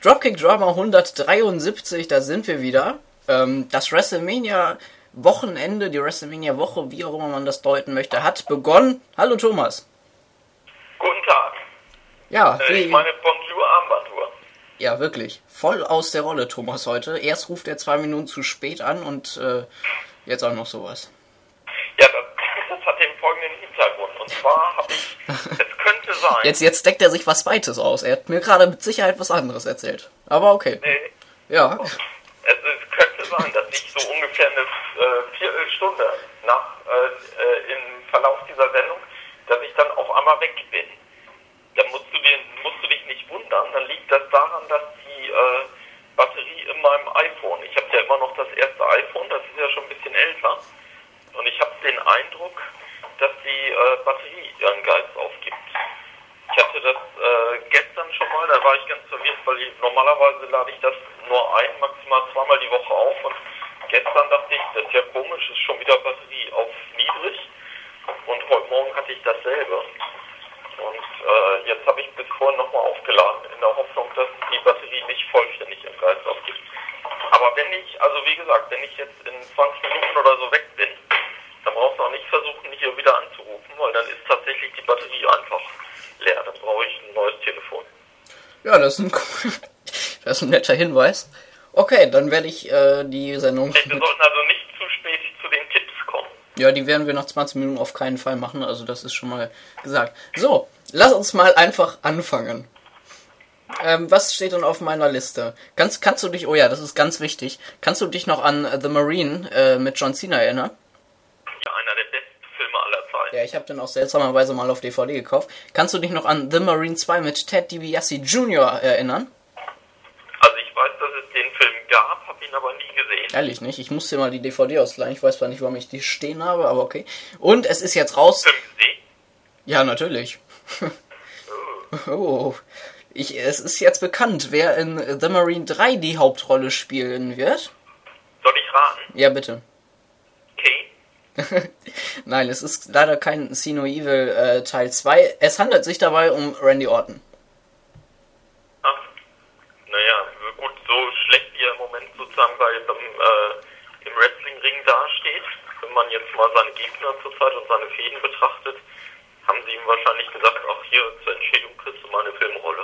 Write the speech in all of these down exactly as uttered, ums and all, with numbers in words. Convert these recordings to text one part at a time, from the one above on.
Dropkick Drama hundertdreiundsiebzig, da sind wir wieder. Ähm, das WrestleMania-Wochenende, die WrestleMania-Woche, wie auch immer man das deuten möchte, hat begonnen. Hallo Thomas. Guten Tag. Ja, äh, wie... Ich meine Bonjour-Armbanduhr. Ja, wirklich. Voll aus der Rolle, Thomas, heute. Erst ruft er zwei Minuten zu spät an und äh, jetzt auch noch sowas. Ja, das, das hat den folgenden Hintergrund. Und zwar habe ich, es könnte sein... Jetzt, jetzt deckt er sich was Weites aus. Er hat mir gerade mit Sicherheit was anderes erzählt. Aber okay. Nee. Ja. Es, es könnte sein, dass ich so ungefähr eine äh, Viertelstunde nach äh, äh, im Verlauf dieser Sendung, dass ich dann auf einmal weg bin. Dann musst du, dir, musst du dich nicht wundern. Dann liegt das daran, dass die äh, Batterie in meinem iPhone, ich habe ja immer noch das erste iPhone, das ist ja schon ein bisschen älter, und ich habe den Eindruck, dass die äh, Batterie ihren Geist aufgibt. Ich hatte das äh, gestern schon mal, da war ich ganz verwirrt, weil ich, normalerweise lade ich das nur ein, maximal zweimal die Woche auf, und gestern dachte ich, das ist ja komisch, ist schon wieder Batterie auf niedrig, und heute Morgen hatte ich dasselbe. Und äh, jetzt habe ich bis vorhin nochmal aufgeladen, in der Hoffnung, dass die Batterie nicht vollständig im Geist aufgibt. Aber wenn ich, also wie gesagt, wenn ich jetzt in zwanzig Minuten oder so weg bin, dann brauchst du auch nicht versuchen, hier wieder anzurufen, weil dann ist tatsächlich die Batterie einfach leer. Dann brauche ich ein neues Telefon. Ja, das ist ein, das ist ein netter Hinweis. Okay, dann werde ich äh, die Sendung... Wir sollten also nicht zu spät zu den Tipps kommen. Ja, die werden wir nach zwanzig Minuten auf keinen Fall machen, also das ist schon mal gesagt. So, lass uns mal einfach anfangen. Ähm, was steht denn auf meiner Liste? Kannst, kannst du dich, oh ja, das ist ganz wichtig, kannst du dich noch an The Marine äh, mit John Cena erinnern? Ja, einer der besten Filme aller Zeiten. Ja, ich habe den auch seltsamerweise mal auf D V D gekauft. Kannst du dich noch an The Marine zwei mit Ted DiBiase Junior erinnern? Also ich weiß, dass es den Film gab, habe ihn aber nie gesehen. Ehrlich nicht, ich musste mal die D V D ausleihen, ich weiß zwar nicht, warum ich die stehen habe, aber okay. Und es ist jetzt raus... Film gesehen? Ja, natürlich. Oh. Oh, ich, es ist jetzt bekannt, wer in The Marine drei die Hauptrolle spielen wird. Soll ich raten? Ja, bitte. Kane? Nein, es ist leider kein See No Evil äh, Teil zwei. Es handelt sich dabei um Randy Orton. Ach, naja, gut, so schlecht wie er im Moment sozusagen bei dem, äh, im Wrestling-Ring dasteht, wenn man jetzt mal seine Gegner zurzeit und seine Fäden betrachtet, haben sie ihm wahrscheinlich gesagt, ach hier, zur Entschädigung kriegst du mal eine Filmrolle.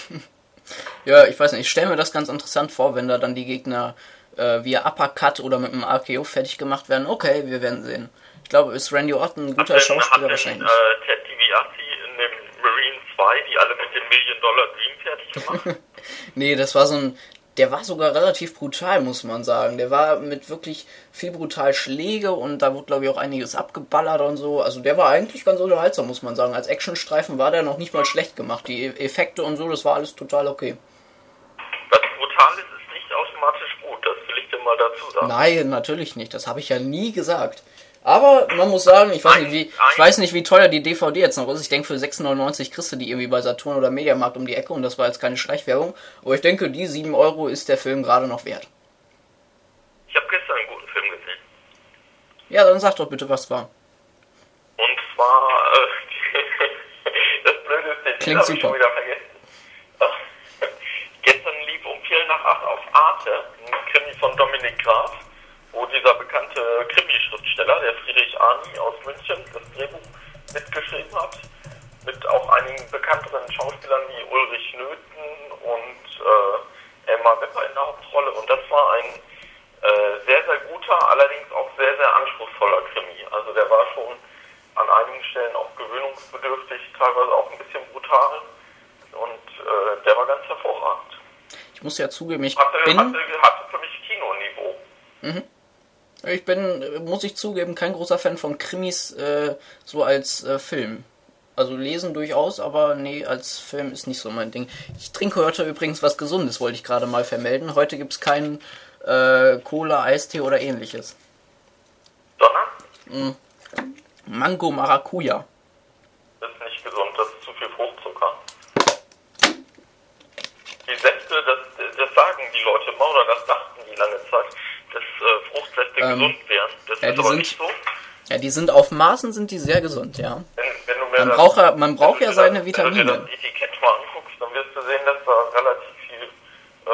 Ja, ich weiß nicht, ich stelle mir das ganz interessant vor, wenn da dann die Gegner äh, via Uppercut oder mit einem R K O fertig gemacht werden. Okay, wir werden sehen. Ich glaube, ist Randy Orton ein guter hat Schauspieler denn, wahrscheinlich. Hat äh, Ted DiBiase in dem Marine zwei, die alle mit dem Million-Dollar-Dream fertig gemacht? Nee, das war so ein... Der war sogar relativ brutal, muss man sagen. Der war mit wirklich viel brutal Schläge und da wurde, glaube ich, auch einiges abgeballert und so. Also der war eigentlich ganz unterhaltsam, muss man sagen. Als Actionstreifen war der noch nicht mal schlecht gemacht. Die Effekte und so, das war alles total okay. Was brutal ist, ist nicht automatisch gut. Das will ich dir mal dazu sagen. Nein, natürlich nicht. Das habe ich ja nie gesagt. Aber man muss sagen, ich weiß nicht, wie, ich weiß nicht, wie teuer die D V D jetzt noch ist. Ich denke, für sechs neunundneunzig kriegst du die irgendwie bei Saturn oder Mediamarkt um die Ecke und das war jetzt keine Schleichwerbung. Aber ich denke, die sieben Euro ist der Film gerade noch wert. Ich habe gestern einen guten Film gesehen. Ja, dann sag doch bitte, was war. Und zwar, äh, das Blöde ist, den Klingt habe ich super. schon wieder vergessen. Ach, gestern lief um Viertel nach acht auf Arte ein Krimi von Dominik Graf, wo dieser bekannte Krimi-Schriftsteller, der Friedrich Arni aus München, das Drehbuch mitgeschrieben hat, mit auch einigen bekannteren Schauspielern wie Ulrich Nöthen und äh, Elmar Wepper in der Hauptrolle. Und das war ein äh, sehr, sehr guter, allerdings auch sehr, sehr anspruchsvoller Krimi. Also der war schon an einigen Stellen auch gewöhnungsbedürftig, teilweise auch ein bisschen brutal. Und äh, der war ganz hervorragend. Ich muss ja zugeben, ich hatte, bin... Hatte, hatte für mich Kinoniveau. Mhm. Ich bin, muss ich zugeben, kein großer Fan von Krimis äh, so als äh, Film. Also lesen durchaus, aber nee, als Film ist nicht so mein Ding. Ich trinke heute übrigens was Gesundes, wollte ich gerade mal vermelden. Heute gibt's keinen äh, Cola, Eistee oder ähnliches. Sondern? Mhm. Mango Maracuja. Das ist nicht gesund, das ist zu viel Fruchtzucker. Die Säfte, das, das sagen die Leute immer, oder das dachten die lange Zeit, dass äh, Fruchtsäfte ähm, gesund wären. Das ja, ist die aber sind, nicht so. Ja, die sind auf Maßen sind die sehr gesund, ja. Wenn, wenn du mir man das, braucht ja, man braucht ja seine das, Vitamine. Wenn du dir das Etikett mal anguckst, dann wirst du sehen, dass da relativ viel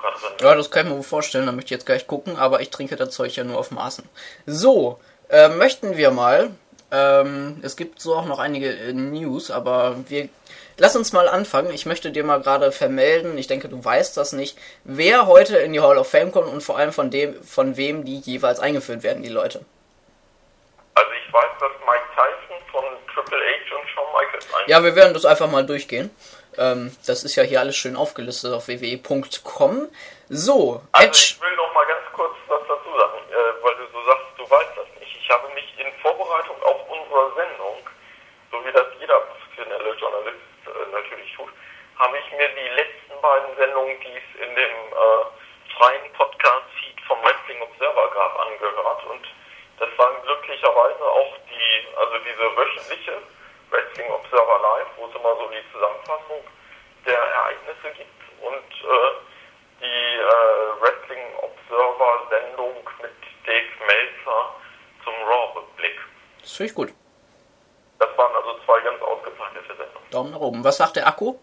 Zucker drin. Ja, das kann ich mir wohl vorstellen, da möchte ich jetzt gleich gucken, aber ich trinke das Zeug ja nur auf Maßen. So, äh, möchten wir mal, ähm, es gibt so auch noch einige äh, News, aber wir, lass uns mal anfangen. Ich möchte dir mal gerade vermelden, ich denke, du weißt das nicht, wer heute in die Hall of Fame kommt und vor allem von dem, von wem die jeweils eingeführt werden, die Leute. Also ich weiß, dass Mike Tyson von Triple H und Shawn Michaels eingeführt. Ja, wir werden das einfach mal durchgehen. Ähm, das ist ja hier alles schön aufgelistet auf w w e punkt com. So, also Edge. Ich will noch mal ganz kurz was dazu sagen, äh, weil du so sagst, du weißt das nicht. Ich habe mich in Vorbereitung auf unsere Sendung, so wie das jeder professionelle Journalist äh, natürlich tut, habe ich mir die letzten beiden Sendungen, die es in dem äh, freien Podcast-Feed vom Wrestling Observer gab, angehört. Und das waren glücklicherweise auch die, also diese wöchentliche Wrestling Observer Live, wo es immer so die Zusammenfassung der Ereignisse gibt, und äh, die äh, Wrestling Observer Sendung mit Dave Meltzer zum Raw-Rückblick. Das finde ich gut. Das waren also zwei ganz ausgezeichnete Sendungen. Daumen nach oben. Was sagt der Akku?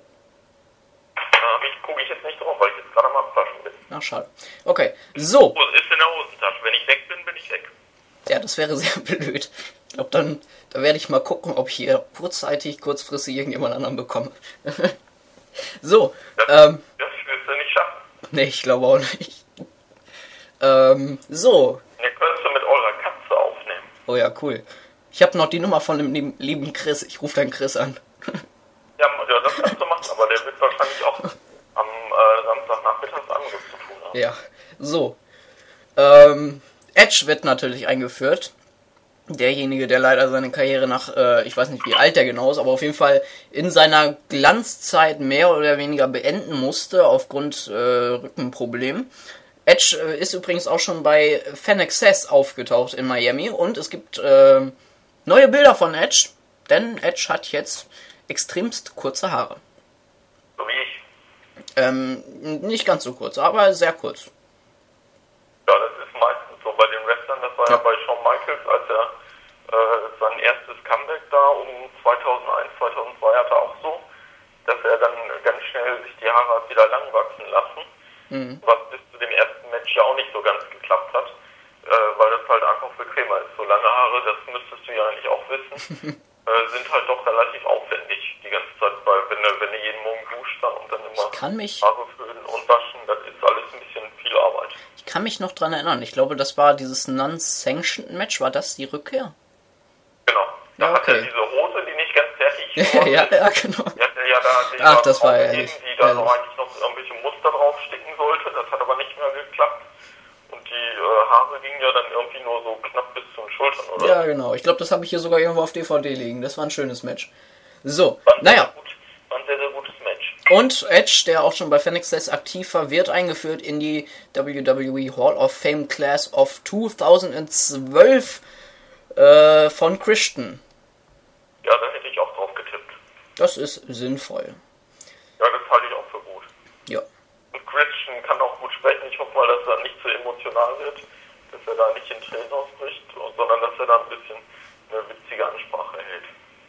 Äh, ich gucke ich jetzt nicht drauf, weil ich jetzt gerade mal am Flaschen bin. Ach, schade. Okay, so. Oh, ist in der Hosentasche. Wenn ich weg bin, bin ich weg. Ja, das wäre sehr blöd. Ich glaube, dann da werde ich mal gucken, ob ich hier kurzzeitig, kurzfristig irgendjemand anderen bekomme. So, Das, ähm... das wirst du nicht schaffen. Nee, ich glaube auch nicht. Ähm, so. Ne, könntest du mit eurer Katze aufnehmen. Oh ja, cool. Ich habe noch die Nummer von dem lieben, lieben Chris. Ich rufe dann Chris an. Ja, ja, das kannst du machen, aber der wird wahrscheinlich auch am äh, Samstagnachmittags anderes zu tun haben. Ja, so. Ähm, Edge wird natürlich eingeführt. Derjenige, der leider seine Karriere nach, äh, ich weiß nicht wie alt der genau ist, aber auf jeden Fall in seiner Glanzzeit mehr oder weniger beenden musste, aufgrund äh, Rückenproblemen. Edge äh, ist übrigens auch schon bei Fan Access aufgetaucht in Miami und es gibt äh, neue Bilder von Edge, denn Edge hat jetzt extremst kurze Haare. So wie ich. Ähm, nicht ganz so kurz, aber sehr kurz. Ja, das ist meistens so bei den Wrestlern. Das war ja, ja bei Shawn Michaels, als er äh, sein erstes Comeback da um zweitausendeins, zweitausendzwei hatte, auch so, dass er dann ganz schnell sich die Haare hat wieder lang wachsen lassen, mhm. was bis zu dem ersten Match ja auch nicht so ganz geklappt hat, äh, weil das halt einfach bequemer ist. So lange Haare, das müsstest du ja eigentlich auch wissen, äh, sind halt doch relativ aufwendig die ganze Zeit, weil wenn du, wenn du jeden Morgen duscht dann und dann immer kann mich Haare föhnen und waschen, das ist alles ein bisschen viel Arbeit. Ich kann mich noch dran erinnern. Ich glaube, das war dieses Non-Sanctioned Match. War das die Rückkehr? Genau. Da ja, okay. Hat er diese Hose, die nicht ganz fertig war. ja, ja, genau. Die hat er ja da die Ach, das war ja gegeben, die da noch eigentlich noch irgendwelche Muster draufsticken sollte. Das hat aber nicht mehr geklappt. Und die äh, Haare gingen ja dann irgendwie nur so knapp bis zum Schultern, oder? Ja, genau. Ich glaube, das habe ich hier sogar irgendwo auf D V D liegen. Das war ein schönes Match. So, war naja. Gut, war ein sehr, sehr gutes Match. Und Edge, der auch schon bei Fan Access aktiv war, wird eingeführt in die W W E Hall of Fame Class of zweitausendzwölf äh, von Christian. Ja, da hätte ich auch drauf getippt. Das ist sinnvoll. Ja, das halte ich auch für gut. Ja. Und Christian kann auch gut sprechen. Ich hoffe mal, dass er nicht zu emotional wird, dass er da nicht in Tränen ausbricht, sondern dass er da ein bisschen eine witzige Ansprache hält.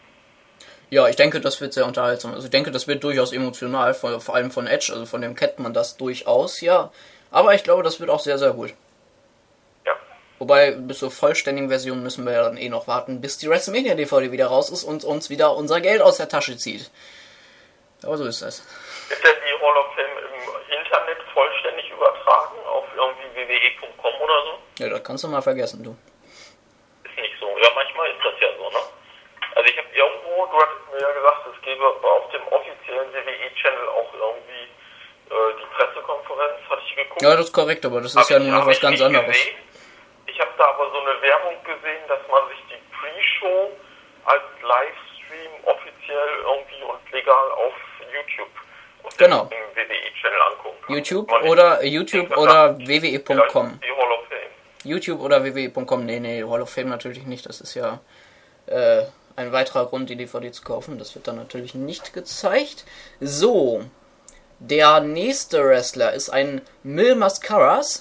Ja, ich denke, das wird sehr unterhaltsam. Also ich denke, das wird durchaus emotional, vor, vor allem von Edge, also von dem kennt man das durchaus, ja. Aber ich glaube, das wird auch sehr, sehr gut. Ja. Wobei, bis zur vollständigen Version müssen wir ja dann eh noch warten, bis die WrestleMania-D V D wieder raus ist und uns wieder unser Geld aus der Tasche zieht. Aber so ist das. Ist denn die Hall of Fame im Internet vollständig übertragen auf irgendwie w w e punkt com oder so? Ja, das kannst du mal vergessen, du. Ist nicht so. Ja, manchmal ist das ja so, ne? Also ich habe irgendwo, du hattest mir ja gesagt, es gäbe auf dem offiziellen W W E-Channel auch irgendwie äh, die Pressekonferenz, hatte ich geguckt. Ja, das ist korrekt, aber das ist hab ja ich, nur noch was ganz anderes. Gesehen. Ich habe da aber so eine Werbung gesehen, dass man sich die Pre-Show als Livestream offiziell irgendwie und legal auf YouTube auf genau. dem W W E-Channel angucken kann. YouTube oder YouTube oder w w e punkt com. Die Hall of Fame. YouTube oder w w e punkt com. Nee, nee, Hall of Fame natürlich nicht. Das ist ja äh, ein weiterer Grund, die D V D zu kaufen. Das wird dann natürlich nicht gezeigt. So, der nächste Wrestler ist ein Mil Mascaras.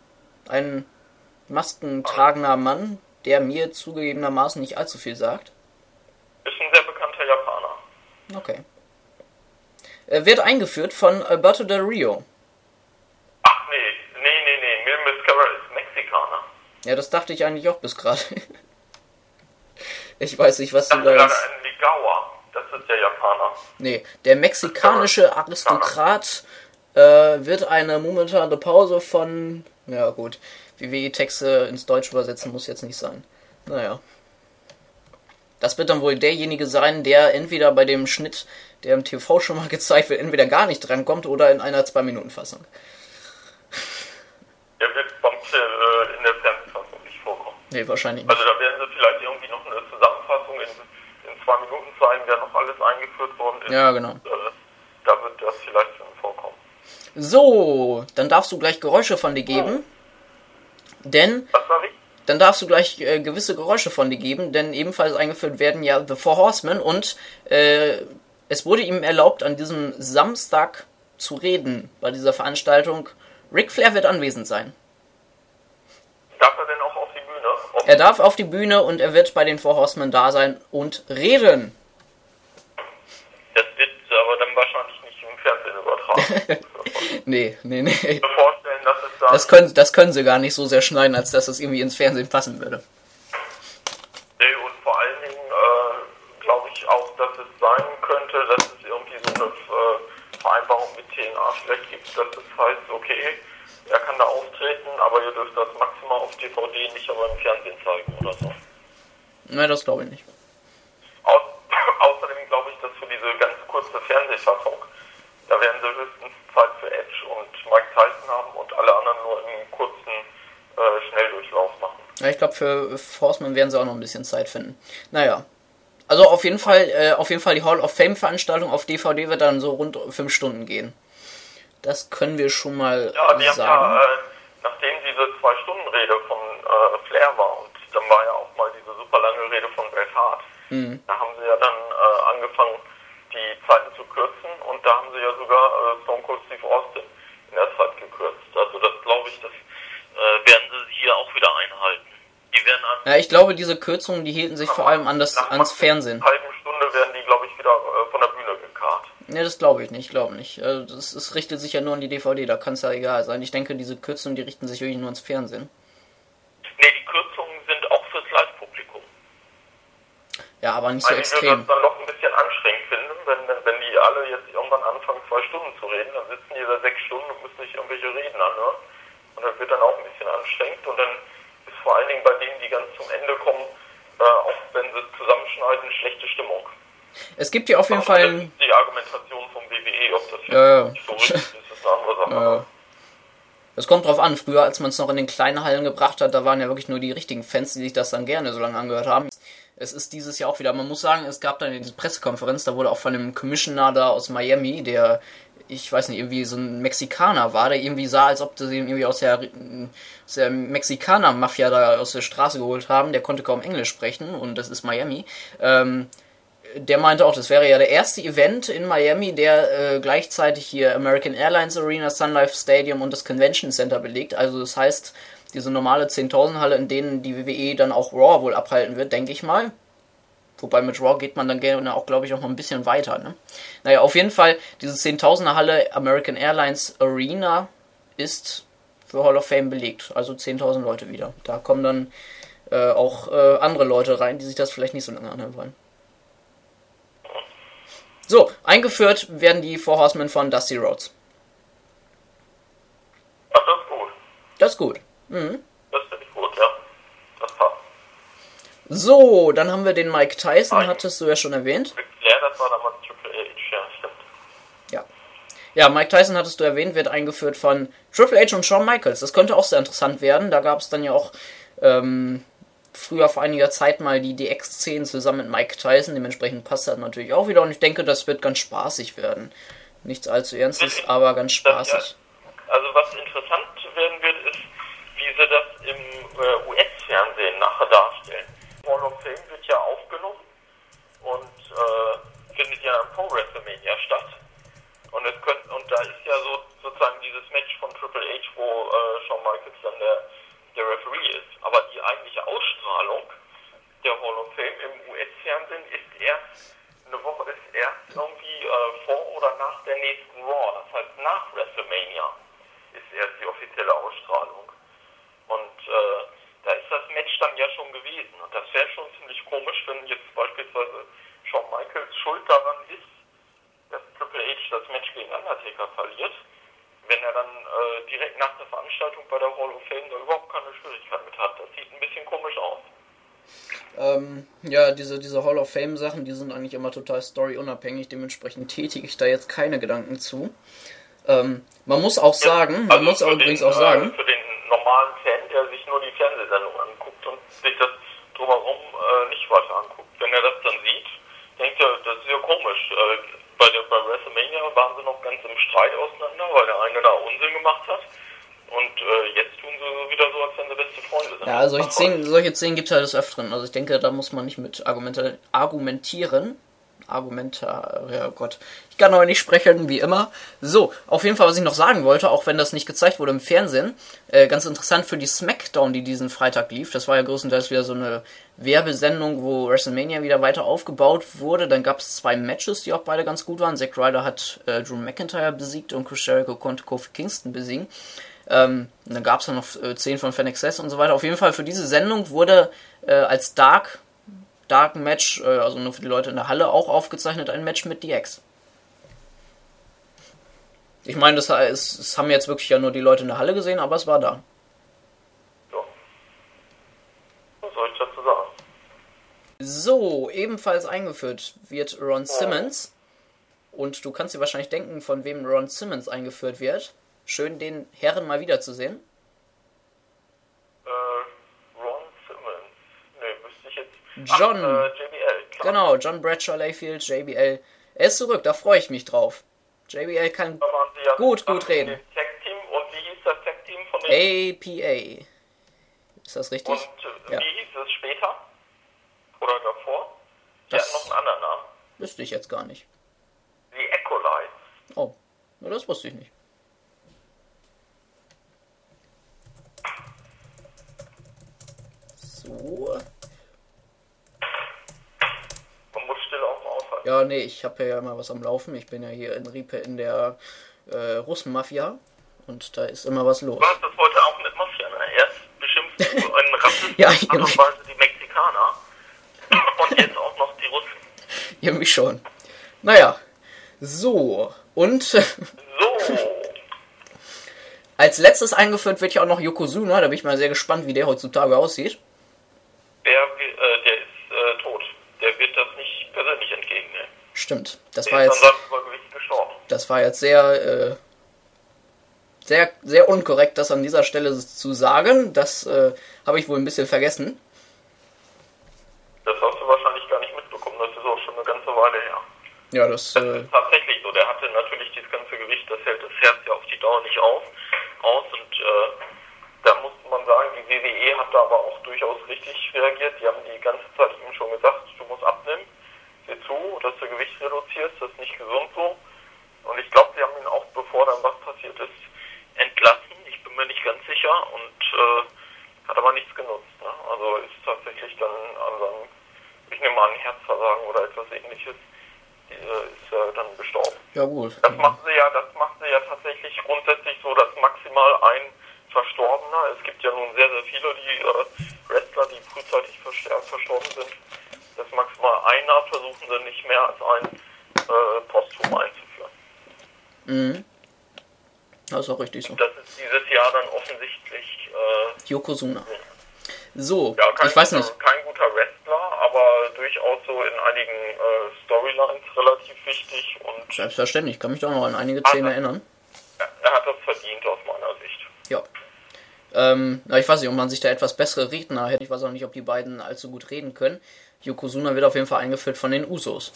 Ein maskentragender Mann, der mir zugegebenermaßen nicht allzu viel sagt. Ist ein sehr bekannter Japaner. Okay. Er wird eingeführt von Alberto Del Rio. Ja, das dachte ich eigentlich auch bis gerade. Ich weiß nicht, was Das du ist da... gerade ein Ligawa. Das ist der Japaner. Nee, der mexikanische Aristokrat äh, wird eine momentane Pause von... Ja gut, W W E-Texte ins Deutsche übersetzen muss jetzt nicht sein. Naja. Das wird dann wohl derjenige sein, der entweder bei dem Schnitt, der im T V schon mal gezeigt wird, entweder gar nicht drankommt oder in einer zwei Minuten Fassung. Der wird beim, äh, in der Fernsehfassung nicht vorkommen. Nee, wahrscheinlich nicht. Also da werden sie vielleicht irgendwie noch eine Zusammenfassung in, in zwei Minuten zeigen, wer noch alles eingeführt worden ist. Ja, genau. Äh, da wird das vielleicht schon vorkommen. So, dann darfst du gleich Geräusche von dir geben. Denn... Was war ich? Dann darfst du gleich äh, gewisse Geräusche von dir geben, denn ebenfalls eingeführt werden ja The Four Horsemen und äh, es wurde ihm erlaubt, an diesem Samstag zu reden bei dieser Veranstaltung. Ric Flair wird anwesend sein. Darf er denn auch auf die Bühne? Auf Er darf auf die Bühne und er wird bei den Four Horsemen da sein und reden. Das wird aber dann wahrscheinlich nicht im Fernsehen übertragen. nee, nee, nee. Ich kann mir vorstellen, dass es da... Das können, das können sie gar nicht so sehr schneiden, als dass es irgendwie ins Fernsehen passen würde. Nee, und vor allen Dingen äh, glaube ich auch, dass es sein könnte, dass es irgendwie so eine äh, Vereinbarung mit T N A vielleicht gibt, dass es heißt, okay, er kann da auftreten, aber ihr dürft das maximal auf D V D, nicht aber im Fernsehen zeigen oder so. Nein, das glaube ich nicht. Au außerdem glaube ich, dass für diese ganz kurze Fernsehfassung, da werden sie höchstens Zeit für Edge und Mike Tyson haben und alle anderen nur einen kurzen äh, Schnelldurchlauf machen. Ja, ich glaube, für Horseman werden sie auch noch ein bisschen Zeit finden. Naja. Also auf jeden Fall, äh, auf jeden Fall die Hall of Fame Veranstaltung auf D V D wird dann so rund fünf Stunden gehen. Das können wir schon mal ja, die sagen. Haben ja, äh, nachdem diese Zwei-Stunden-Rede von äh, Flair war und dann war ja auch mal diese super lange Rede von Bret Hart, mhm. da haben sie ja dann äh, angefangen, die Zeiten zu kürzen und da haben sie ja sogar äh, Stone Cold Steve Austin in der Zeit gekürzt. Also das glaube ich, das äh, werden sie hier auch wieder einhalten. Die werden an ja, ich glaube, diese Kürzungen, die hielten sich vor allem an das, ans Fernsehen. Nach einer halben Stunde werden die, glaube ich, wieder äh, von der Bühne gekarrt. Ne, das glaube ich nicht, ich glaube nicht. Also das, das richtet sich ja nur an die D V D, da kann es ja egal sein. Ich denke, diese Kürzungen, die richten sich wirklich nur ans Fernsehen. Ne, die Kürzungen sind auch fürs Live-Publikum. Ja, aber nicht so also extrem. Ich würde das dann noch ein bisschen anstrengend finden, wenn, wenn die alle jetzt irgendwann anfangen, zwei Stunden zu reden, dann sitzen die da sechs Stunden und müssen sich irgendwelche Reden anhören. Und das wird dann auch ein bisschen anstrengend und dann ist vor allen Dingen bei denen, die ganz zum Ende kommen, äh, auch wenn sie zusammenschneiden, schlechte Stimmung. Es gibt ja auf jeden also Fall... Das ist die Argumentation vom W W E, ob das jetzt ja, ja. nicht so richtig ist, ist eine andere Sache. Ja. Es kommt drauf an, früher, als man es noch in den kleinen Hallen gebracht hat, da waren ja wirklich nur die richtigen Fans, die sich das dann gerne so lange angehört haben. Es ist dieses Jahr auch wieder, man muss sagen, es gab dann diese Pressekonferenz, da wurde auch von dem Commissioner da aus Miami, der, ich weiß nicht, irgendwie so ein Mexikaner war, der irgendwie sah, als ob sie ihn irgendwie aus der, aus der Mexikaner-Mafia da aus der Straße geholt haben, der konnte kaum Englisch sprechen und das ist Miami. Ähm, der meinte auch, das wäre ja der erste Event in Miami, der äh, gleichzeitig hier American Airlines Arena, Sun Life Stadium und das Convention Center belegt. Also das heißt, diese normale zehntausend Halle, in denen die W W E dann auch Raw wohl abhalten wird, denke ich mal. Wobei mit Raw geht man dann gerne auch, glaube ich, auch noch ein bisschen weiter. Ne? Naja, auf jeden Fall, diese zehntausender Halle American Airlines Arena ist für Hall of Fame belegt. Also zehntausend Leute wieder. Da kommen dann äh, auch äh, andere Leute rein, die sich das vielleicht nicht so lange anhören wollen. So, eingeführt werden die Four Horsemen von Dusty Rhodes. Ach, das ist gut. Das ist gut. Mhm. Das finde ich gut, ja. Das passt. So, dann haben wir den Mike Tyson, Nein. hattest du ja schon erwähnt. Ja, das war damals Triple H, ja, stimmt. Ja. Ja, Mike Tyson hattest du erwähnt, wird eingeführt von Triple H und Shawn Michaels. Das könnte auch sehr interessant werden. Da gab es dann ja auch ähm, früher vor einiger Zeit mal die D X-Szenen zusammen mit Mike Tyson. Dementsprechend passt das natürlich auch wieder. Und ich denke, das wird ganz spaßig werden. Nichts allzu Ernstes, aber ganz spaßig. Also was interessant werden wird, ist, wie sie das im äh, U S-Fernsehen nachher darstellen. Hall of Fame wird ja aufgenommen und äh, findet ja am Pro WrestleMania statt. Und es könnt, und da ist ja so sozusagen dieses Match von Triple H, wo äh, Shawn Michaels dann der, der Referee ist. Aber die eigentliche Ausstrahlung der Hall of Fame im U S-Fernsehen ist erst eine Woche, ist erst irgendwie äh, vor oder nach der nächsten Raw. Das heißt, nach WrestleMania ist erst die offizielle Ausstrahlung. Und äh, da dann ja schon gewesen. Und das wäre schon ziemlich komisch, wenn jetzt beispielsweise Shawn Michaels Schuld daran ist, dass Triple H das Match gegen Undertaker verliert, wenn er dann äh, direkt nach der Veranstaltung bei der Hall of Fame da überhaupt keine Schwierigkeit mit hat. Das sieht ein bisschen komisch aus. Ähm, ja, diese, diese Hall of Fame Sachen, die sind eigentlich immer total storyunabhängig, dementsprechend tätige ich da jetzt keine Gedanken zu. Ähm, man muss auch sagen, man also muss auch übrigens auch sagen, äh, für den normalen Fan, der sich nur die Fernsehsendung anguckt und sich das drumherum äh, nicht weiter anguckt, wenn er das dann sieht, denkt er, das ist ja komisch. Äh, bei, der, bei WrestleMania waren sie noch ganz im Streit auseinander, weil der eine da Unsinn gemacht hat. Und äh, jetzt tun sie wieder so, als wenn sie beste Freunde sind. Ja, solche Szenen, solche Szenen gibt es halt des Öfteren. Also ich denke, da muss man nicht mit Argumente, argumentieren. Argumenta, ja Gott. Ich kann aber nicht sprechen, wie immer. So, auf jeden Fall, was ich noch sagen wollte, auch wenn das nicht gezeigt wurde im Fernsehen, äh, ganz interessant für die Smackdown, die diesen Freitag lief. Das war ja größtenteils wieder so eine Werbesendung, wo WrestleMania wieder weiter aufgebaut wurde. Dann gab es zwei Matches, die auch beide ganz gut waren. Zack Ryder hat äh, Drew McIntyre besiegt und Chris Jericho konnte Kofi Kingston besiegen. Ähm, dann gab es dann noch äh, zehn von Fan Access und so weiter. Auf jeden Fall für diese Sendung wurde äh, als Dark Dark Match, äh, also nur für die Leute in der Halle, auch aufgezeichnet ein Match mit D X. Ich meine, das, das, das haben jetzt wirklich ja nur die Leute in der Halle gesehen, aber es war da. Ja. Was soll ich dazu sagen? So, ebenfalls eingeführt wird Ron Simmons. Und du kannst dir wahrscheinlich denken, von wem Ron Simmons eingeführt wird. Schön, den Herren mal wiederzusehen. Äh, Ron Simmons. Ne, wüsste ich jetzt. John. Ach, äh, J B L, klar. Genau, John Bradshaw Layfield, J B L. Er ist zurück, da freue ich mich drauf. J B L kann Da waren sie ja gut, gut in reden. dem Tag-Team. Und wie hieß das Tag-Team von dem? A P A. Ist das richtig? Und äh, Ja. wie hieß es später? Oder davor? Die Das- hatten noch einen anderen Namen. Wüsste ich jetzt gar nicht. Die Ecolites. Oh, na, das wusste ich nicht. So. Man muss still auch mal aushalten. Ja, nee, ich habe ja immer was am Laufen. Ich bin ja hier in Riepe in der äh, Russenmafia. Und da ist immer was los. Du hast das heute auch mit Mafia, ne? Erst beschimpft du in rassistischer Ja, Art und irgendwie. Weise die Mexikaner und jetzt auch noch die Russen. Irgendwie schon. Naja. So. Und So, als letztes eingeführt wird ja auch noch Yokozuna. Da bin ich mal sehr gespannt, wie der heutzutage aussieht. der, äh, der ist äh, tot. Der wird das nicht persönlich entgegennehmen. Stimmt. Das Der war ist jetzt, an seinem Übergewicht gestorben. das war jetzt sehr, äh, sehr, sehr unkorrekt, das an dieser Stelle zu sagen. Das äh, habe ich wohl ein bisschen vergessen. Das hast du wahrscheinlich gar nicht mitbekommen. Das ist auch schon eine ganze Weile her. Ja, das, Das äh, ist tatsächlich so. Der hatte natürlich dieses ganze Gewicht, das hält das Herz ja auf die Dauer nicht auf, aus. Und äh, da muss man sagen, die W W E hat da aber auch durchaus richtig reagiert. Die haben die ganze Zeit ihm schon gesagt, du musst abnehmen, sieh zu, dass du Gewicht reduzierst, das ist nicht gesund so. Und ich glaube, sie haben ihn auch, bevor dann was passiert ist, entlassen. Ich bin mir nicht ganz sicher und äh, hat aber nichts genutzt. Ne? Also ist tatsächlich dann an seinem, ich nehme an, Herzversagen oder etwas ähnliches, die, äh, ist äh, dann gestorben. ja gut. Das macht sie ja, das macht sie ja tatsächlich grundsätzlich so, dass maximal ein Verstorbener, es gibt ja nun sehr, sehr viele, die äh, Wrestler, die frühzeitig verster- verstorben sind, dass maximal einer versuchen sie nicht mehr als ein äh, Posthum einzuführen. Mhm. Das ist auch richtig so. Das ist dieses Jahr dann offensichtlich äh, Yokozuna. So, ja, kein, ich weiß guter, nicht. kein guter Wrestler, aber durchaus so in einigen äh, Storylines relativ wichtig und Selbstverständlich, ich kann mich doch noch an einige Szenen erinnern. er, er hat das verdient aus meiner Sicht. Ja. Ähm, na, ich weiß nicht, ob man sich da etwas bessere Redner hätte. Ich weiß auch nicht, ob die beiden allzu gut reden können. Yokozuna wird auf jeden Fall eingeführt von den Usos.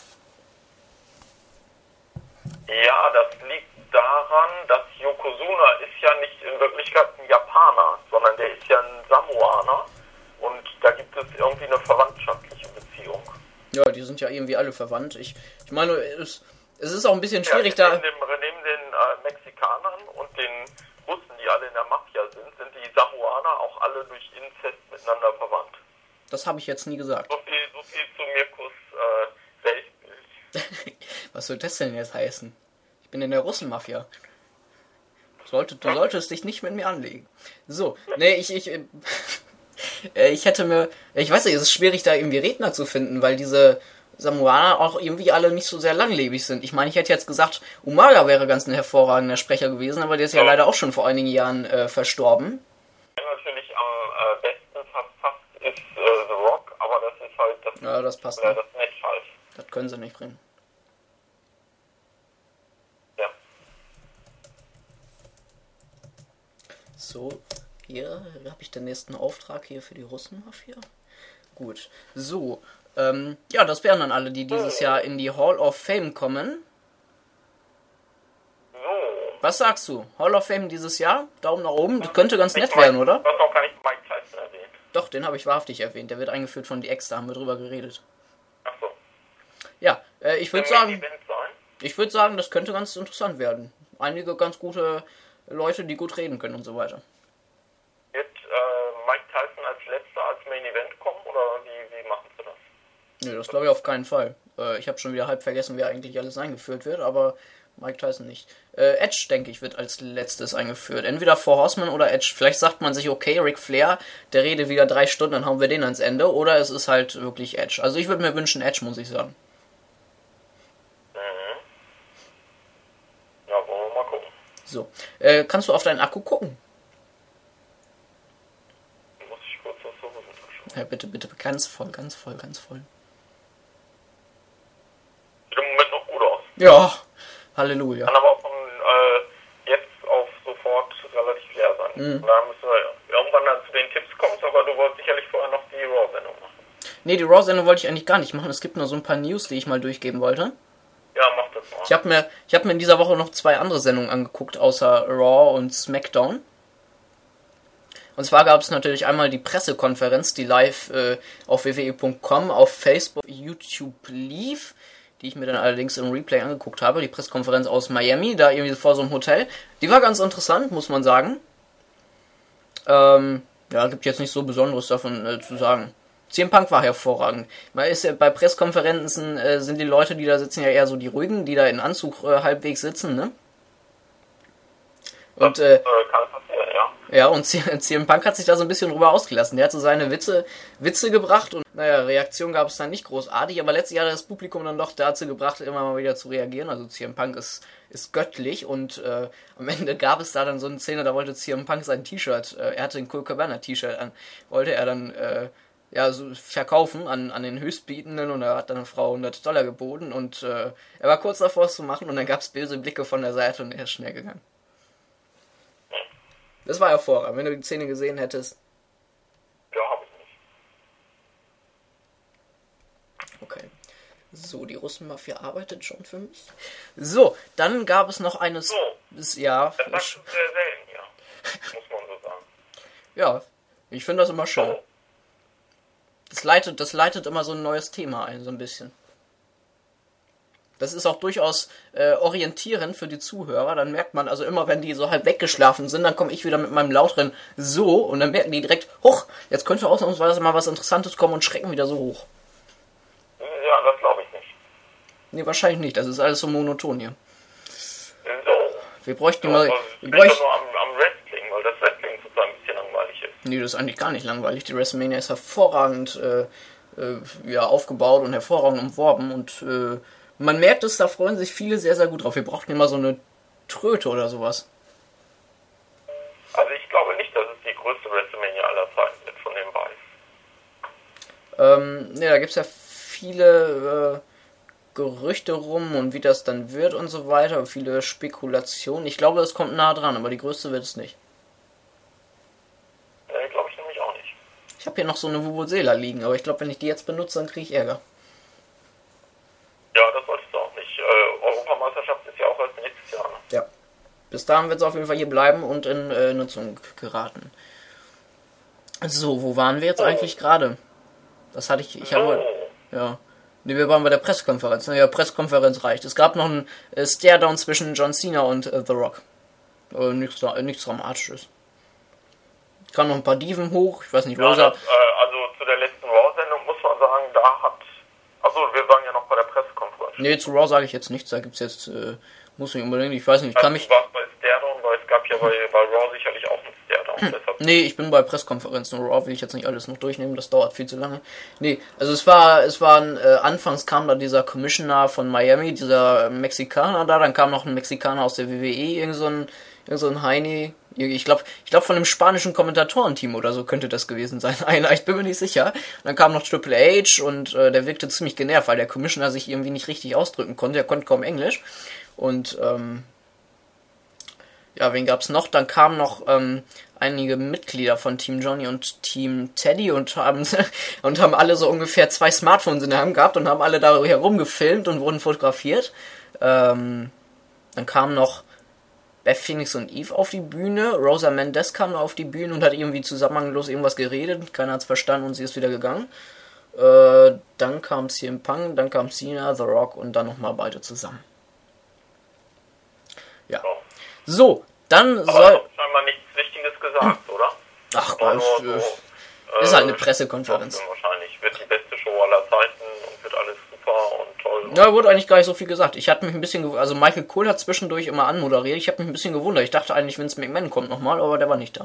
Ja, das liegt daran, dass Yokozuna ist ja nicht in Wirklichkeit ein Japaner, sondern der ist ja ein Samoaner und da gibt es irgendwie eine verwandtschaftliche Beziehung. Ja, die sind ja irgendwie alle verwandt. Ich, ich meine, es, es ist auch ein bisschen schwierig ja, da. neben, dem, neben den äh, Mexikanern und den Russen, die alle in der Mafia sind, sind die Samoaner auch alle durch Inzest miteinander verwandt. Das habe ich jetzt nie gesagt. So viel, so viel zu Mirkus äh, Weltbild. Was soll das denn jetzt heißen? Ich bin in der Russenmafia. Sollte, du solltest dich nicht mit mir anlegen. So, nee, ich, ich, Äh, ich hätte mir, ich weiß nicht, es ist schwierig, da irgendwie Redner zu finden, weil diese Samoaner auch irgendwie alle nicht so sehr langlebig sind. Ich meine, ich hätte jetzt gesagt, Umaga wäre ganz ein hervorragender Sprecher gewesen, aber der ist ja, ja leider auch schon vor einigen Jahren äh, verstorben. Ja, natürlich am äh, besten fast, fast ist äh, The Rock, aber das ist halt das, ja, das passt äh, nicht. das Match halt. Das können sie nicht bringen. Ja. So, hier habe ich den nächsten Auftrag hier für die Russenmafia. Gut, so, ähm, ja, das wären dann alle, die dieses Jahr in die Hall of Fame kommen. So. Was sagst du? Hall of Fame dieses Jahr? Daumen nach oben? Das könnte ganz nett werden, oder? Du hast auch gar nicht Mike Tyson erwähnt. Doch, den habe ich wahrhaftig erwähnt. Der wird eingeführt von The X, da haben wir drüber geredet. Ach so. Ja, äh, ich würde Soll sagen, Main Event sein? ich würde sagen, das könnte ganz interessant werden. Einige ganz gute Leute, die gut reden können und so weiter. Wird äh, Mike Tyson als letzter als Main Event kommen oder wie, wie machen sie das? Nö, das glaube ich auf keinen Fall. Äh, ich habe schon wieder halb vergessen, wer eigentlich alles eingeführt wird, aber Mike Tyson nicht. Äh, Edge, denke ich, wird als letztes eingeführt. Entweder Four Horsemen oder Edge. Vielleicht sagt man sich, okay, Ric Flair, der redet wieder drei Stunden, dann hauen wir den ans Ende. Oder es ist halt wirklich Edge. Also ich würde mir wünschen Edge, muss ich sagen. Mhm. Ja, wollen wir mal gucken. So, äh, kannst du auf deinen Akku gucken? Muss ich kurz was so runterschauen. Ja, bitte, bitte, ganz voll, ganz voll, ganz voll. Sieht im Moment noch gut aus. Ja, Halleluja. Kann aber auch von äh, jetzt auf sofort relativ leer sein. Mhm. Da müssen wir irgendwann dann zu den Tipps kommen, aber du wolltest sicherlich vorher noch die Raw-Sendung machen. Nee, die Raw-Sendung wollte ich eigentlich gar nicht machen. Es gibt nur so ein paar News, die ich mal durchgeben wollte. Ja, mach das mal. Ich habe mir, ich hab mir in dieser Woche noch zwei andere Sendungen angeguckt, außer Raw und SmackDown. Und zwar gab es natürlich einmal die Pressekonferenz, die live äh, auf w w e punkt com, auf Facebook, YouTube lief, die ich mir dann allerdings im Replay angeguckt habe. Die Pressekonferenz aus Miami, da irgendwie vor so einem Hotel. Die war ganz interessant, muss man sagen. Ähm, ja, gibt jetzt nicht so Besonderes davon äh, zu sagen. C M Punk war hervorragend. Man ist ja bei Pressekonferenzen äh, sind die Leute, die da sitzen, ja eher so die ruhigen, die da in Anzug äh, halbwegs sitzen, ne? Und äh, äh, kann passieren, ja. ja, und C M Punk hat sich da so ein bisschen drüber ausgelassen. Der hat so seine Witze, Witze gebracht und naja, Reaktion gab es dann nicht großartig, aber letztlich hat das Publikum dann doch dazu gebracht, immer mal wieder zu reagieren. Also C M Punk ist, ist göttlich und äh, am Ende gab es da dann so eine Szene, da wollte C M Punk sein T-Shirt, äh, er hatte ein Cole Cabana T-Shirt an, wollte er dann äh, ja so verkaufen an, an den Höchstbietenden und er hat dann eine Frau hundert Dollar geboten und äh, er war kurz davor es zu machen und dann gab es böse Blicke von der Seite und er ist schnell gegangen. Das war hervorragend, wenn du die Szene gesehen hättest. Ja, hab ich nicht. Okay. So, die Russenmafia arbeitet schon für mich. So, dann gab es noch eines... So, ja, das sagst du sehr selten, ja. Muss man so sagen. ja, ich finde das immer schön. So. Das leitet, das leitet immer so ein neues Thema ein, so ein bisschen. Das ist auch durchaus äh, orientierend für die Zuhörer. Dann merkt man, also immer wenn die so halb weggeschlafen sind, dann komme ich wieder mit meinem lauteren so und dann merken die direkt, hoch, jetzt könnte ausnahmsweise mal was Interessantes kommen und schrecken wieder so hoch. Ja, das glaube ich nicht. Nee, wahrscheinlich nicht. Das ist alles so monoton hier. So. Wir bräuchten So, mal... also, Wir ich bin bräuchten, nur am, am Wrestling, weil das Wrestling sozusagen ein bisschen langweilig ist. nee, das ist eigentlich gar nicht langweilig. Die WrestleMania ist hervorragend äh, äh, ja, aufgebaut und hervorragend umworben und äh, man merkt es, da freuen sich viele sehr, sehr gut drauf. Wir brauchten immer so eine Tröte oder sowas. Also ich glaube nicht, dass es die größte WrestleMania aller Zeiten wird von den beiden. Ähm, ne, da gibt es ja viele äh, Gerüchte rum und wie das dann wird und so weiter. Viele Spekulationen. Ich glaube, es kommt nah dran, aber die größte wird es nicht. Äh, glaube ich nämlich auch nicht. Ich habe hier noch so eine Vuvuzela liegen, aber ich glaube, wenn ich die jetzt benutze, dann kriege ich Ärger. Ja, das solltest du auch nicht. Äh, Europameisterschaft ist ja auch erst nächstes Jahr. Ne? Ja. Bis dahin wird es auf jeden Fall hier bleiben und in äh, Nutzung geraten. So, wo waren wir jetzt Oh. eigentlich gerade? Das hatte ich... ich So. habe, ja. Ne, wir waren bei der Pressekonferenz. Naja, Pressekonferenz reicht. Es gab noch einen äh, Stare-Down zwischen John Cena und äh, The Rock. Äh, nichts, äh, nichts Dramatisches. Kam noch ein paar Diven hoch. Ich weiß nicht, Ja, Rosa... das, äh, also zu der letzten Raw-Sendung muss man sagen, da hat... Achso, wir waren ja noch bei der Pressekonferenz. Ne, zu Raw sage ich jetzt nichts. Da gibt's jetzt... Äh, muss nicht unbedingt... Ich weiß nicht, ich kann Also, mich... du warst bei Stardom, bei gab ja bei, bei Raw sicherlich auch einen Stare-Down. Hm. Deshalb Nee, ich bin bei Pressekonferenzen. Raw will ich jetzt nicht alles noch durchnehmen, das dauert viel zu lange. Nee, also es war, es waren, äh, anfangs kam da dieser Commissioner von Miami, dieser Mexikaner da, dann kam noch ein Mexikaner aus der W W E, irgend so ein, irgend so ein Heini. Ich glaube, ich glaube von dem spanischen Kommentatorenteam oder so könnte das gewesen sein. Einer, ich bin mir nicht sicher. Und dann kam noch Triple H und äh, der wirkte ziemlich genervt, weil der Commissioner sich irgendwie nicht richtig ausdrücken konnte. Er konnte kaum Englisch. Und ähm, ja, wen gab's noch? Dann kamen noch ähm, einige Mitglieder von Team Johnny und Team Teddy und haben und haben alle so ungefähr zwei Smartphones in der Hand gehabt und haben alle da herumgefilmt und wurden fotografiert. Ähm, dann kamen noch Beth Phoenix und Eve auf die Bühne. Rosa Mendes kam auf die Bühne und hat irgendwie zusammenhanglos irgendwas geredet. Keiner hat's verstanden und sie ist wieder gegangen. Äh, dann kam C M Punk, dann kam Cena, The Rock und dann nochmal beide zusammen. Ja. So, dann aber soll... doch scheinbar nichts Wichtiges gesagt, oder? Ach, Aber was, nur äh, so, ist halt eine äh, Pressekonferenz. Wahrscheinlich wird die beste Show aller Zeiten und wird alles super und toll. Ja, wurde eigentlich gar nicht so viel gesagt. Ich hatte mich ein bisschen, gew- also Michael Cole hat zwischendurch immer anmoderiert. Ich habe mich ein bisschen gewundert. Ich dachte eigentlich, Vince McMahon kommt nochmal, aber der war nicht da.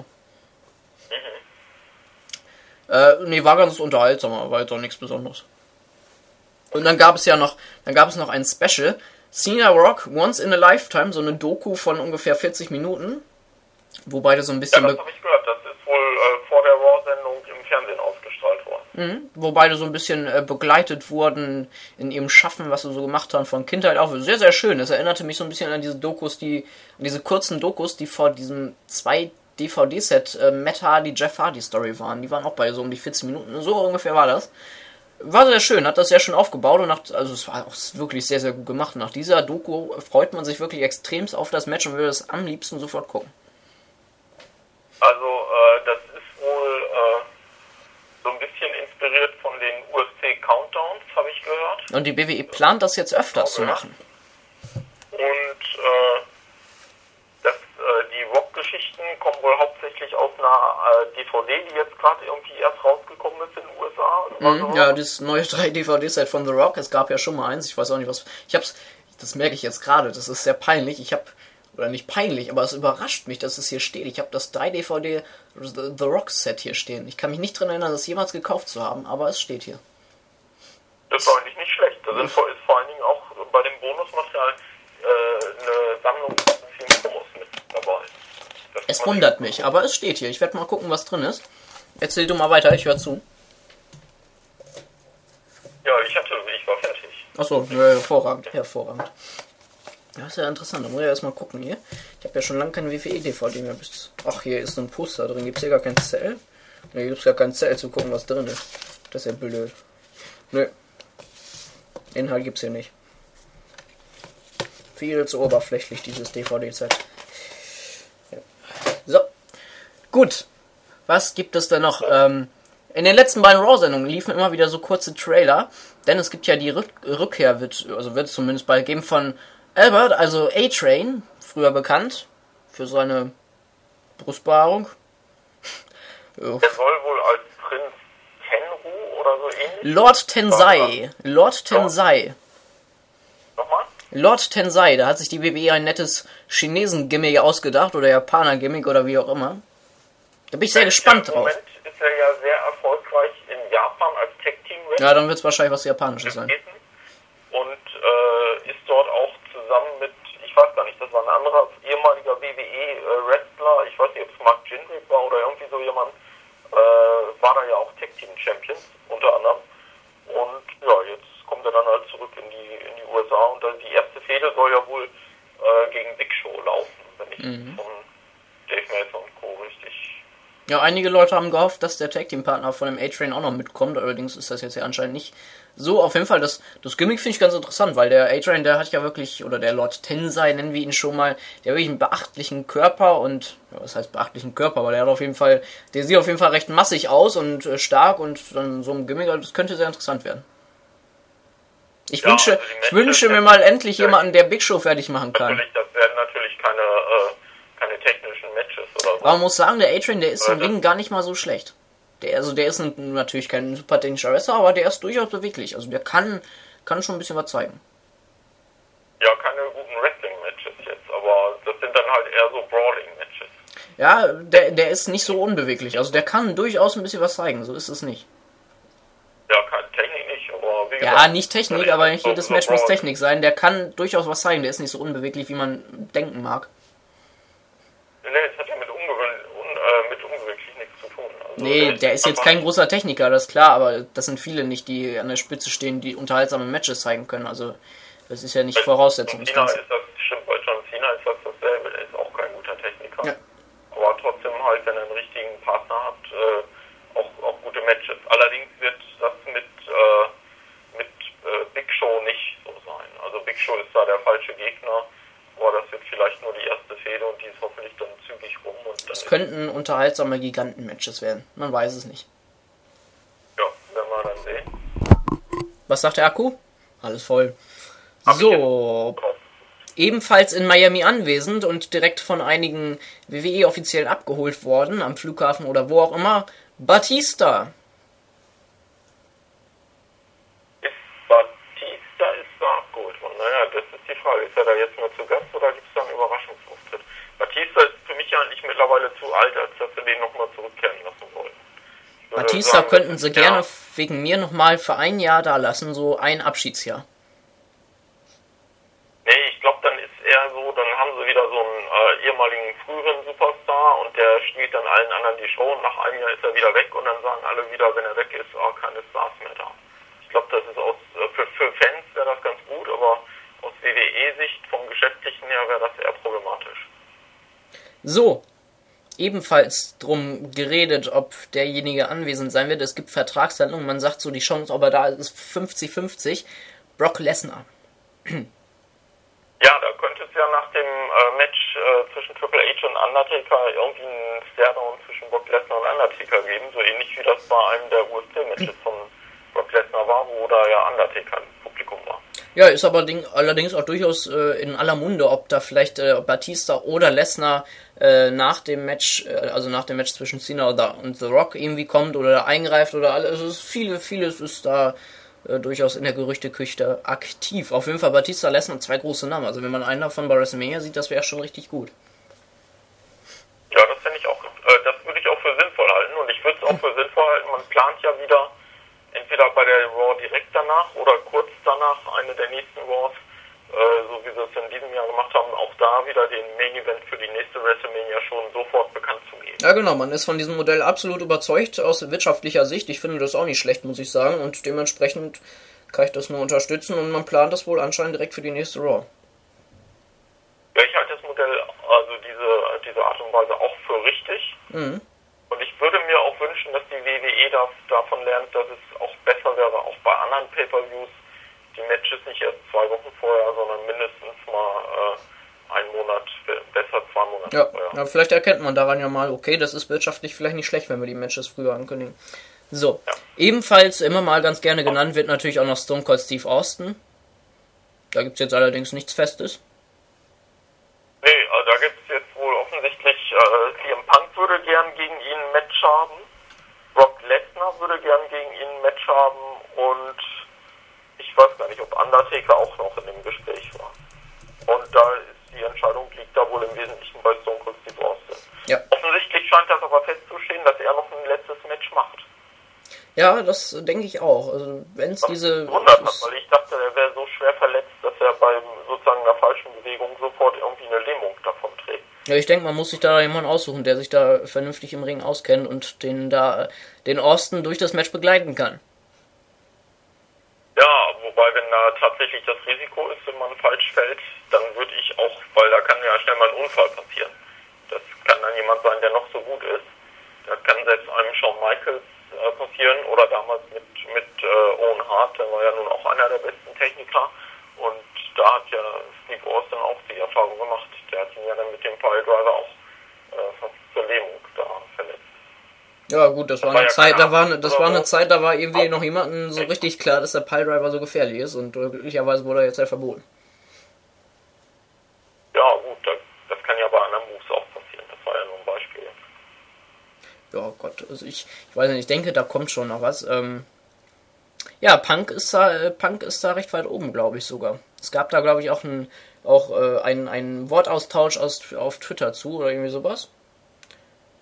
Mhm. Äh, nee, war ganz unterhaltsam, aber war jetzt auch nichts Besonderes. Und dann gab es ja noch, dann gab es noch ein Special. Cena Rock, Once in a Lifetime, so eine Doku von ungefähr vierzig Minuten. Wo beide so ein Ja, bisschen... das be- habe ich gehört. Das ist wohl äh, vor der Raw-Sendung im Fernsehen ausgestrahlt worden. Mhm, wo beide so ein bisschen äh, begleitet wurden in ihrem Schaffen, was sie so gemacht haben von Kindheit auf. Sehr, sehr schön. Das erinnerte mich so ein bisschen an diese Dokus, die, an diese kurzen Dokus, die vor diesem zwei D V D-Set äh, Matt Hardy, Jeff Hardy Story waren. Die waren auch beide so um die vierzehn Minuten. So ungefähr war das. War sehr schön, hat das sehr schön aufgebaut und nach, also es war auch wirklich sehr, sehr gut gemacht. Nach dieser Doku freut man sich wirklich extremst auf das Match und will es am liebsten sofort gucken. Also, äh, das ist wohl äh, so ein bisschen inspiriert von den U F C Countdowns, habe ich gehört. Und die B W E plant das jetzt öfters zu machen. Und äh, das, äh, die Rock-Geschichten kommen wohl hauptsächlich aus einer äh, D V D, die jetzt gerade irgendwie erst rausgekommen ist in den U S A. Oder Mhm, so. ja, das neue drei D V D-Set von The Rock. Es gab ja schon mal eins. Ich weiß auch nicht, was... Ich hab's... Das merke ich jetzt gerade. Das ist sehr peinlich. Ich habe... Oder nicht peinlich, aber es überrascht mich, dass es hier steht. Ich habe das drei D V D The Rock Set hier stehen. Ich kann mich nicht dran erinnern, das jemals gekauft zu haben, aber es steht hier. Das war eigentlich nicht schlecht. Da sind vor, ist vor allen Dingen auch bei dem Bonusmaterial äh, eine Sammlung von vielen Promos mit dabei. Das Es fand wundert ich mich, gut. aber es steht hier. Ich werde mal gucken, was drin ist. Erzähl du mal weiter, ich höre zu. Ja, ich hatte, ich war fertig. Achso, ja, hervorragend, hervorragend. Ja, ist ja interessant, da muss ich erstmal gucken hier. Ich habe ja schon lange kein W W E-D V D mehr. Bis... Ach, hier ist ein Poster drin. Gibt es hier gar kein Zell? Ne, hier gibt es gar kein Zell zu gucken, was drin ist. Das ist ja blöd. Nö. Inhalt gibt's hier nicht. Viel zu oberflächlich, dieses D V D-Set. Ja. So. Gut. Was gibt es da noch? Ähm, in den letzten beiden Raw-Sendungen liefen immer wieder so kurze Trailer. Denn es gibt ja die Rück Rückkehr, wird, also wird es zumindest bald geben, von Albert, also A-Train, früher bekannt für seine Brustbehaarung. Der soll wohl als Prinz Tenru oder so ähnlich. Lord Tensai. Lord Tensai. Nochmal? Lord Tensai, da hat sich die W W E ein nettes Chinesen-Gimmick ausgedacht oder Japaner-Gimmick oder wie auch immer. Da bin ich sehr gespannt Im drauf. Moment ist er ja sehr erfolgreich in Japan als Tag-Team-Wrestler. Ja, dann wird es wahrscheinlich was Japanisches sein. Und äh, ist dort auch zusammen mit, ich weiß gar nicht, das war ein anderer ehemaliger W W E-Wrestler, ich weiß nicht, ob es Mark Jindrak war oder irgendwie so jemand, äh, war da ja auch Tag-Team-Champion unter anderem. Und ja, jetzt kommt er dann halt zurück in die, in die U S A und dann die erste Fehde soll ja wohl äh, gegen Big Show laufen, wenn ich Mhm. von Dave Meltzer und Co. richtig. Ja, einige Leute haben gehofft, dass der Tag-Team-Partner von dem A-Train auch noch mitkommt, allerdings ist das jetzt ja anscheinend nicht so. Auf jeden Fall, das, das Gimmick finde ich ganz interessant, weil der A-Train, der hat ja wirklich, oder der Lord Tensai, nennen wir ihn schon mal, der hat wirklich einen beachtlichen Körper und, ja, was heißt beachtlichen Körper, aber der hat auf jeden Fall, der sieht auf jeden Fall recht massig aus und äh, stark und dann so ein Gimmick, also das könnte sehr interessant werden. Ich Ja, wünsche, also die ich Matches wünsche mir werden- mal endlich Ja. jemanden, der Big Show fertig machen kann. Natürlich, das werden natürlich keine, äh, keine technischen Matches oder so. Aber man muss sagen, der A-Train, der ist im Ja, Ring gar nicht mal so schlecht. Der, also der ist ein, natürlich kein super technischer Wrestler, aber der ist durchaus beweglich. Also der kann, kann schon ein bisschen was zeigen. Ja, keine guten Wrestling-Matches jetzt, aber das sind dann halt eher so Brawling-Matches. Ja, der, der ist nicht so unbeweglich. Also der kann durchaus ein bisschen was zeigen, so ist es nicht. Ja, keine Technik nicht, aber wie gesagt... Ja, nicht Technik, aber nicht jedes Match muss Technik sein. Der kann durchaus was zeigen, der ist nicht so unbeweglich, wie man denken mag. Nee, das hat ja mit, ungewöhn, un, äh, mit unbeweglich nichts zu tun. Also nee, der, der ist jetzt kein großer Techniker, das ist klar, aber das sind viele nicht, die an der Spitze stehen, die unterhaltsame Matches zeigen können. Also das ist ja nicht Voraussetzung. John Cena ist das, stimmt, bei John Cena ist das dasselbe, der ist auch kein guter Techniker. Ja. Aber trotzdem halt, wenn er einen richtigen Partner hat, äh, auch, auch gute Matches. Allerdings wird das mit, äh, mit äh, Big Show nicht so sein. Also Big Show ist da der falsche Gegner, aber das wird vielleicht nur die erste Fehde und die ist hoffentlich dann zügig rum. Und es könnten unterhaltsame Giganten-Matches werden, man weiß es nicht. Ja, werden wir dann sehen. Was sagt der Akku? Alles voll. So, ebenfalls in Miami anwesend und direkt von einigen W W E-Offiziellen abgeholt worden, am Flughafen oder wo auch immer, Batista. Ist Batista ist da abgeholt worden? Naja, das ist die Frage. Ist er da jetzt nur zu Gast oder gibt es da einen Überraschungsauftritt? Batista ist für mich eigentlich mittlerweile zu alt, als dass wir den nochmal zurückkehren lassen wollen. Batista sagen, könnten sie gerne ja. wegen mir nochmal für ein Jahr da lassen, so ein Abschiedsjahr. Nee, ich glaube, dann ist eher so, dann haben sie wieder so einen äh, ehemaligen früheren Superstar und der spielt dann allen anderen die Show und nach einem Jahr ist er wieder weg und dann sagen alle wieder, wenn er weg ist, oh, keine Stars mehr da. Ich glaube, das ist aus äh, für, für Fans wäre das ganz gut, aber aus W W E-Sicht vom Geschäftlichen her wäre das eher problematisch. So, ebenfalls drum geredet, ob derjenige anwesend sein wird. Es gibt Vertragshandlungen, man sagt so, die Chance, ob er da ist, ist fünfzig fünfzig. Brock Lesnar. Ja, da könnte es ja nach dem äh, Match äh, zwischen Triple H und Undertaker irgendwie einen Stairdown zwischen Brock Lesnar und Undertaker geben, so ähnlich wie das bei einem der U F C-Matches von Brock Lesnar war, wo da ja Undertaker im Publikum war. Ja, ist aber ding, allerdings auch durchaus äh, in aller Munde, ob da vielleicht äh, Batista oder Lesnar äh, nach dem Match, äh, also nach dem Match zwischen Cena und The Rock irgendwie kommt oder eingreift oder alles. Also viele, vieles ist da Äh, durchaus in der Gerüchteküche aktiv. Auf jeden Fall Batista, Lesnar, zwei große Namen. Also wenn man einen davon bei WrestleMania sieht, das wäre schon richtig gut. Ja, das finde ich auch, äh, das würde ich auch für sinnvoll halten und ich würde es auch für sinnvoll halten, man plant ja wieder entweder bei der Raw direkt danach oder kurz danach eine der nächsten Raws, äh, so wie sie es in diesem Jahr gemacht haben, auch da wieder den Main Event für die nächste WrestleMania schon sofort bekannt zu geben. Ja genau, man ist von diesem Modell absolut überzeugt aus wirtschaftlicher Sicht. Ich finde das auch nicht schlecht, muss ich sagen, und dementsprechend kann ich das nur unterstützen und man plant das wohl anscheinend direkt für die nächste Raw. Ja, ich halte das Modell, also diese, diese Art und Weise auch für richtig. Mhm. Und ich würde mir auch wünschen, dass die W W E da, davon lernt, dass es auch besser wäre, auch bei anderen Pay-Per-Views, die Matches nicht erst zwei Wochen vorher, sondern mindestens mal äh, einen Monat, besser zwei Monate ja, vorher. Ja, vielleicht erkennt man daran ja mal, okay, das ist wirtschaftlich vielleicht nicht schlecht, wenn wir die Matches früher ankündigen. So, ja. Ebenfalls immer mal ganz gerne genannt wird natürlich auch noch Stone Cold Steve Austin. Da gibt es jetzt allerdings nichts Festes. Nee, also da gibt es jetzt wohl offensichtlich, äh, C M Punk würde gern gegen ihn ein Match haben, Brock Lesnar würde gern gegen ihn ein Match haben und ich weiß gar nicht, ob Undertaker auch noch in dem Gespräch war. Und da ist die Entscheidung, liegt da wohl im Wesentlichen bei Stone Cold Steve Austin. Ja. Offensichtlich scheint das aber festzustehen, dass er noch ein letztes Match macht. Ja, das denke ich auch. Also wenn es diese... wundert hat, weil ich dachte, er wäre so schwer verletzt, dass er bei sozusagen einer falschen Bewegung sofort irgendwie eine Lähmung davon trägt. Ja, ich denke, man muss sich da jemanden aussuchen, der sich da vernünftig im Ring auskennt und den da den Austin durch das Match begleiten kann. Ja, wobei, wenn da tatsächlich das Risiko ist, wenn man falsch fällt, dann würde ich auch, weil da kann ja schnell mal ein Unfall passieren. Das kann dann jemand sein, der noch so gut ist. Das kann selbst einem Shawn Michaels äh, passieren oder damals mit, mit äh, Owen Hart, der war ja nun auch einer der besten Techniker. Und da hat ja Steve Austin auch die Erfahrung gemacht. Der hat ihn ja dann mit dem Piledriver auch äh, fast zur Lähmung da verletzt. Ja gut, das, das war eine war ja Zeit, da war, das war eine Zeit, da war irgendwie noch jemandem so richtig klar, dass der Piledriver so gefährlich ist und glücklicherweise wurde er jetzt ja verboten. Ja gut, das, das kann ja bei anderen Moves auch passieren, das war ja nur ein Beispiel. Ja Gott, also ich, ich weiß nicht, ich denke, da kommt schon noch was. Ähm, ja, Punk ist da, äh, Punk ist da recht weit oben, glaube ich sogar. Es gab da, glaube ich, auch einen auch äh, einen, einen Wortaustausch aus, auf Twitter zu oder irgendwie sowas.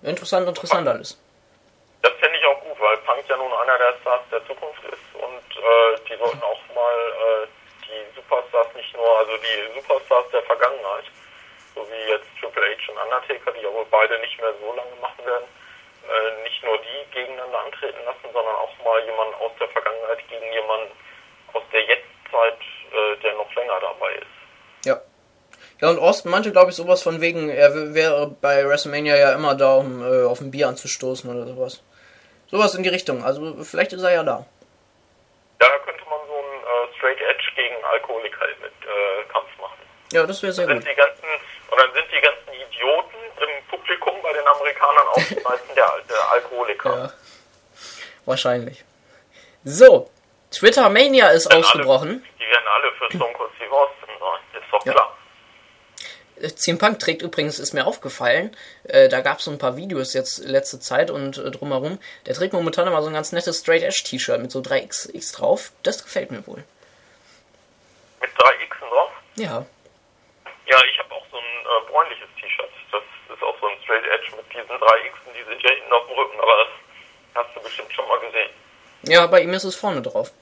Interessant, interessant alles. Das fände ich auch gut, weil Punk ja nun einer der Stars der Zukunft ist und äh, die sollten auch mal äh, die Superstars nicht nur, also die Superstars der Vergangenheit, so wie jetzt Triple H und Undertaker, die aber beide nicht mehr so lange machen werden, äh, nicht nur die gegeneinander antreten lassen, sondern auch mal jemanden aus der Vergangenheit gegen jemanden aus der Jetztzeit, äh, der noch länger dabei ist. Ja. Ja, und Austin meinte, glaube ich, sowas von wegen, er wäre bei WrestleMania ja immer da, um äh, auf ein Bier anzustoßen oder sowas. Sowas in die Richtung, also vielleicht ist er ja da. Ja, da könnte man so einen äh, Straight Edge gegen Alkoholiker mit äh, Kampf machen. Ja, das wäre sehr dann gut. Sind die ganzen, und dann sind die ganzen Idioten im Publikum bei den Amerikanern auch die meisten der, der Alkoholiker. Ja, wahrscheinlich. So, Twitter Mania ist Werden ausgebrochen. Alle, die werden alle für Stone Cold Steve Austin sein, ist doch Ja. klar. C M Punk trägt übrigens, ist mir aufgefallen, äh, da gab es so ein paar Videos jetzt letzte Zeit und äh, drumherum, der trägt momentan immer so ein ganz nettes Straight Edge T-Shirt mit so drei X X drauf. Das gefällt mir wohl. Mit drei Xen drauf? Ja. Ja, ich habe auch so ein äh, bräunliches T-Shirt. Das ist auch so ein Straight Edge mit diesen drei Xen, die sind ja hinten auf dem Rücken, aber das hast du bestimmt schon mal gesehen. Ja, bei ihm ist es vorne drauf.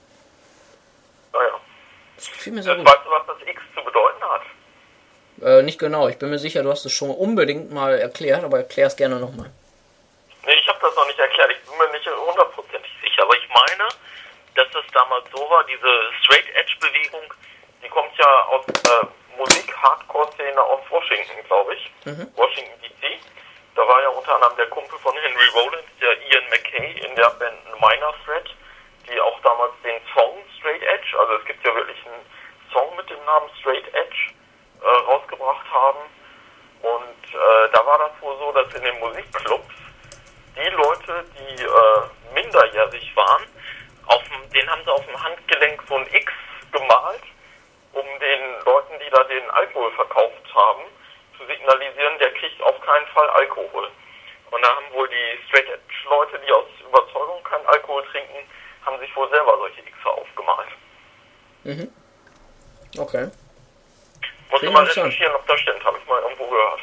Naja. Das gefiel mir sehr Das gut. weißt du, was das X zu bedeuten hat? Äh, nicht genau, ich bin mir sicher, du hast es schon unbedingt mal erklärt, aber erklär es gerne nochmal. Nee, ich habe das noch nicht erklärt. Ich bin mir nicht hundertprozentig sicher. Aber ich meine, dass das damals so war, diese Straight-Edge-Bewegung, die kommt ja aus äh, Musik-Hardcore-Szene aus Washington, glaube ich. Mhm. Washington D C. Da war ja unter anderem der Kumpel von Henry Rollins, der Ian MacKay in der Band Minor Threat, die auch damals den Song Straight Edge, also es gibt ja wirklich einen Song mit dem Namen Straight Edge, äh, rausgebracht haben. Und äh, da war das wohl so, dass in den Musikclubs die Leute, die äh, minderjährig waren, auf dem, denen haben sie auf dem Handgelenk so ein X gemalt, um den Leuten, die da den Alkohol verkauft haben, zu signalisieren, der kriegt auf keinen Fall Alkohol. Und da haben wohl die Straight Edge Leute, die aus Überzeugung keinen Alkohol trinken, haben sich wohl selber solche Xe aufgemalt. Mhm. Okay. Muss ich mal recherchieren, ob das stimmt, habe ich mal irgendwo gehört.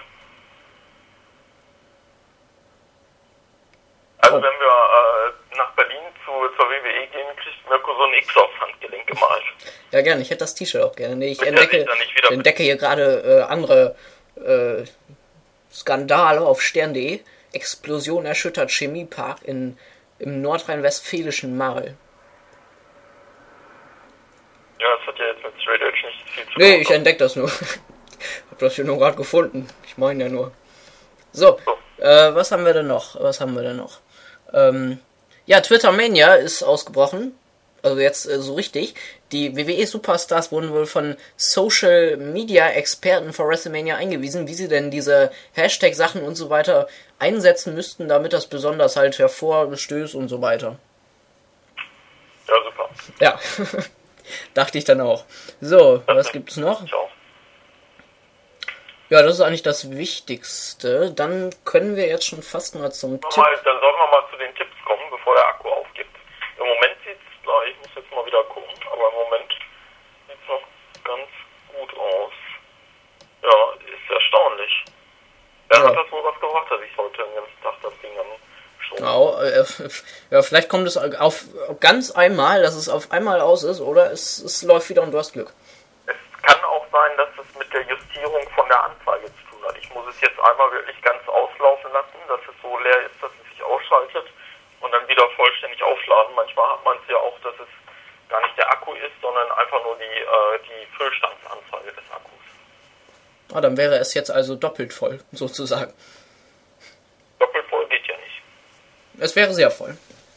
Also Oh. wenn wir äh, nach Berlin zu, zur W W E gehen, kriegt Mirko so ein X aufs Handgelenk gemalt. Ja, gerne, ich hätte das T-Shirt auch gerne. Nee, ich Bitte entdecke, nicht, dann nicht wieder ich entdecke hier gerade äh, andere äh, Skandale auf stern punkt de. Explosion erschüttert Chemiepark in, im nordrhein-westfälischen Marl. Ja, das hat ja jetzt mit Straight Edge nicht viel zu tun. Nee, ich entdecke das nur. Hab das hier nur gerade gefunden. Ich meine ja nur. So, So. äh, was haben wir denn noch? Was haben wir denn noch? Ähm, ja, Twitter Mania ist ausgebrochen. Also jetzt äh, so richtig. Die W W E-Superstars wurden wohl von Social-Media-Experten für WrestleMania eingewiesen, wie sie denn diese Hashtag-Sachen und so weiter einsetzen müssten, damit das besonders halt hervorstößt und so weiter. Ja, super. Ja, dachte ich dann auch. So, was gibt's noch? Ciao. Ja, das ist eigentlich das Wichtigste. Dann können wir jetzt schon fast mal zum Tipp. Mal, dann sollen wir mal zu den Tipps kommen, bevor der Akku aufgibt. Im Moment sieht es, ich muss jetzt mal wieder gucken, aber im Moment sieht es noch ganz gut aus. Ja, ist erstaunlich. Wer Ja. hat das wohl was gebracht, dass ich heute den ganzen Tag das Ding am Strom? Genau, äh, ja, vielleicht kommt es auf ganz einmal, dass es auf einmal aus ist, oder es, es läuft wieder und du hast Glück. Es kann auch sein, dass es mit der Justierung von der Anzeige zu tun hat. Ich muss es jetzt einmal wirklich ganz auslaufen lassen, dass es so leer ist, dass es sich ausschaltet und dann wieder vollständig aufladen. Manchmal hat man es ja auch, dass es gar nicht der Akku ist, sondern einfach nur die, äh, die Füllstandsanzeige des Akkus. Ah, dann wäre es jetzt also doppelt voll, sozusagen. Doppelt voll geht ja nicht. Es wäre sehr voll.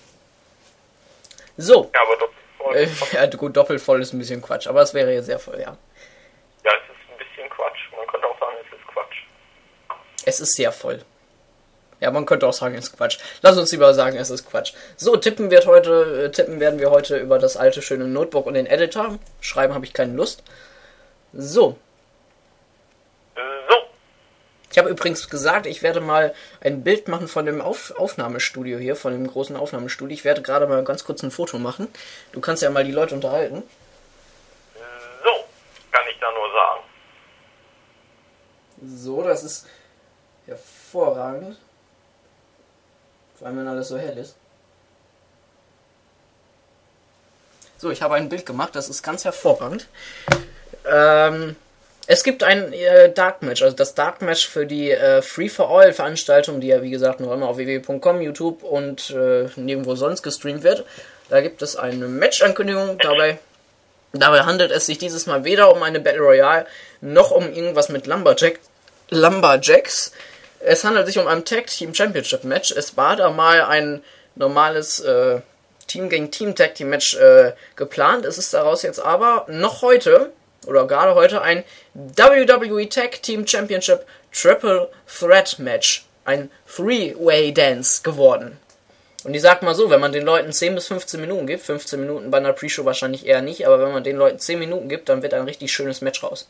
So, Ja, aber doppelt voll. äh, ja gut, doppelt voll ist ein bisschen Quatsch, aber es wäre jetzt sehr voll, ja. Ja, es ist ein bisschen Quatsch. Man könnte auch sagen, es ist Quatsch. Es ist sehr voll. Ja, man könnte auch sagen, es ist Quatsch. Lass uns lieber sagen, es ist Quatsch. So, tippen wird heute, äh, tippen werden wir heute über das alte schöne Notebook und den Editor. Schreiben habe ich keine Lust. So. So, Ich habe übrigens gesagt, ich werde mal ein Bild machen von dem Auf Aufnahmestudio hier, von dem großen Aufnahmestudio. Ich werde gerade mal ganz kurz ein Foto machen. Du kannst ja mal die Leute unterhalten. so, kann ich da nur sagen. So, das ist hervorragend. Vor allem, wenn alles so hell ist. So, ich habe ein Bild gemacht, das ist ganz hervorragend. Ähm, es gibt ein äh, Dark Match, also das Dark Match für die äh, Free-for-All-Veranstaltung, die ja wie gesagt nur immer auf w w w punkt com, YouTube und äh, nirgendwo sonst gestreamt wird. Da gibt es eine Match-Ankündigung, dabei, dabei handelt es sich dieses Mal weder um eine Battle Royale, noch um irgendwas mit Lumberjack, Lumberjacks. Es handelt sich um ein Tag Team Championship Match. Es war da mal ein normales äh, Team gegen Team Tag Team Match äh, geplant. Es ist daraus jetzt aber noch heute, oder gerade heute, ein W W E Tag Team Championship Triple Threat Match. Ein Three-Way Dance geworden. Und ich sag mal so, wenn man den Leuten zehn bis fünfzehn Minuten gibt, fünfzehn Minuten bei einer Pre-Show wahrscheinlich eher nicht, aber wenn man den Leuten zehn Minuten gibt, dann wird ein richtig schönes Match raus.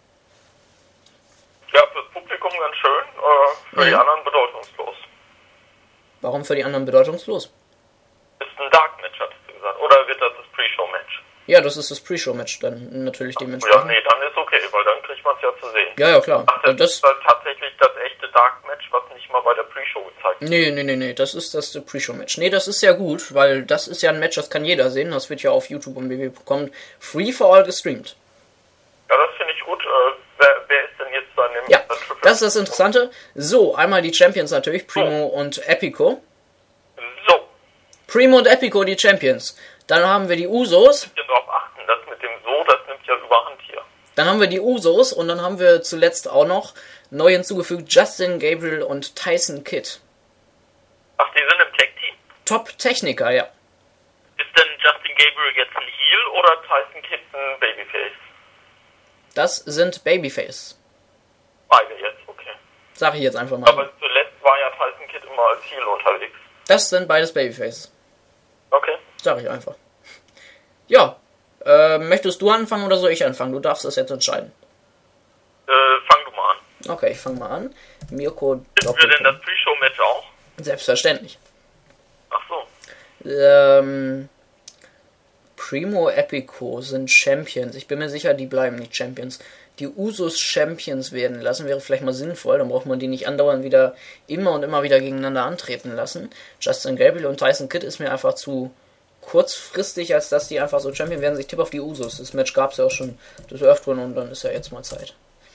Ja, fürs Publikum ganz schön, äh, für mhm. die anderen bedeutungslos. Warum für die anderen bedeutungslos? Ist ein Dark Match, hattest du gesagt. Oder wird das das Pre-Show-Match? Ja, das ist das Pre-Show-Match dann natürlich dementsprechend. Ja, nee, dann ist okay, weil dann kriegt man es ja zu sehen. Ja, ja, klar. Ach, das, das ist halt tatsächlich das echte Dark Match, was nicht mal bei der Pre-Show gezeigt wird. Nee, nee, nee, nee, das ist das Pre-Show-Match. Nee, das ist ja gut, weil das ist ja ein Match, das kann jeder sehen. Das wird ja auf YouTube und w w w punkt com Free for All gestreamt. Ja, das finde ich gut. Äh, wer, wer ist denn jetzt da in dem Ja, das ist das Interessante. So, einmal die Champions natürlich, Primo so. und Epico. So. Primo und Epico, die Champions. Dann haben wir die Usos. Ich muss darauf achten, das mit dem So, das nimmt ja überhand hier. Dann haben wir die Usos und dann haben wir zuletzt auch noch neu hinzugefügt Justin Gabriel und Tyson Kidd. Ach, die sind im Tag-Team? Top-Techniker, ja. Ist denn Justin Gabriel jetzt ein Heel oder Tyson Kidd ein Babyface? Das sind Babyface. Beide jetzt, okay. Sag ich jetzt einfach mal. Aber zuletzt war ja Tyson Kidd immer als Heel unterwegs. Das sind beides Babyface. Okay. Sag ich einfach. Ja, äh, möchtest du anfangen oder soll ich anfangen? Du darfst das jetzt entscheiden. Äh, fang du mal an. Okay, ich fange mal an. Mirko Wissen wir denn das Pre-Show-Match auch? Selbstverständlich. Ach so. Ähm, Primo Epico sind Champions. Ich bin mir sicher, die bleiben nicht Champions. Die Usos Champions werden lassen, wäre vielleicht mal sinnvoll. Dann braucht man die nicht andauernd wieder immer und immer wieder gegeneinander antreten lassen. Justin Gabriel und Tyson Kidd ist mir einfach zu kurzfristig, als dass die einfach so Champion werden. Ich tippe auf die Usos. Das Match gab es ja auch schon des Öfteren und dann ist ja jetzt mal Zeit.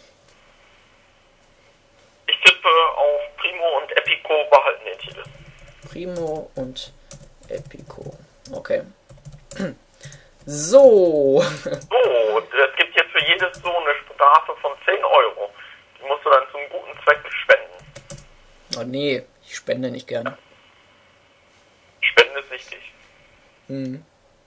Ich tippe auf Primo und Epico behalten den Titel. Primo und Epico. Okay. So. So, es gibt jetzt für jedes so eine Strafe von zehn Euro. Die musst du dann zum guten Zweck spenden. Oh nee, ich spende nicht gerne. Spenden ist wichtig. Hm.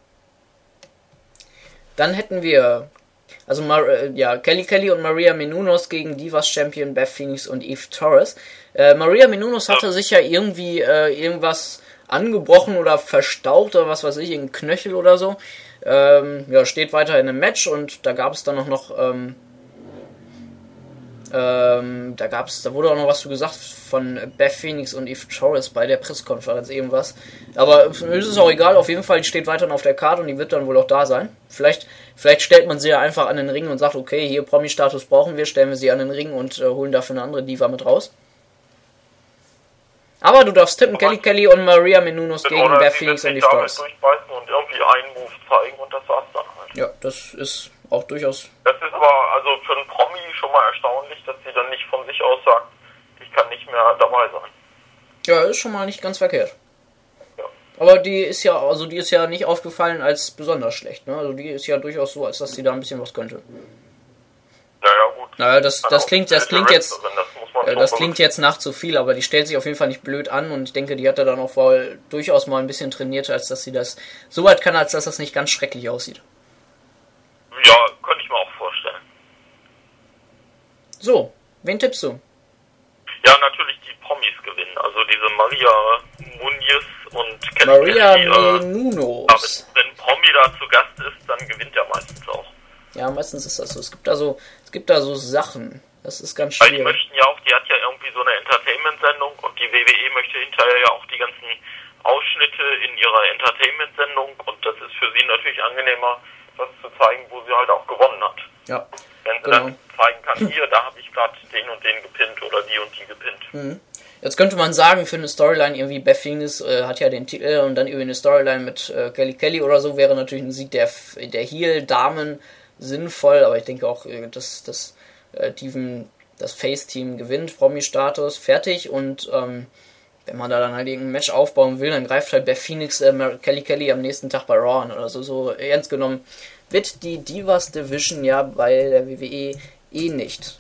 Dann hätten wir, also Mar- ja, Kelly Kelly und Maria Menounos gegen Divas Champion Beth Phoenix und Eve Torres. Äh, Maria Menounos hatte sich ja irgendwie äh, irgendwas angebrochen oder verstaucht oder was weiß ich, irgendein Knöchel oder so. Ähm, ja, steht weiterhin im Match und da gab es dann auch noch, ähm, ähm, da gab's, da wurde auch noch was zu gesagt von Beth Phoenix und Eve Torres bei der Pressekonferenz, irgendwas. Aber ist es auch egal, auf jeden Fall, die steht weiterhin auf der Karte und die wird dann wohl auch da sein. Vielleicht, vielleicht stellt man sie ja einfach an den Ring und sagt, okay, hier Promi-Status brauchen wir, stellen wir sie an den Ring und äh, holen dafür eine andere Diva mit raus. Aber du darfst tippen, Kelly Kelly und Maria Menounos gegen Beth Phoenix und Eve Torres. Durchbeißen und irgendwie einen Move zeigen und das war's dann halt. Ja, das ist auch durchaus... Das ist aber also für einen Promi schon mal erstaunlich, dass sie dann nicht von sich aus sagt, ich kann nicht mehr dabei sein. Ja, ist schon mal nicht ganz verkehrt. Ja. Aber die ist ja, also die ist ja nicht aufgefallen als besonders schlecht, ne? Also die ist ja durchaus so, als dass sie da ein bisschen was könnte. Naja, gut. Naja, das, das klingt, das klingt jetzt, das, äh, das klingt jetzt nach zu viel, aber die stellt sich auf jeden Fall nicht blöd an und ich denke, die hat da dann auch wohl durchaus mal ein bisschen trainiert, als dass sie das so weit kann, als dass das nicht ganz schrecklich aussieht. Ja, könnte ich mir auch vorstellen. So, wen tippst du? Ja, natürlich die Promis gewinnen. Also diese Maria Muniz und Kelly Maria Kelly, äh, Menounos. aber wenn Promi da zu Gast ist, dann gewinnt er meistens auch. Ja, meistens ist das so. Es gibt da so, es gibt da so Sachen. Das ist ganz Weil schwierig. die möchten ja auch, die hat ja irgendwie so eine Entertainment-Sendung und die W W E möchte hinterher ja auch die ganzen Ausschnitte in ihrer Entertainment-Sendung und das ist für sie natürlich angenehmer, das zu zeigen, wo sie halt auch gewonnen hat. Ja. Wenn sie genau. dann zeigen kann, hier, da habe ich gerade den und den gepinnt oder die und die gepinnt. Mhm. Jetzt könnte man sagen, für eine Storyline irgendwie, Beth Phoenix äh, hat ja den Titel und dann irgendwie eine Storyline mit äh, Kelly Kelly oder so, wäre natürlich ein Sieg der, der Heel-Damen sinnvoll, aber ich denke auch, äh, dass, dass äh, Team, das Face-Team gewinnt, Promi-Status, fertig und ähm, wenn man da dann halt irgendein Match aufbauen will, dann greift halt Beth Phoenix äh, Kelly Kelly am nächsten Tag bei Raw an oder so. So ernst genommen wird die Divas Division ja bei der W W E eh nicht.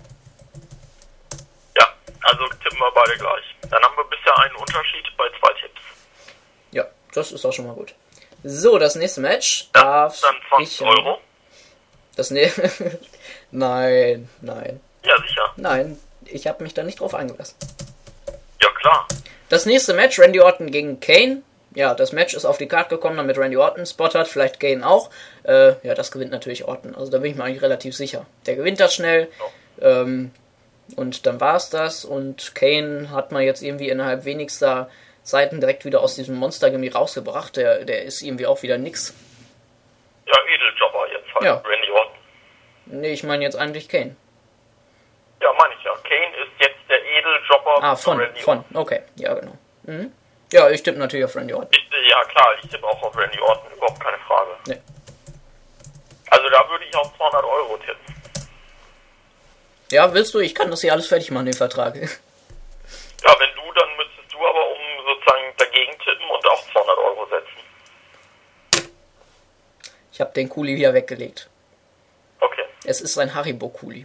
Ja, also tippen wir beide gleich. Dann haben wir bisher einen Unterschied bei zwei Tipps. Ja, das ist auch schon mal gut. So, das nächste Match Ja, darf dann zwanzig ich... Euro. Das ne... nein, nein, Ja, sicher. nein. Ich habe mich da nicht drauf eingelassen. Ja, klar. Das nächste Match, Randy Orton gegen Kane. Ja, das Match ist auf die Karte gekommen, damit Randy Orton Spot hat, vielleicht Kane auch. Äh, ja, das gewinnt natürlich Orton. Also da bin ich mir eigentlich relativ sicher. Der gewinnt das schnell. Ja. Ähm, und dann war es das. Und Kane hat man jetzt irgendwie innerhalb wenigster Zeiten direkt wieder aus diesem Monster-Gimmi rausgebracht. Der, der ist irgendwie auch wieder nix. Ja, Edeljobber jetzt halt. Ja. Randy Orton. Nee, ich meine jetzt eigentlich Kane. Ja, meine ich ja. Kane ist jetzt der Edeljobber Ah, von, Randy von. Orton. Okay, ja genau. Mhm. Ja, ich tippe natürlich auf Randy Orton. Ich, ja, klar, ich tippe auch auf Randy Orton. Überhaupt keine Frage. Nee. Also da würde ich auf zweihundert Euro tippen. Ja, willst du? Ich kann das hier alles fertig machen, den Vertrag. Ja, wenn du, dann müsstest du aber um sozusagen dagegen tippen und auch zweihundert Euro setzen. Ich habe den Kuli wieder weggelegt. Okay. Es ist ein Haribo-Kuli.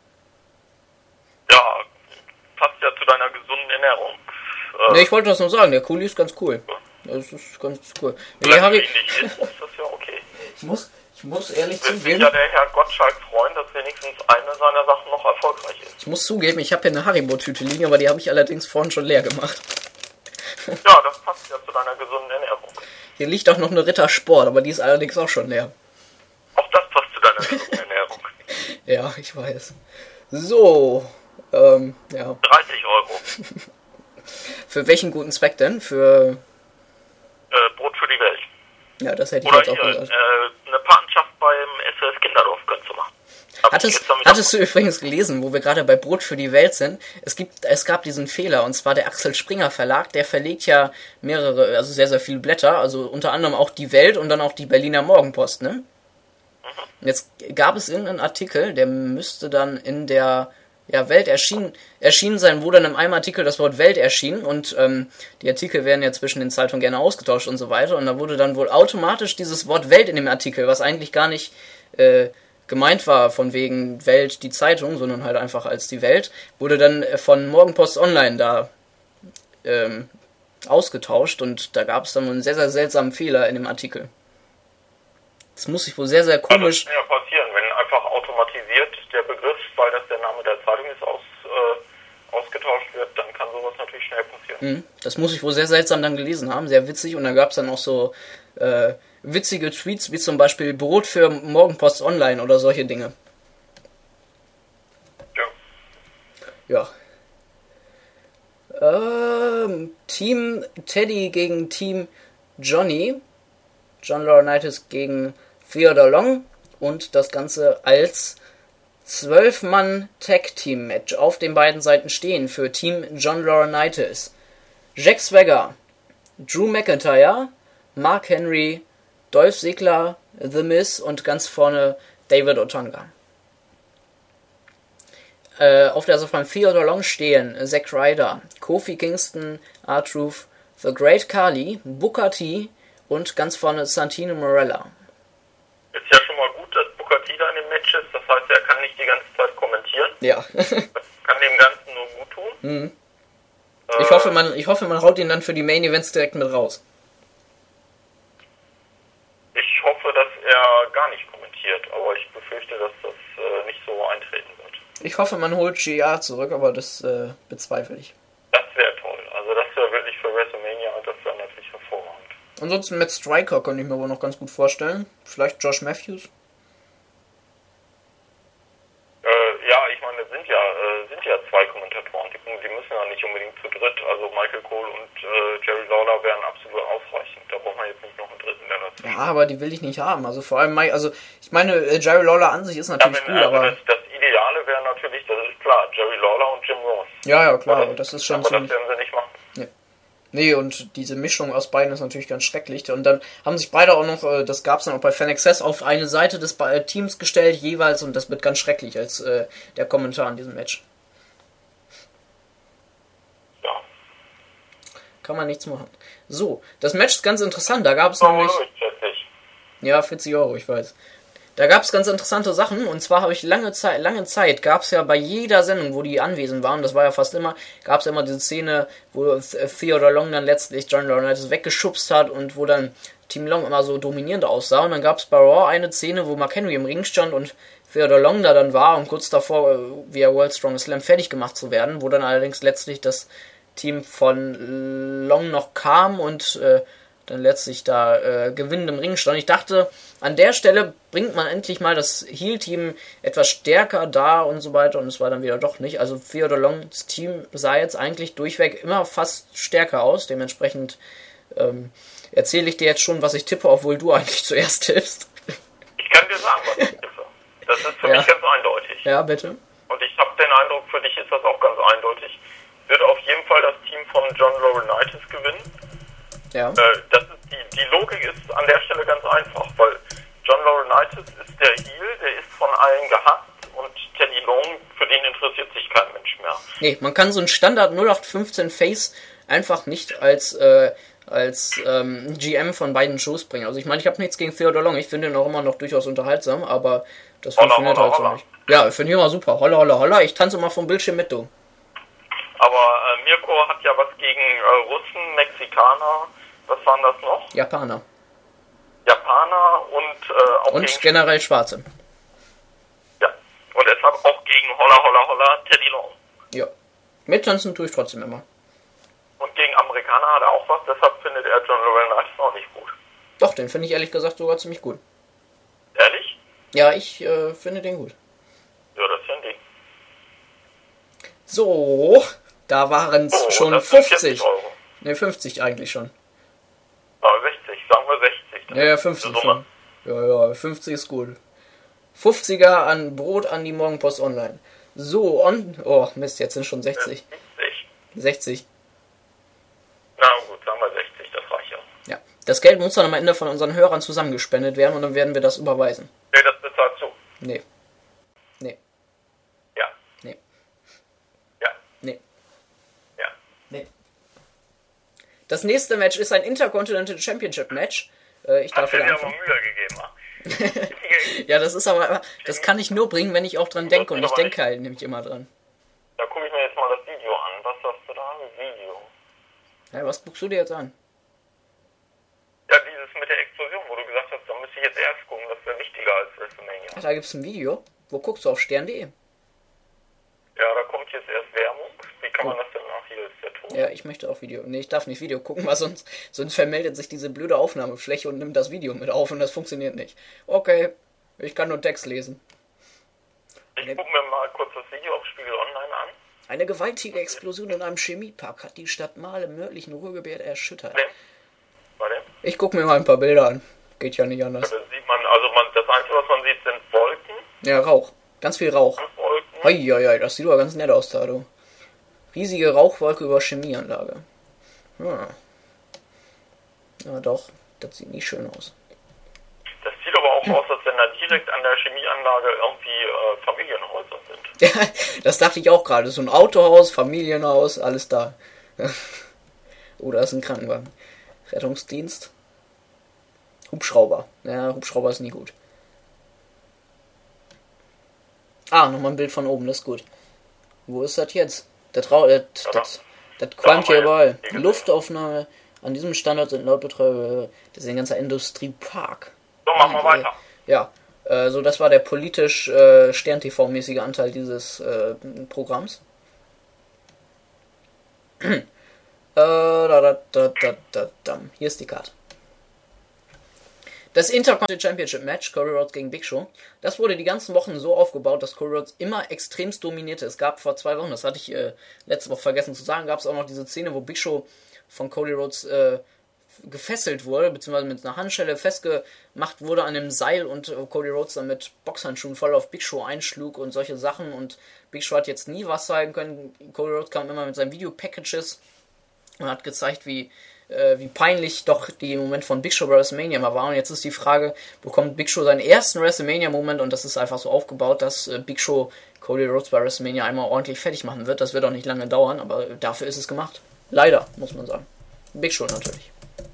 Ja, passt ja zu deiner gesunden Ernährung. Äh, Ne, ich wollte das nur sagen, der Kuli ist ganz cool. Das ist ganz cool. Nee, wenn Harry, du ihn nicht isst, ist das ja okay. ich muss, ich muss ehrlich Wir sind zugeben, ja der Herr Gottschalk freuen, dass wenigstens eine seiner Sachen noch erfolgreich ist. ich muss zugeben, ich habe hier eine Haribo-Tüte liegen, aber die habe ich allerdings vorhin schon leer gemacht. Ja, das passt ja zu deiner gesunden Ernährung. Hier liegt auch noch eine Ritter Sport, aber die ist allerdings auch schon leer. Auch das passt zu deiner gesunden Ernährung. Ja, ich weiß. So, ähm, ja. dreißig Euro. Für welchen guten Zweck denn? Für, Äh, Brot für die Welt. ja, das hätte ich Oder jetzt auch hier, gesagt. äh, eine Patenschaft beim S O S Kinderdorf könntest du machen. Hab ich Hattest, gestern wieder- hattest du übrigens gelesen, wo wir gerade bei Brot für die Welt sind, es gibt, es gab diesen Fehler, und zwar der Axel Springer Verlag, der verlegt ja mehrere, also sehr, sehr viele Blätter, also unter anderem auch die Welt und dann auch die Berliner Morgenpost, ne? Und jetzt gab es irgendeinen Artikel, der müsste dann in der ja, Welt erschienen, erschienen sein, wo dann in einem Artikel das Wort Welt erschien und ähm, die Artikel werden ja zwischen den Zeitungen gerne ausgetauscht und so weiter und da wurde dann wohl automatisch dieses Wort Welt in dem Artikel, was eigentlich gar nicht äh, gemeint war von wegen Welt die Zeitung, sondern halt einfach als die Welt, wurde dann von Morgenpost Online da ähm, ausgetauscht und da gab es dann einen sehr, sehr seltsamen Fehler in dem Artikel. Das muss sich wohl sehr, sehr komisch... Das kann ja passieren, wenn einfach automatisiert der Begriff, weil das der Name der Zeitung ist, aus, äh, ausgetauscht wird, dann kann sowas natürlich schnell passieren. Mhm. Das muss ich wohl sehr seltsam dann gelesen haben, sehr witzig. Und da gab es dann auch so äh, witzige Tweets, wie zum Beispiel Brot für Morgenpost Online oder solche Dinge. Ja. Ja. Ähm, Team Teddy gegen Team Johnny. John Laurinaitis gegen Theodore Long. Und das Ganze als zwölf Mann Tag-Team-Match auf den beiden Seiten stehen für Team John Laurinaitis. Jack Swagger, Drew McIntyre, Mark Henry, Dolph Ziggler, The Miz und ganz vorne David Otunga. Äh, auf der also beim Theodore Long stehen Zack Ryder, Kofi Kingston, R-Truth, The Great Khali, Booker T und ganz vorne Santino Marella. Ist ja schon mal gut, dass Booker T da in dem Match ist, das heißt, er kann nicht die ganze Zeit kommentieren. Ja. Das kann dem Ganzen nur gut tun. Mhm. Ich hoffe, man, ich hoffe, man haut ihn dann für die Main Events direkt mit raus. Ich hoffe, dass er gar nicht kommentiert, aber ich befürchte, dass das äh, nicht so eintreten wird. Ich hoffe, man holt G R zurück, aber das äh, bezweifle ich. Das wäre toll. Also das wäre wirklich für WrestleMania, das wäre natürlich hervorragend. Ansonsten Matt Striker könnte ich mir wohl noch ganz gut vorstellen. Vielleicht Josh Matthews. Äh, ja, ich meine, es sind ja, äh, sind ja zwei Kommentatoren, die, die müssen ja nicht unbedingt zu dritt. Also Michael Cole und äh, Jerry Lawler wären absolut ausreichend. Da braucht man jetzt nicht noch einen dritten, der dazu. Ja, aber die will ich nicht haben. Also vor allem, Mike, also ich meine, äh, Jerry Lawler an sich ist natürlich Ja, wenn, gut, also aber... das, das Ideale wäre natürlich, das ist klar, Jerry Lawler und Jim Ross. Ja, ja, klar, das, das ist schon aber ziemlich... das werden sie nicht machen. Nee. Nee, und diese Mischung aus beiden ist natürlich ganz schrecklich. Und dann haben sich beide auch noch, äh, das gab's dann auch bei Fan Access, auf eine Seite des Ba- Teams gestellt, jeweils, und das wird ganz schrecklich als äh, der Kommentar in diesem Match. Ja. Kann man nichts machen. So, das Match ist ganz interessant, da gab es Oh, nämlich... vierzig. Ja, vierzig Euro, ich weiß. Da gab es ganz interessante Sachen, und zwar habe ich lange Zeit, lange Zeit gab es ja bei jeder Sendung, wo die anwesend waren, das war ja fast immer, gab es ja immer diese Szene, wo Theodore Long dann letztlich John Laurinaitis weggeschubst hat und wo dann Team Long immer so dominierend aussah. Und dann gab es bei Raw eine Szene, wo Mark Henry im Ring stand und Theodore Long da dann war und kurz davor, via World Strongest Slam fertig gemacht zu werden, wo dann allerdings letztlich das Team von Long noch kam und äh, dann letztlich da äh, gewinnend im Ring stand. Ich dachte, an der Stelle bringt man endlich mal das Heel-Team etwas stärker da und so weiter, und es war dann wieder doch nicht. Also Theodore Longs Team sah jetzt eigentlich durchweg immer fast stärker aus. Dementsprechend ähm, erzähle ich dir jetzt schon, was ich tippe, obwohl du eigentlich zuerst tippst. Ich kann dir sagen, was ich tippe. Das ist für Ja. mich ganz eindeutig. Ja, bitte. Und ich habe den Eindruck, für dich ist das auch ganz eindeutig. Wird auf jeden Fall das Team von John Laurinaitis gewinnen. Ja. Äh, das ist die, die Logik ist an der Stelle ganz einfach, weil John Laurinaitis ist der Heel, der ist von allen gehasst, und Teddy Long, für den interessiert sich kein Mensch mehr. Nee, man kann so einen Standard null acht fünfzehn Face einfach nicht als äh, als ähm, G M von beiden Shows bringen. Also ich meine, ich habe nichts gegen Theodore Long, ich finde ihn auch immer noch durchaus unterhaltsam, aber das Holla, funktioniert holla, halt so holla. nicht. Ja, ich finde ihn immer super. Holla, holla, holla. Ich tanze immer vom Bildschirm mit, du. Aber äh, Mirko hat ja was gegen äh, Russen, Mexikaner, was waren das noch? Japaner. Japaner und äh, auch Und gegen... generell Schwarze. Ja, und deshalb auch gegen Holla, Holla, Holla, Teddy Long. Ja. Mittanzen tue ich trotzdem immer. Und gegen Amerikaner hat er auch was, deshalb findet er John Laurinaitis auch nicht gut. Doch, den finde ich ehrlich gesagt sogar ziemlich gut. Ehrlich? Ja, ich äh, finde den gut. Ja, das ist ja ein Ding. So, da waren es Oh, schon das sind fünfzig. vierzig Euro. Ne, fünfzig eigentlich schon. Aber sechzig, sagen wir sechzig. Ja, ja, fünfzig schon. Ja, ja, fünfzig ist gut. fünfziger an Brot an die Morgenpost Online. So, on... Oh, Mist, jetzt sind schon sechzig. siebzig. sechzig. Na gut, sagen wir sechzig, das reicht ja. Ja. Das Geld muss dann am Ende von unseren Hörern zusammengespendet werden und dann werden wir das überweisen. Nee, das bezahlst du. Nee. Nee. Ja. Nee. Ja. Nee. Ja. Nee. Das nächste Match ist ein Intercontinental Championship Match. Äh, ich darf Hast du wieder dir aber anfangen. Mühe gegeben, ha? Ja, das ist aber, das kann ich nur bringen, wenn ich auch dran denke, und ich denke halt nämlich immer dran. Da gucke ich mir jetzt mal das Video an. Was hast du da? Ein Video. Ja, was guckst du dir jetzt an? Ja, dieses mit der Explosion, wo du gesagt hast, da müsste ich jetzt erst gucken, das wäre wichtiger als WrestleMania. Ach, da gibt's ein Video. Wo guckst du? Auf stern punkt de? Ja, da kommt jetzt erst Werbung. Wie kann man das denn nach? Hier ist der Ton. Ja, ich möchte auch Video. Nee, ich darf nicht Video gucken, weil sonst, sonst vermeldet sich diese blöde Aufnahmefläche und nimmt das Video mit auf und das funktioniert nicht. Okay, ich kann nur Text lesen. Ich gucke mir mal kurz das Video auf Spiegel Online an. Eine gewaltige Explosion in einem Chemiepark hat die Stadt Marl im nördlichen Ruhrgebiet erschüttert. Warte. Warte. Ich gucke mir mal ein paar Bilder an. Geht ja nicht Da anders. sieht man, also man, das Einzige, was man sieht, sind Wolken. Ja, Rauch. Ganz viel Rauch. Wolken. Heieiei, das sieht aber ganz nett aus da, du. Riesige Rauchwolke über Chemieanlage. Ja. Ja, doch. Das sieht nicht schön aus. Das sieht aber auch aus, als wenn da direkt an der Chemieanlage irgendwie äh, Familienhäuser sind. Ja, das dachte ich auch gerade. So ein Autohaus, Familienhaus, alles da. Oh, da ist ein Krankenwagen. Rettungsdienst. Hubschrauber. Ja, Hubschrauber ist nie gut. Ah, nochmal ein Bild von oben, das ist gut. Wo ist das jetzt? Das, Rau das, das, das qualmt hier überall. Luftaufnahme. An diesem Standort sind laut Betreiber, das ist ein ganzer Industriepark. So, machen wir weiter. Ja, äh, so das war der politisch äh, Stern-T V-mäßige Anteil dieses äh, Programms. äh, da, da, da, da, da, da. Hier ist die Karte. Das Intercontinental Championship Match, Cody Rhodes gegen Big Show, das wurde die ganzen Wochen so aufgebaut, dass Cody Rhodes immer extremst dominierte. Es gab vor zwei Wochen, das hatte ich äh, letzte Woche vergessen zu sagen, gab es auch noch diese Szene, wo Big Show von Cody Rhodes äh, gefesselt wurde, beziehungsweise mit einer Handschelle festgemacht wurde an einem Seil und Cody Rhodes dann mit Boxhandschuhen voll auf Big Show einschlug und solche Sachen und Big Show hat jetzt nie was zeigen können. Cody Rhodes kam immer mit seinen Video-Packages und hat gezeigt, wie, äh, wie peinlich doch die Moment von Big Show bei WrestleMania mal war. Und jetzt ist die Frage, bekommt Big Show seinen ersten WrestleMania-Moment und das ist einfach so aufgebaut, dass äh, Big Show Cody Rhodes bei WrestleMania einmal ordentlich fertig machen wird. Das wird auch nicht lange dauern, aber dafür ist es gemacht. Leider, muss man sagen. Big Show natürlich.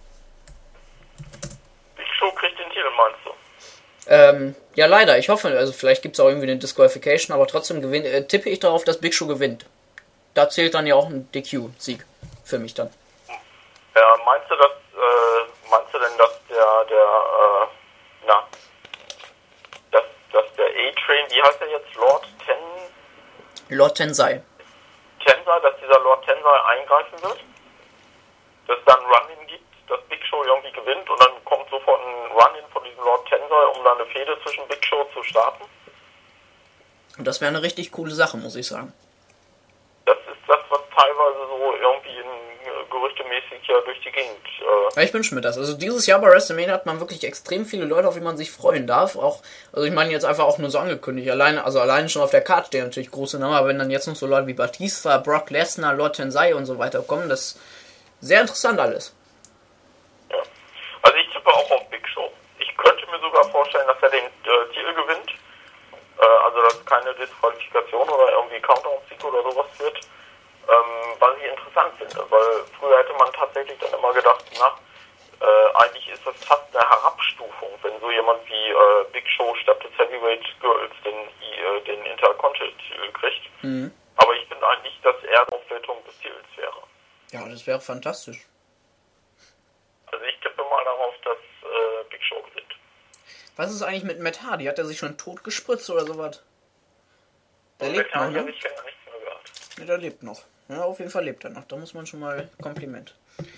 Big Show kriegt den Titel, meinst du? Ähm, ja, leider. Ich hoffe, also vielleicht gibt es auch irgendwie eine Disqualification, aber trotzdem gewinnt, äh, tippe ich darauf, dass Big Show gewinnt. Da zählt dann ja auch ein D Q-Sieg für mich dann. Ja, meinst du, dass, äh, meinst du denn, dass der, der, äh, na, dass, dass der A-Train, wie heißt er jetzt, Lord Ten? Lord Tensai. Tensai, dass dieser Lord Tensai eingreifen wird? Dass es dann einen Run-In gibt, dass Big Show irgendwie gewinnt und dann kommt sofort ein Run-In von diesem Lord Tensai, um dann eine Fehde zwischen Big Show zu starten? Und das wäre eine richtig coole Sache, muss ich sagen. Das ist das, was teilweise so irgendwie in äh, gerüchtemäßig ja durch die Gegend... Äh ja, ich wünsche mir das. Also dieses Jahr bei WrestleMania hat man wirklich extrem viele Leute, auf die man sich freuen darf. Auch, also ich meine jetzt einfach auch nur so angekündigt. Alleine, also alleine schon auf der Karte stehen natürlich große Namen, aber wenn dann jetzt noch so Leute wie Batista, Brock Lesnar, Lord Tensai und so weiter kommen, das ist sehr interessant alles. Ja. Also ich tippe auch auf Big Show. Ich könnte mir sogar vorstellen, dass er den äh, Titel gewinnt. Äh, also dass es keine Disqualifikation oder irgendwie Countdown-Sieg oder sowas wird. Ähm, was ich interessant finde, weil früher hätte man tatsächlich dann immer gedacht, na, äh, eigentlich ist das fast eine Herabstufung, wenn so jemand wie äh, Big Show statt des Heavyweight Girls den, äh, den Intercontinental-Titel kriegt. Mhm. Aber ich finde eigentlich, dass er eine Aufwertung des Titels wäre. Ja, das wäre fantastisch. Also ich tippe mal darauf, dass äh, Big Show gewinnt. Was ist eigentlich mit Matt Hardy? Hat er sich schon tot gespritzt oder sowas? Der Und lebt noch, ne? Ich habe nichts mehr gehört. Ja, der lebt noch. Ja, auf jeden Fall lebt er noch. Da muss man schon mal Kompliment.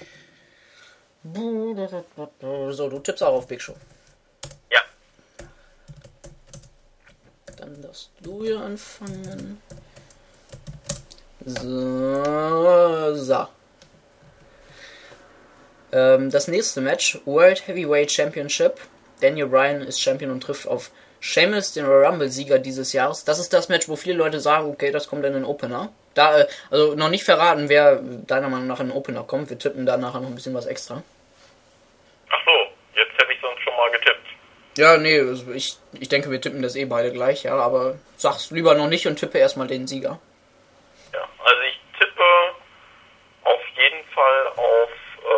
So, du tippst auch auf Big Show. Ja. Dann darfst du hier anfangen. So, so. Ähm, das nächste Match, World Heavyweight Championship. Daniel Bryan ist Champion und trifft auf Sheamus, den Royal Rumble-Sieger dieses Jahres. Das ist das Match, wo viele Leute sagen, okay, das kommt in den Opener. Da, äh, also noch nicht verraten, wer deiner Meinung nach in den Opener kommt. Wir tippen da nachher noch ein bisschen was extra. Ach so, jetzt hätte ich sonst schon mal getippt. Ja, nee, also ich, ich denke, wir tippen das eh beide gleich, ja, aber sag's lieber noch nicht und tippe erstmal den Sieger. Ja, also ich tippe auf jeden Fall auf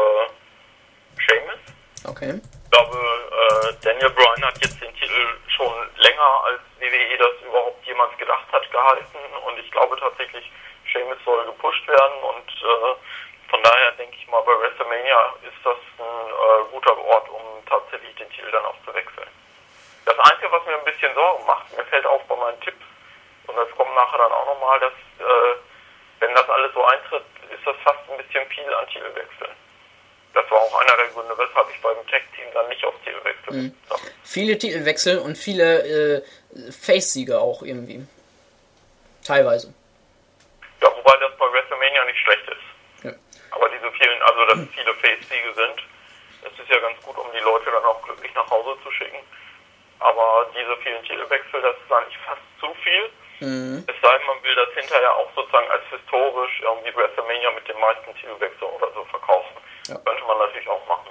äh, Sheamus. Okay. Ich glaube, äh, Daniel Bryan hat jetzt den Titel schon länger als W W E das überhaupt jemals gedacht hat gehalten und ich glaube tatsächlich, Sheamus soll gepusht werden und äh, von daher denke ich mal, bei WrestleMania ist das ein äh, guter Ort, um tatsächlich den Titel dann auch zu wechseln. Das Einzige, was mir ein bisschen Sorgen macht, mir fällt auf bei meinem Tipp, und das kommt nachher dann auch nochmal, dass äh, wenn das alles so eintritt, ist das fast ein bisschen viel an Titelwechseln. Das war auch einer der Gründe, weshalb ich beim Tag-Team dann nicht auf Titelwechsel mhm. habe. Viele Titelwechsel und viele äh, Face-Siege auch irgendwie. Teilweise. Ja, wobei das bei WrestleMania nicht schlecht ist. Ja. Aber diese vielen, also dass mhm. viele Face-Siege sind, das ist ja ganz gut, um die Leute dann auch glücklich nach Hause zu schicken. Aber diese vielen Titelwechsel, das ist eigentlich fast zu viel. Mhm. Es sei denn, man will das hinterher auch sozusagen als historisch irgendwie WrestleMania mit den meisten Titelwechseln oder so verkaufen. Ja. Könnte man natürlich auch machen.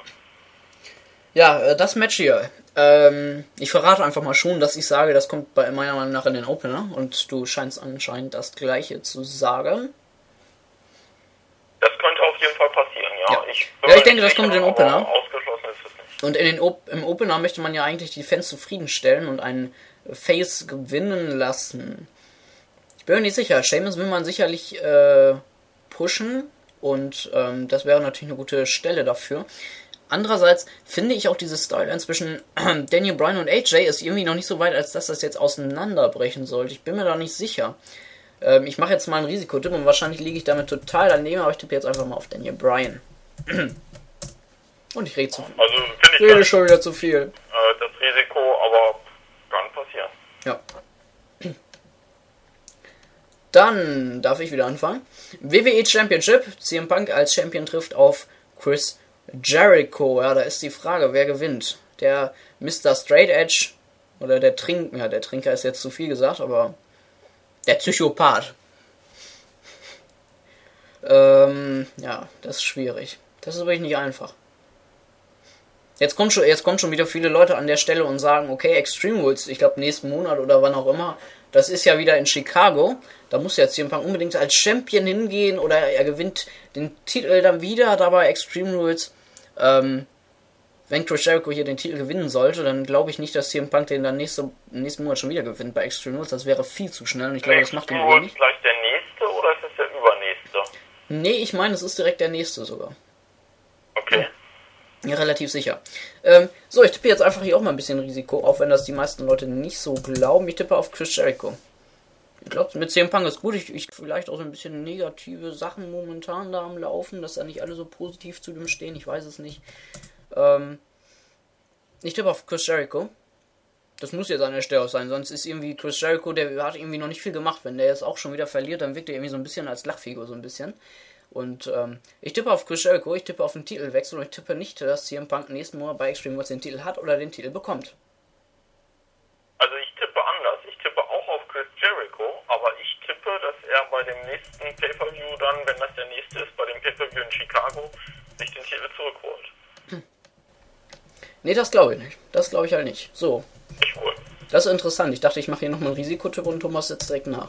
Ja, das Match hier. Ähm, ich verrate einfach mal schon, dass ich sage, das kommt bei meiner Meinung nach in den Opener. Und du scheinst anscheinend das Gleiche zu sagen. Das könnte auf jeden Fall passieren, ja. Ja, ich, ja, ich denke, das kommt in den Opener. Ausgeschlossen ist es nicht. Und in den o- im Opener möchte man ja eigentlich die Fans zufriedenstellen und einen Face gewinnen lassen. Ich bin mir nicht sicher. Sheamus will man sicherlich äh, pushen. Und ähm, das wäre natürlich eine gute Stelle dafür. Andererseits finde ich auch diese Storyline zwischen äh, Daniel Bryan und A J ist irgendwie noch nicht so weit, als dass das jetzt auseinanderbrechen sollte. Ich bin mir da nicht sicher. Ähm, ich mache jetzt mal einen Risikotipp und wahrscheinlich liege ich damit total daneben, aber ich tippe jetzt einfach mal auf Daniel Bryan. Und ich rede zu viel. Also finde ich rede schon wieder zu viel. Äh, das Risiko, aber kann passieren. Ja. Dann darf ich wieder anfangen. W W E Championship. C M Punk als Champion trifft auf Chris Jericho, ja, da ist die Frage, wer gewinnt? Der Mister Straight Edge oder der Trinker? Ja, der Trinker ist jetzt zu viel gesagt, aber der Psychopath. Ähm, ja, das ist schwierig. Das ist wirklich nicht einfach. Jetzt kommen schon, jetzt kommen schon wieder viele Leute an der Stelle und sagen, okay, Extreme Rules, ich glaube nächsten Monat oder wann auch immer, das ist ja wieder in Chicago. Da muss jetzt C M Punk unbedingt als Champion hingehen oder er gewinnt den Titel dann wieder da bei Extreme Rules. Ähm, wenn Chris Jericho hier den Titel gewinnen sollte, dann glaube ich nicht, dass C M Punk den dann nächste, nächsten Monat schon wieder gewinnt bei Extreme Rules. Das wäre viel zu schnell und ich glaube, das macht ihn wenig. Ist gleich der nächste oder ist es der übernächste? Nee, ich meine, es ist direkt der nächste sogar. Okay. Ja, relativ sicher. Ähm, so, ich tippe jetzt einfach hier auch mal ein bisschen Risiko, auch wenn das die meisten Leute nicht so glauben. Ich tippe auf Chris Jericho. Ich glaube, mit C M Punk ist gut. Ich, ich vielleicht auch so ein bisschen negative Sachen momentan da am Laufen, dass da nicht alle so positiv zu dem stehen. Ich weiß es nicht. Ähm, ich tippe auf Chris Jericho. Das muss jetzt an der Stelle auch sein, sonst ist irgendwie Chris Jericho, der hat irgendwie noch nicht viel gemacht. Wenn der jetzt auch schon wieder verliert, dann wirkt er irgendwie so ein bisschen als Lachfigur, so ein bisschen. Und ähm, ich tippe auf Chris Jericho, ich tippe auf den Titelwechsel und ich tippe nicht, dass C M Punk nächsten Monat bei Extreme Rules den Titel hat oder den Titel bekommt. Also ich tippe anders, ich tippe auch auf Chris Jericho, aber ich tippe, dass er bei dem nächsten Pay-Per-View dann, wenn das der nächste ist, bei dem Pay-Per-View in Chicago, sich den Titel zurückholt. Hm. Nee, das glaube ich nicht. Das glaube ich halt nicht. So. Ich wohl. Das ist interessant. Ich dachte, ich mache hier nochmal einen Risikotipp und Thomas setzt direkt nach.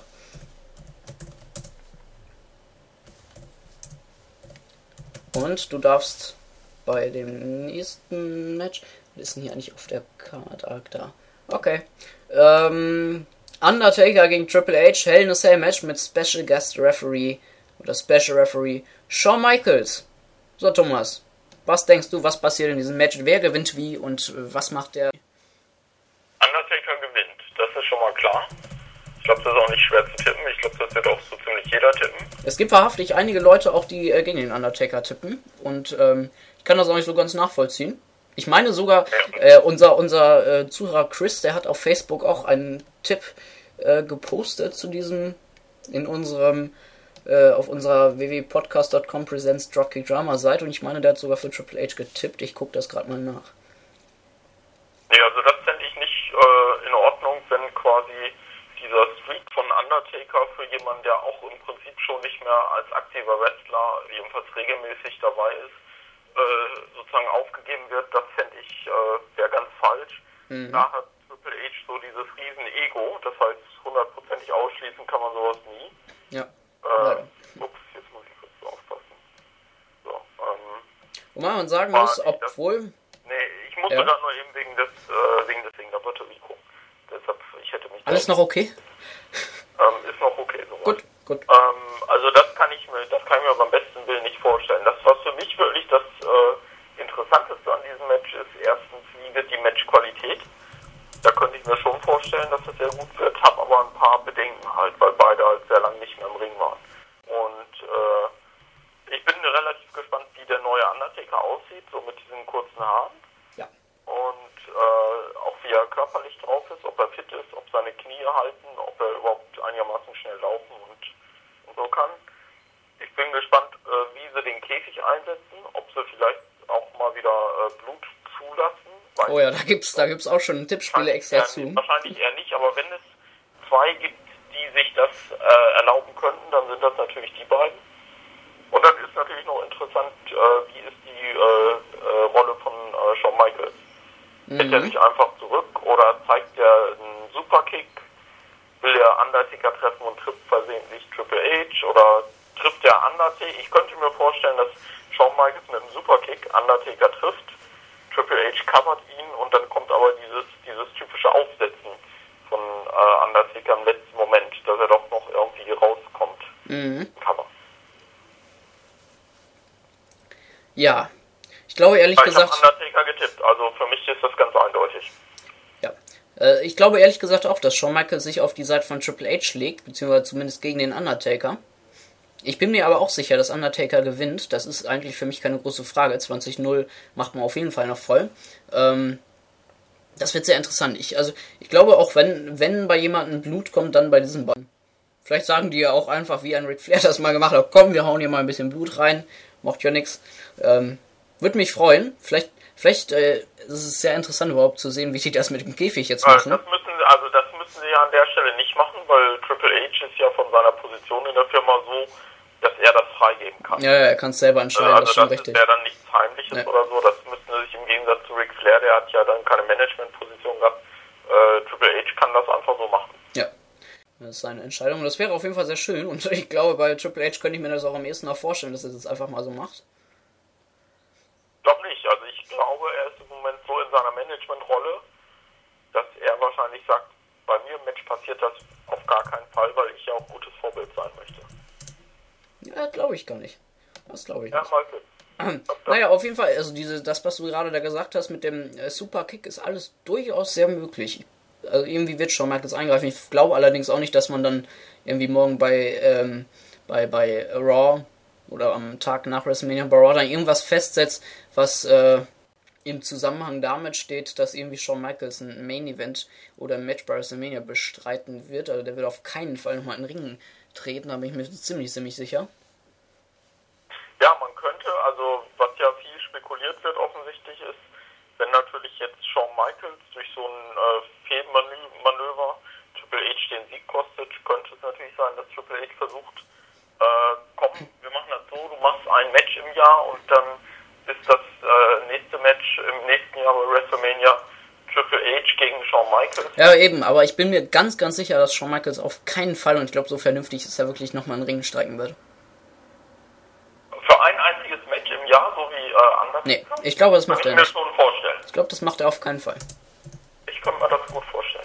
Und du darfst bei dem nächsten Match... Was ist denn hier eigentlich auf der Card? Ah, da. Okay. Ähm, Undertaker gegen Triple H. Hell in a Cell Match mit Special Guest Referee oder Special Referee Shawn Michaels. So, Thomas. Was denkst du, was passiert in diesem Match? Wer gewinnt wie und was macht der? Undertaker gewinnt. Das ist schon mal klar. Ich glaube, das ist auch nicht schwer zu tippen. Ich glaube, das wird auch so ziemlich jeder tippen. Es gibt wahrhaftig einige Leute auch, die äh, gegen den Undertaker tippen. Und ähm, ich kann das auch nicht so ganz nachvollziehen. Ich meine sogar, äh, unser, unser äh, Zuhörer Chris, der hat auf Facebook auch einen Tipp äh, gepostet zu diesem, in unserem, äh, auf unserer w w w punkt podcast punkt com presents Dropkick Drama Seite. Und ich meine, der hat sogar für Triple H getippt. Ich gucke das gerade mal nach. Nee, also das fände ich nicht äh, in Ordnung, wenn quasi dieser Streak von Undertaker für jemanden, der auch im Prinzip schon nicht mehr als aktiver Wrestler jedenfalls regelmäßig dabei ist, äh, sozusagen aufgegeben wird. Das fände ich, äh, wäre ganz falsch. Mhm. Da hat Triple H so dieses riesen Ego, das heißt hundertprozentig ausschließen kann man sowas nie. Ja. Äh, ups, jetzt muss ich kurz aufpassen. So, ähm, Wobei man sagen muss, obwohl... Nee, ich musste ja. gerade nur eben wegen des, äh, wegen des wegen der Batterie gucken. Deshalb, ich hätte mich... Alles noch okay? Ähm, ist noch okay, soweit. Gut, gut. Ähm, also das kann ich mir, das kann ich mir beim besten Willen nicht vorstellen. Das, was für mich wirklich das äh, Interessanteste an diesem Match ist, erstens, wie wird die Matchqualität? Da könnte ich mir schon vorstellen, dass es sehr gut wird, habe aber ein paar Bedenken halt, weil beide halt sehr lange nicht mehr im Ring waren. Und äh, ich bin relativ gespannt, wie der neue Undertaker aussieht, so mit diesen kurzen Haaren. Ja. Und äh, auch wie er körperlich drauf ist, ob er fit ist, ob seine Knie halten, ob er überhaupt einigermaßen schnell laufen und, und so kann. Ich bin gespannt, äh, wie sie den Käfig einsetzen, ob sie vielleicht auch mal wieder äh, Blut zulassen. Oh ja, da gibt's, da gibt's auch schon Tippspiele extra zu. Nicht, wahrscheinlich eher nicht, aber wenn es zwei gibt, die sich das äh, erlauben könnten, dann sind das natürlich die beiden. Und dann ist natürlich noch interessant, äh, wie ist die äh, äh, Rolle von äh, Shawn Michaels. Mhm. Hält er sich einfach zurück oder zeigt er einen Superkick? Will er Undertaker treffen und trifft versehentlich Triple H? Oder trifft er Undertaker? Ich könnte mir vorstellen, dass Shawn Michaels mit einem Superkick Undertaker trifft, Triple H covert ihn und dann kommt aber dieses, dieses typische Aufsetzen von äh, Undertaker im letzten Moment, dass er doch noch irgendwie rauskommt. Mhm. Cover. Ja, ich glaube ehrlich ich gesagt... Ich habe Undertaker getippt, also für mich ist das ganz eindeutig. Ja, äh, ich glaube ehrlich gesagt auch, dass Shawn Michaels sich auf die Seite von Triple H legt, beziehungsweise zumindest gegen den Undertaker. Ich bin mir aber auch sicher, dass Undertaker gewinnt. Das ist eigentlich für mich keine große Frage. zwanzig null macht man auf jeden Fall noch voll. Ähm, das wird sehr interessant. Ich, also, ich glaube auch, wenn, wenn bei jemandem Blut kommt, dann bei diesen beiden. Vielleicht sagen die ja auch einfach, wie ein Ric Flair das mal gemacht hat, komm, wir hauen hier mal ein bisschen Blut rein. Macht ja nix. Ähm, Würde mich freuen. Vielleicht, vielleicht äh, ist es sehr interessant überhaupt zu sehen, wie die das mit dem Käfig jetzt Äh, machen. Das müssen, also das müssen sie ja an der Stelle nicht machen, weil Triple H ist ja von seiner Position in der Firma so, dass er das freigeben kann. Ja, er kann es selber entscheiden, also das ist schon das richtig. wäre dann nichts Heimliches Ja. oder so, das müssten sie sich im Gegensatz zu Ric Flair, der hat ja dann keine Managementposition gehabt, äh, Triple H kann das einfach so machen. Ja, das ist seine Entscheidung. Das wäre auf jeden Fall sehr schön und ich glaube, bei Triple H könnte ich mir das auch am ehesten noch vorstellen, dass er das einfach mal so macht. Ich glaube nicht, also ich glaube, er ist im Moment so in seiner Managementrolle, dass er wahrscheinlich sagt, bei mir im Match passiert das auf gar keinen Fall, weil ich ja auch gutes Vorbild sein möchte. Ja, glaube ich gar nicht. Das glaube ich Ja, nicht. mal sehen. Naja, auf jeden Fall, also diese, das, was du gerade da gesagt hast mit dem äh, Superkick, ist alles durchaus sehr möglich. Also irgendwie wird Shawn Michaels eingreifen. Ich glaube allerdings auch nicht, dass man dann irgendwie morgen bei, ähm, bei, bei Raw oder am Tag nach WrestleMania bei Raw dann irgendwas festsetzt, was äh, im Zusammenhang damit steht, dass irgendwie Shawn Michaels ein Main Event oder ein Match bei WrestleMania bestreiten wird. Also der wird auf keinen Fall nochmal in den Ring treten, da bin ich mir ziemlich, ziemlich sicher. Ja, man könnte, also was ja viel spekuliert wird offensichtlich ist, wenn natürlich jetzt Shawn Michaels durch so ein äh, Fehlmanöver Triple H den Sieg kostet, könnte es natürlich sein, dass Triple H versucht, äh, komm, wir machen das so, du machst ein Match im Jahr und dann ist das äh, nächste Match im nächsten Jahr bei WrestleMania Triple H gegen Shawn Michaels. Ja, eben, aber ich bin mir ganz, ganz sicher, dass Shawn Michaels auf keinen Fall, und ich glaube, so vernünftig ist er wirklich nochmal in den Ring steigen wird. Für ein einziges Match im Jahr, so wie äh, anders? Nee, ich glaube, das macht kann er ich mir nicht. schon vorstellen. Ich glaube, das macht er auf keinen Fall. Ich könnte mir das gut vorstellen.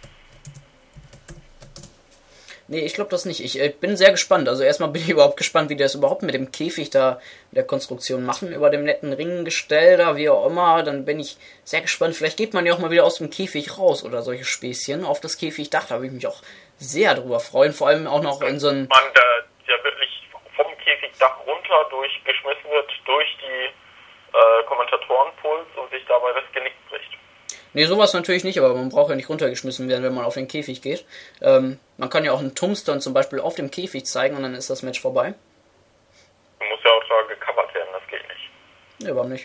Nee, ich glaube das nicht. Ich äh, bin sehr gespannt. Also erstmal bin ich überhaupt gespannt, wie die das überhaupt mit dem Käfig da, mit der Konstruktion machen, über dem netten Ringgestell da, wie auch immer. Dann bin ich sehr gespannt. Vielleicht geht man ja auch mal wieder aus dem Käfig raus oder solche Späßchen auf das Käfigdach. Da würde ich mich auch sehr drüber freuen. Vor allem auch noch in so einem... Man, der, der wirklich vom Käfigdach runter durchgeschmissen wird, durch die äh, Kommentatorenpuls und sich dabei das Genick bricht. Nee, sowas natürlich nicht, aber man braucht ja nicht runtergeschmissen werden, wenn man auf den Käfig geht. Ähm, man kann ja auch einen Tombstone zum Beispiel auf dem Käfig zeigen und dann ist das Match vorbei. Du musst ja auch da gecovert werden, das geht nicht. Nee, warum nicht?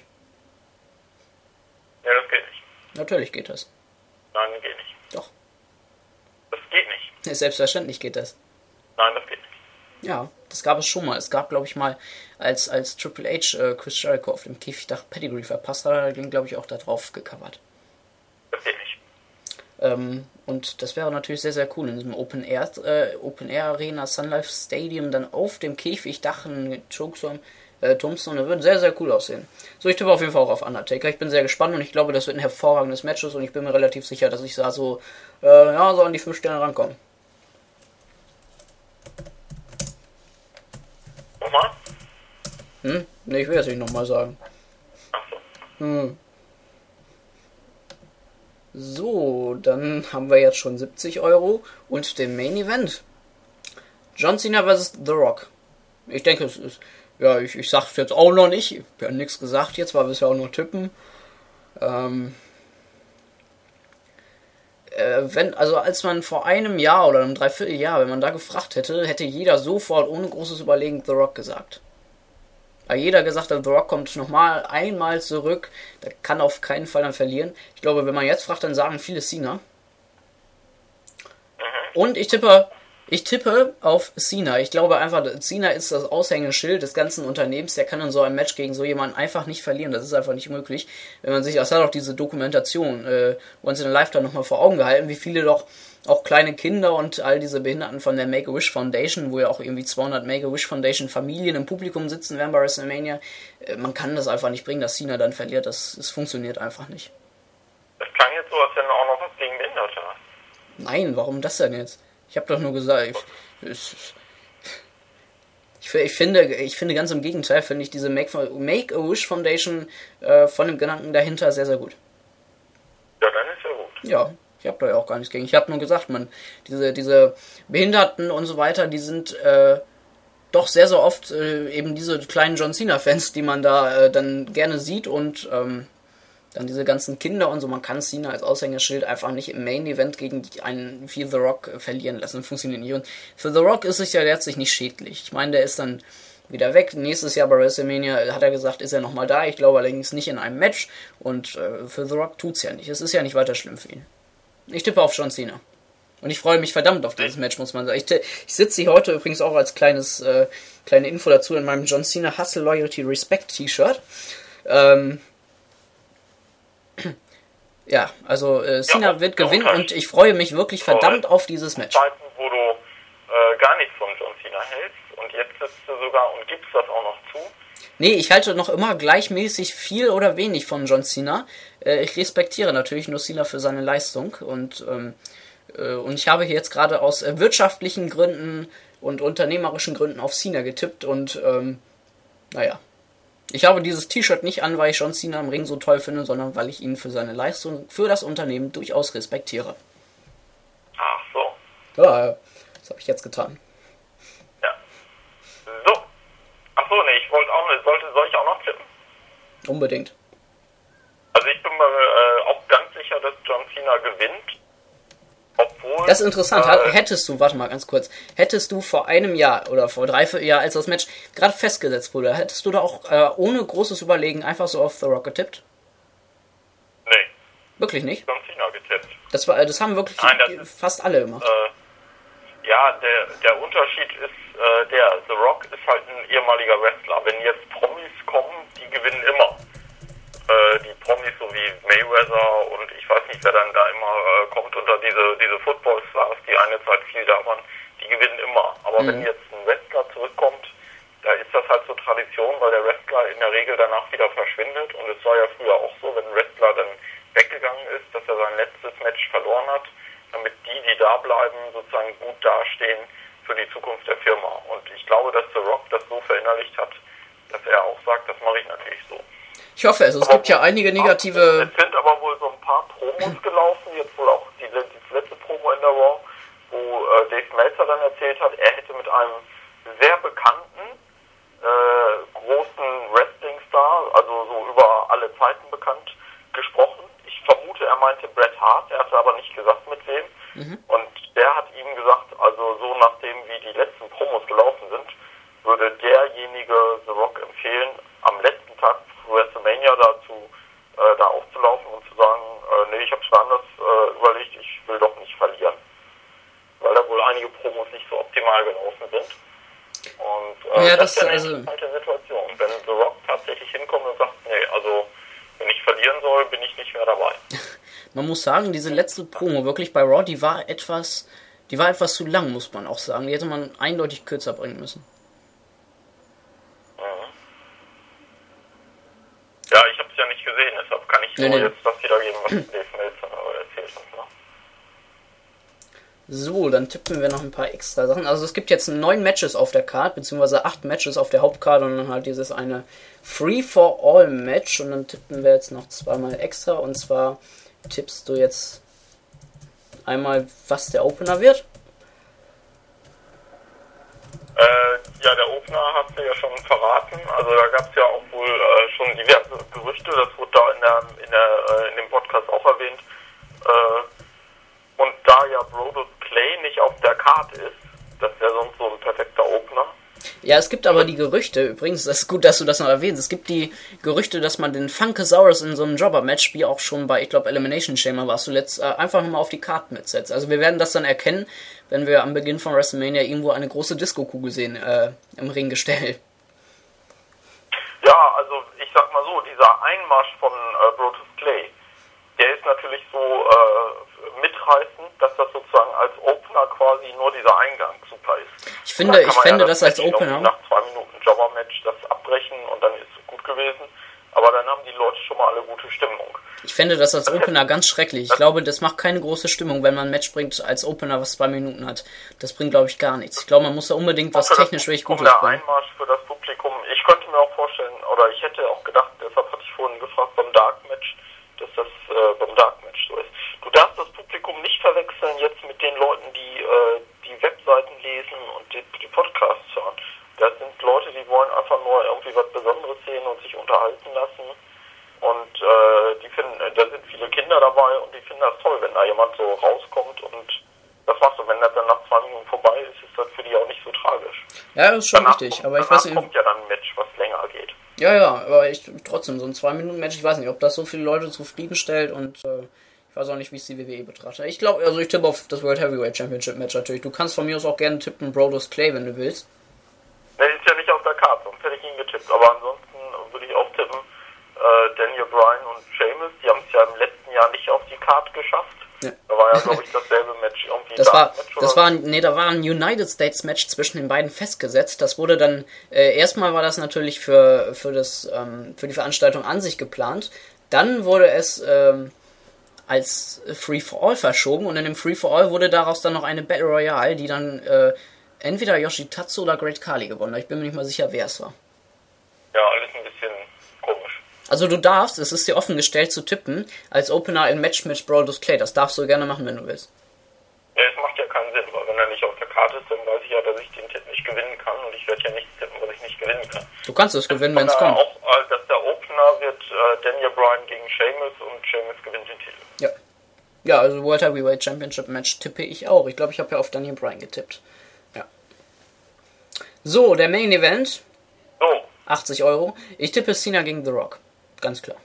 Ja, das geht nicht. Natürlich geht das. Nein, das geht nicht. Doch. Das geht nicht. Selbstverständlich geht das. Nein, das geht nicht. Ja, das gab es schon mal. Es gab, glaube ich, mal, als, als Triple H äh, Chris Jericho auf dem Käfigdach Pedigree verpasst hat, hat er den, glaube ich, auch da drauf gecovert. Das geht nicht. Ähm, und das wäre natürlich sehr, sehr cool, in diesem Open Air, äh, Open Air Arena, Sun Life Stadium, dann auf dem Käfigdach ein Chokeslam, äh, Tombstone, das würde sehr, sehr cool aussehen. So, ich tippe auf jeden Fall auch auf Undertaker. Ich bin sehr gespannt und ich glaube, das wird ein hervorragendes Match und ich bin mir relativ sicher, dass ich da so, äh, ja, so an die fünf Sterne rankomme. Nochmal? Hm? Ne, ich will jetzt nicht nochmal sagen. Achso. Hm. So, dann haben wir jetzt schon siebzig Euro und den Main Event. John Cena versus The Rock. Ich denke, es ist, ja, ich, ich sag's jetzt auch noch nicht. Ich habe ja nichts gesagt jetzt, weil wir es ja auch noch tippen. Ähm, äh, wenn, also als man vor einem Jahr oder einem Dreivierteljahr, wenn man da gefragt hätte, hätte jeder sofort ohne großes Überlegen The Rock gesagt. Weil jeder gesagt hat, The Rock kommt nochmal einmal zurück, der kann auf keinen Fall dann verlieren. Ich glaube, wenn man jetzt fragt, dann sagen viele Cena. Und ich tippe, ich tippe auf Cena. Ich glaube einfach, Cena ist das Aushängeschild des ganzen Unternehmens. Der kann in so einem Match gegen so jemanden einfach nicht verlieren. Das ist einfach nicht möglich. Wenn man sich, das hat auch diese Dokumentation äh, Once in a Lifetime nochmal vor Augen gehalten, wie viele doch auch kleine Kinder und all diese Behinderten von der Make-A-Wish Foundation, wo ja auch irgendwie zweihundert Make-A-Wish Foundation Familien im Publikum sitzen werden bei WrestleMania. Äh, man kann das einfach nicht bringen, dass Cena dann verliert. Das, das funktioniert einfach nicht. Das klang jetzt so, als wenn du auch noch was gegen Behinderte hast. Nein, warum das denn jetzt? Ich habe doch nur gesagt, ich, ich, ich, ich, finde, ich finde ganz im Gegenteil, finde ich diese Make-A-Wish Foundation äh, von dem Gedanken dahinter sehr, sehr gut. Ja, dann ist ja gut. Ja, ich habe da ja auch gar nichts gegen. Ich habe nur gesagt, man, diese, diese Behinderten und so weiter, die sind äh, doch sehr, sehr oft äh, eben diese kleinen John Cena-Fans, die man da äh, dann gerne sieht und ähm, dann diese ganzen Kinder und so. Man kann Cena als Aushängeschild einfach nicht im Main-Event gegen einen wie The Rock äh, verlieren lassen. Funktioniert nicht. Und für The Rock ist es ja letztlich nicht schädlich. Ich meine, der ist dann wieder weg. Nächstes Jahr bei WrestleMania hat er gesagt, ist er nochmal da. Ich glaube allerdings nicht in einem Match. Und äh, für The Rock tut's ja nicht. Es ist ja nicht weiter schlimm für ihn. Ich tippe auf John Cena. Und ich freue mich verdammt auf dieses Match, muss man sagen. Ich, ich sitze hier heute übrigens auch als kleines äh, kleine Info dazu in meinem John Cena Hustle Loyalty Respect T-Shirt. Ähm, ja, also äh, Cena ja, wird gewinnen und ich freue mich wirklich verdammt auf dieses Match. Zeiten, wo du äh, gar nichts von John Cena hältst und jetzt sitzt du sogar und gibst das auch noch zu. Nee, ich halte noch immer gleichmäßig viel oder wenig von John Cena. Äh, ich respektiere natürlich nur Cena für seine Leistung und ähm, Und ich habe hier jetzt gerade aus äh, wirtschaftlichen Gründen und unternehmerischen Gründen auf Cena getippt. Und, ähm, naja. Ich habe dieses T-Shirt nicht an, weil ich John Cena im Ring so toll finde, sondern weil ich ihn für seine Leistung, für das Unternehmen durchaus respektiere. Ach so. Ja, das habe ich jetzt getan. Ja. So. Ach so, nee, ich wollte auch, sollte, soll ich auch noch tippen? Unbedingt. Also ich bin mir äh, auch ganz sicher, dass John Cena gewinnt. Obwohl, das ist interessant. Äh, hättest du, warte mal ganz kurz, hättest du vor einem Jahr oder vor drei, vier Jahren, als das Match gerade festgesetzt wurde, hättest du da auch äh, ohne großes Überlegen einfach so auf The Rock getippt? Nee. Wirklich nicht? John Cena getippt. Das, war, das haben wirklich Nein, das ist, fast alle gemacht. Äh, ja, der, der Unterschied ist äh, der, The Rock ist halt ein ehemaliger Wrestler. Wenn jetzt Promis kommen, die gewinnen immer. Äh, die Promis so wie Mayweather und ich weiß nicht, wer dann da immer äh, kommt unter diese diese Football-Stars, die eine Zeit viel da waren, die gewinnen immer. Aber mhm. wenn jetzt ein Wrestler zurückkommt, da ist das halt so Tradition, weil der Wrestler in der Regel danach wieder verschwindet und es war ja früher auch so, wenn ein Wrestler dann weggegangen ist, dass er sein letztes Match verloren hat, damit die, die da bleiben, sozusagen gut dastehen für die Zukunft der Firma. Und ich glaube, dass The Rock das so verinnerlicht hat, dass er auch sagt, das mache ich natürlich so. Ich hoffe es. Es aber gibt ja einige negative... Es sind aber wohl so ein paar Promos gelaufen, jetzt wohl auch die, die letzte Promo in der Raw, wo äh, Dave Meltzer dann erzählt hat, er hätte mit einem sehr bekannten, äh, großen Wrestling-Star, also so über alle Zeiten bekannt, gesprochen. Ich vermute, er meinte Bret Hart, er hatte aber nicht gesagt mit wem. Mhm. Und der hat ihm gesagt, also so nachdem wie die letzten Promos gelaufen sind, würde derjenige The Rock empfehlen, am letzten Tag WrestleMania dazu äh, da aufzulaufen und zu sagen, äh, nee, ich habe es mir anders äh, überlegt, ich will doch nicht verlieren. Weil da wohl einige Promos nicht so optimal gelaufen sind. Und äh, ja, das, das ist also eine alte Situation. Wenn The Rock tatsächlich hinkommt und sagt, nee, also wenn ich verlieren soll, bin ich nicht mehr dabei. Man muss sagen, diese letzte Promo wirklich bei Raw, die war etwas, die war etwas zu lang, muss man auch sagen. Die hätte man eindeutig kürzer bringen müssen. Ja, ich habe es ja nicht gesehen, deshalb kann ich nur nee, nee. jetzt das wiedergeben, was Dave Meltzer erzählt hat. Ne? So, dann tippen wir noch ein paar extra Sachen. Also es gibt jetzt neun Matches auf der Card, beziehungsweise acht Matches auf der Hauptcard und dann halt dieses eine Free-for-All-Match und dann tippen wir jetzt noch zweimal extra und zwar tippst du jetzt einmal, was der Opener wird. Äh, ja, der Opener hast du ja schon verraten. Also da gab es ja auch wohl äh, schon diverse Gerüchte. Das wurde da in der in der äh, in dem Podcast auch erwähnt. Äh, und da ja Brodus Clay nicht auf der Karte ist, das wäre sonst so ein perfekter Opener. Ja, es gibt aber die Gerüchte, übrigens, das ist gut, dass du das noch erwähnst, es gibt die Gerüchte, dass man den Funkasaurus in so einem Jobber-Match, wie auch schon bei, ich glaube, Elimination Chamber war es zuletzt, äh, einfach nochmal auf die Karten mitsetzt. Also wir werden das dann erkennen, wenn wir am Beginn von WrestleMania irgendwo eine große Disco-Kugel sehen, äh, im Ring gestellt. Ja, also ich sag mal so, dieser Einmarsch von äh, Brodus Clay, der ist natürlich so äh, mitreißend, dass das sozusagen als Opener quasi nur dieser Eingang super ist. Ich finde, ich finde ja das, das als Opener... Nach zwei Minuten Jobber-Match das abbrechen und dann ist es gut gewesen. Aber dann haben die Leute schon mal alle gute Stimmung. Ich fände das als Opener ganz schrecklich. Ich glaube, das macht keine große Stimmung, wenn man ein Match bringt als Opener, was zwei Minuten hat. Das bringt, glaube ich, gar nichts. Ich glaube, man muss da unbedingt was technisch wirklich Gutes bringen. Der Einmarsch für das Publikum. Ich könnte mir auch vorstellen, oder ich hätte auch gedacht, deshalb hatte ich vorhin gefragt beim Dark Match, dass das äh, beim Dark Match so ist. Du darfst das Publikum nicht verwechseln jetzt mit den Leuten, die äh, die Webseiten lesen und die, die Podcasts hören. Das sind Leute, die wollen einfach nur irgendwie was Besonderes sehen und sich unterhalten lassen. Und äh, die finden, da sind viele Kinder dabei und die finden das toll, wenn da jemand so rauskommt und das machst du. Wenn das dann nach zwei Minuten vorbei ist, ist das für die auch nicht so tragisch. Ja, das ist schon danach richtig, kommt, aber ich weiß nicht... kommt ja dann ein Match, was länger geht. Ja, ja, aber ich trotzdem, so ein zwei Minuten Match, ich weiß nicht, ob das so viele Leute zufriedenstellt und äh, ich weiß auch nicht, wie es die W W E betrachtet. Ich glaube, also ich tippe auf das World Heavyweight Championship Match natürlich. Du kannst von mir aus auch gerne tippen Brodus Clay, wenn du willst. Der ist ja nicht auf der Karte, sonst hätte ich ihn getippt. Aber ansonsten würde ich auch tippen, äh, Daniel Bryan und Sheamus, die haben es ja im letzten Jahr nicht auf die Karte geschafft. Ja. Da war ja, glaube ich, dasselbe Match irgendwie. Das war, das war, nee, da war ein United States Match zwischen den beiden festgesetzt. Das wurde dann, äh, erstmal war das natürlich für, für das, ähm, für die Veranstaltung an sich geplant. Dann wurde es, ähm, als Free for All verschoben und in dem Free for All wurde daraus dann noch eine Battle Royale, die dann, äh, entweder Yoshitatsu oder Great Khali gewonnen hat. Ich bin mir nicht mal sicher, wer es war. Ja, alles ein bisschen komisch. Also du darfst, es ist dir offen gestellt zu tippen, als Opener ein Match mit Brodus Clay. Das darfst du gerne machen, wenn du willst. Ja, es macht ja keinen Sinn, weil wenn er nicht auf der Karte ist, dann weiß ich ja, dass ich den Tipp nicht gewinnen kann und ich werde ja nichts tippen, was ich nicht gewinnen kann. Du kannst es gewinnen, wenn es kommt. Auch, äh, dass der Opener wird äh, Daniel Bryan gegen Sheamus und Sheamus gewinnt den Titel. Ja. Ja, also World Heavyweight Championship Match tippe ich auch. Ich glaube, ich habe ja auf Daniel Bryan getippt. Ja. So, der Main Event. So. achtzig Euro. Ich tippe Cena gegen The Rock. Ganz klar.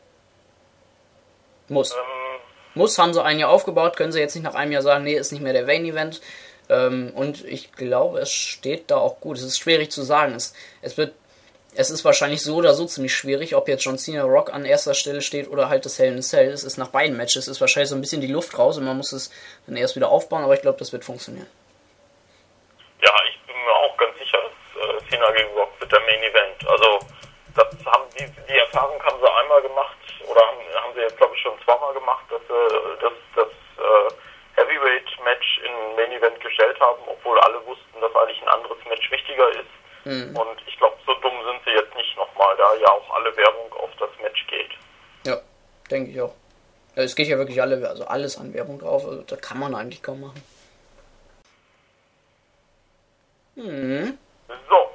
Muss. Ähm. Muss, haben sie ein Jahr aufgebaut, können sie jetzt nicht nach einem Jahr sagen, nee, ist nicht mehr der Main Event. Ähm, und ich glaube, es steht da auch gut. Es ist schwierig zu sagen. Es, es wird, es ist wahrscheinlich so oder so ziemlich schwierig, ob jetzt John Cena Rock an erster Stelle steht oder halt das Hell in a Cell. Es ist nach beiden Matches, ist wahrscheinlich so ein bisschen die Luft raus und man muss es dann erst wieder aufbauen, aber ich glaube, das wird funktionieren. Ja, ich bin mir auch ganz sicher, dass äh, Cena gegen Rock wird der Main Event. Also, das haben die, die Erfahrung haben sie einmal gemacht, oder haben, haben sie jetzt, glaube ich, schon zweimal gemacht, dass sie das, das äh, Heavyweight-Match in Main Event gestellt haben, obwohl alle wussten, dass eigentlich ein anderes Match wichtiger ist. Mhm. Und ich glaube, so dumm sind sie jetzt nicht nochmal, da ja auch alle Werbung auf das Match geht. Ja, denke ich auch. Ja, es geht ja wirklich alle, also alles an Werbung drauf, also das kann man eigentlich kaum machen. Mhm. So.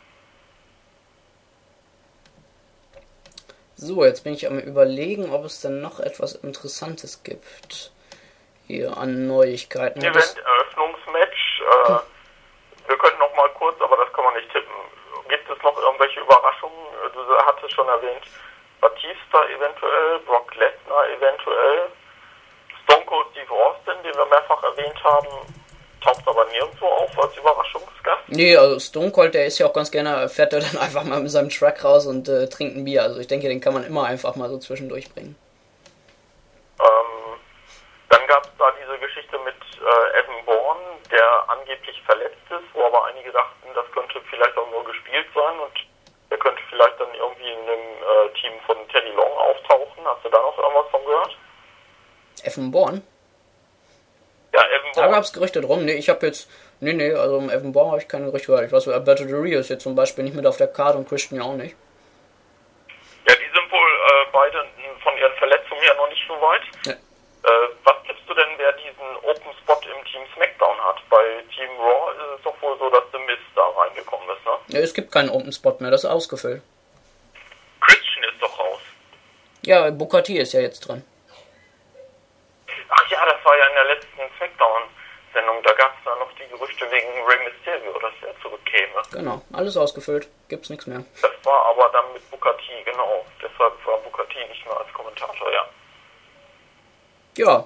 So, jetzt bin ich am Überlegen, ob es denn noch etwas Interessantes gibt. Hier an Neuigkeiten. Event-Eröffnungsmatch. Äh, wir können noch mal kurz, aber das kann man nicht tippen. Gibt es noch irgendwelche Überraschungen? Du hattest schon erwähnt, Batista eventuell, Brock Lesnar eventuell, Stone Cold Steve Austin, den wir mehrfach erwähnt haben, taucht aber nirgendwo auf als Überraschungsgast. Nee, also Stone Cold, der ist ja auch ganz gerne, fährt er dann einfach mal mit seinem Truck raus und äh, trinkt ein Bier. Also ich denke, den kann man immer einfach mal so zwischendurch bringen. Ähm, dann gab es da diese Geschichte mit äh, Evan Bourne, der angeblich verletzt ist, wo aber einige dachten, das könnte vielleicht auch nur gespielt sein und der könnte vielleicht dann irgendwie in dem äh, Team von Teddy Long auftauchen. Hast du da noch irgendwas von gehört? Evan Bourne? Ja, Evan Bourne. Da gab es Gerüchte drum. Nee, ich habe jetzt... Nee, nee, also um Evan Bourne habe ich keine Gerüchte gehört. Ich weiß, Alberto Del Rio ist jetzt zum Beispiel nicht mit auf der Karte und Christian ja auch nicht. Ja, die sind wohl äh, beide von ihren Verletzungen her noch nicht so weit. Ja. Äh, was tippst du denn, wer diesen Open Spot im Team SmackDown hat? Bei Team Raw ist es doch wohl so, dass The Miz da reingekommen ist, ne? Ja, es gibt keinen Open Spot mehr, das ist ausgefüllt. Christian ist doch raus. Ja, Booker T ist ja jetzt dran. Ach ja, das war ja in der letzten SmackDown-Sendung. Da gab es da noch die Gerüchte wegen Rey Mysterio, dass er zurückkäme. Genau, alles ausgefüllt. Gibt's nichts mehr. Das war aber dann mit Booker T, genau. Deshalb war Booker T nicht mehr als Kommentator, ja. Ja.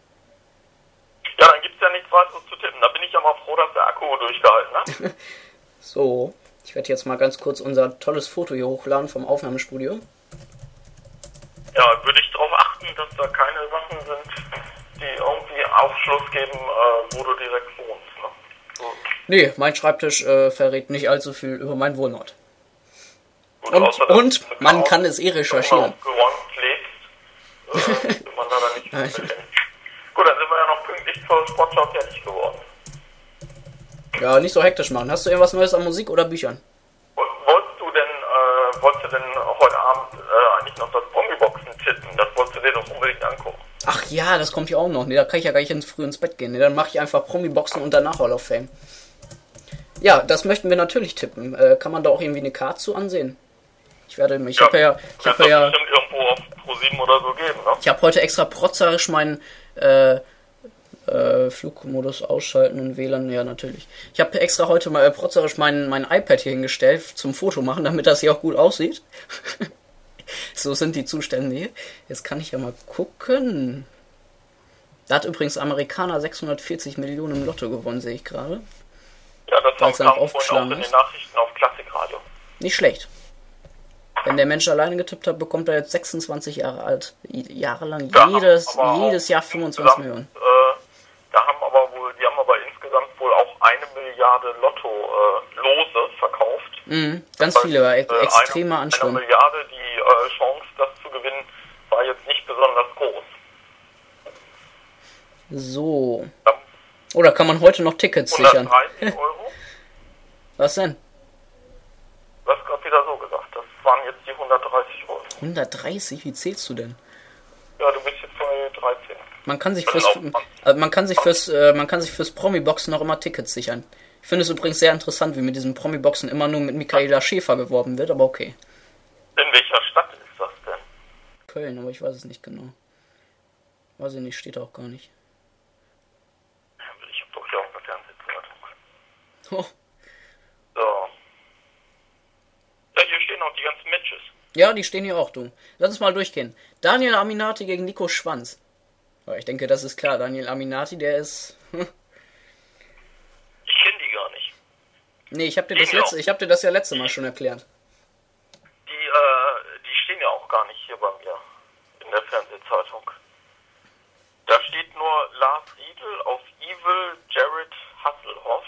Ja, dann gibt's ja nichts weiteres zu tippen. Da bin ich ja mal froh, dass der Akku durchgehalten hat. So, ich werde jetzt mal ganz kurz unser tolles Foto hier hochladen vom Aufnahmestudio. Ja, würde ich darauf achten, dass da keine Sachen sind, die irgendwie Aufschluss geben, äh, wo du direkt wohnst. Ne? So. Nee, mein Schreibtisch äh, verrät nicht allzu viel über meinen Wohnort. Gut, und außer, und man kann es eh recherchieren. Wenn man aufgeräumt lebst, äh, wird man da dann nicht so viel. Gut, dann sind wir ja noch pünktlich zur Sportschau fertig geworden. Ja, nicht so hektisch machen. Hast du irgendwas Neues an Musik oder Büchern? Wolltest du denn, äh, wolltest du denn heute Abend äh, eigentlich noch das Promi-Boxen tippen? Das wolltest du dir doch unbedingt angucken. Ach ja, das kommt ja auch noch. Nee, da kann ich ja gar nicht ins früh ins Bett gehen. Nee, dann mache ich einfach Promi-Boxen und danach Hall of Fame. Ja, das möchten wir natürlich tippen. Äh, kann man da auch irgendwie eine Karte zu ansehen? Ich werde mich, ich ja, habe ja, ich habe ja, bestimmt irgendwo auf ProSieben oder so geben, ne? Ich habe heute extra protzerisch mein, äh, Äh, Flugmodus ausschalten und W L A N, ja natürlich. Ich habe extra heute mal äh, protzerisch mein, mein iPad hier hingestellt zum Foto machen, damit das hier auch gut aussieht. So sind die Zustände hier. Jetzt kann ich ja mal gucken. Da hat übrigens Amerikaner sechshundertvierzig Millionen im Lotto gewonnen, sehe ich gerade. Ja, das Weil's kam dann vorhin auch aufgeschlagen in ist. den Nachrichten auf Klassikradio. Nicht schlecht. Wenn der Mensch alleine getippt hat, bekommt er jetzt sechsundzwanzig Jahre alt. Jahrelang Ja, jedes, aber jedes Jahr fünfundzwanzig Millionen. Äh, da haben aber wohl, die haben aber insgesamt wohl auch eine Milliarde Lotto-Lose äh, verkauft. Mhm, ganz viele, war ex äh, extremer eine, Ansturm. Eine Milliarde, die äh, Chance, das zu gewinnen, war jetzt nicht besonders groß. So. Dann Oder kann man heute noch Tickets sichern? hundertdreißig Euro? Was denn? Du hast gerade wieder so gesagt. Das waren jetzt die hundertdreißig Euro. hundertdreißig? Wie zählst du denn? Ja, du bist jetzt bei dreizehn. Man kann sich fürs, äh, man kann sich fürs, äh, man kann sich fürs Promi-Boxen noch immer Tickets sichern. Ich finde es übrigens sehr interessant, wie mit diesem Promi-Boxen immer nur mit Michaela Schäfer geworben wird, aber okay. In welcher Stadt ist das denn? Köln, aber ich weiß es nicht genau. Weiß ich nicht, steht auch gar nicht. Ich hab doch hier auch eine Fernsehzeitung. Oh. So. Ja, hier stehen auch die ganzen Matches. Ja, die stehen hier auch, du. Lass uns mal durchgehen. Daniel Aminati gegen Nico Schwanz. Ja, ich denke, das ist klar. Daniel Aminati, der ist... Ich kenne die gar nicht. Nee, ich hab dir das letzte, ich hab dir das ja letzte Mal schon erklärt. Die, äh, die stehen ja auch gar nicht hier bei mir in der Fernsehzeitung. Da steht nur Lars Riedel auf Evil Jared Hasselhoff.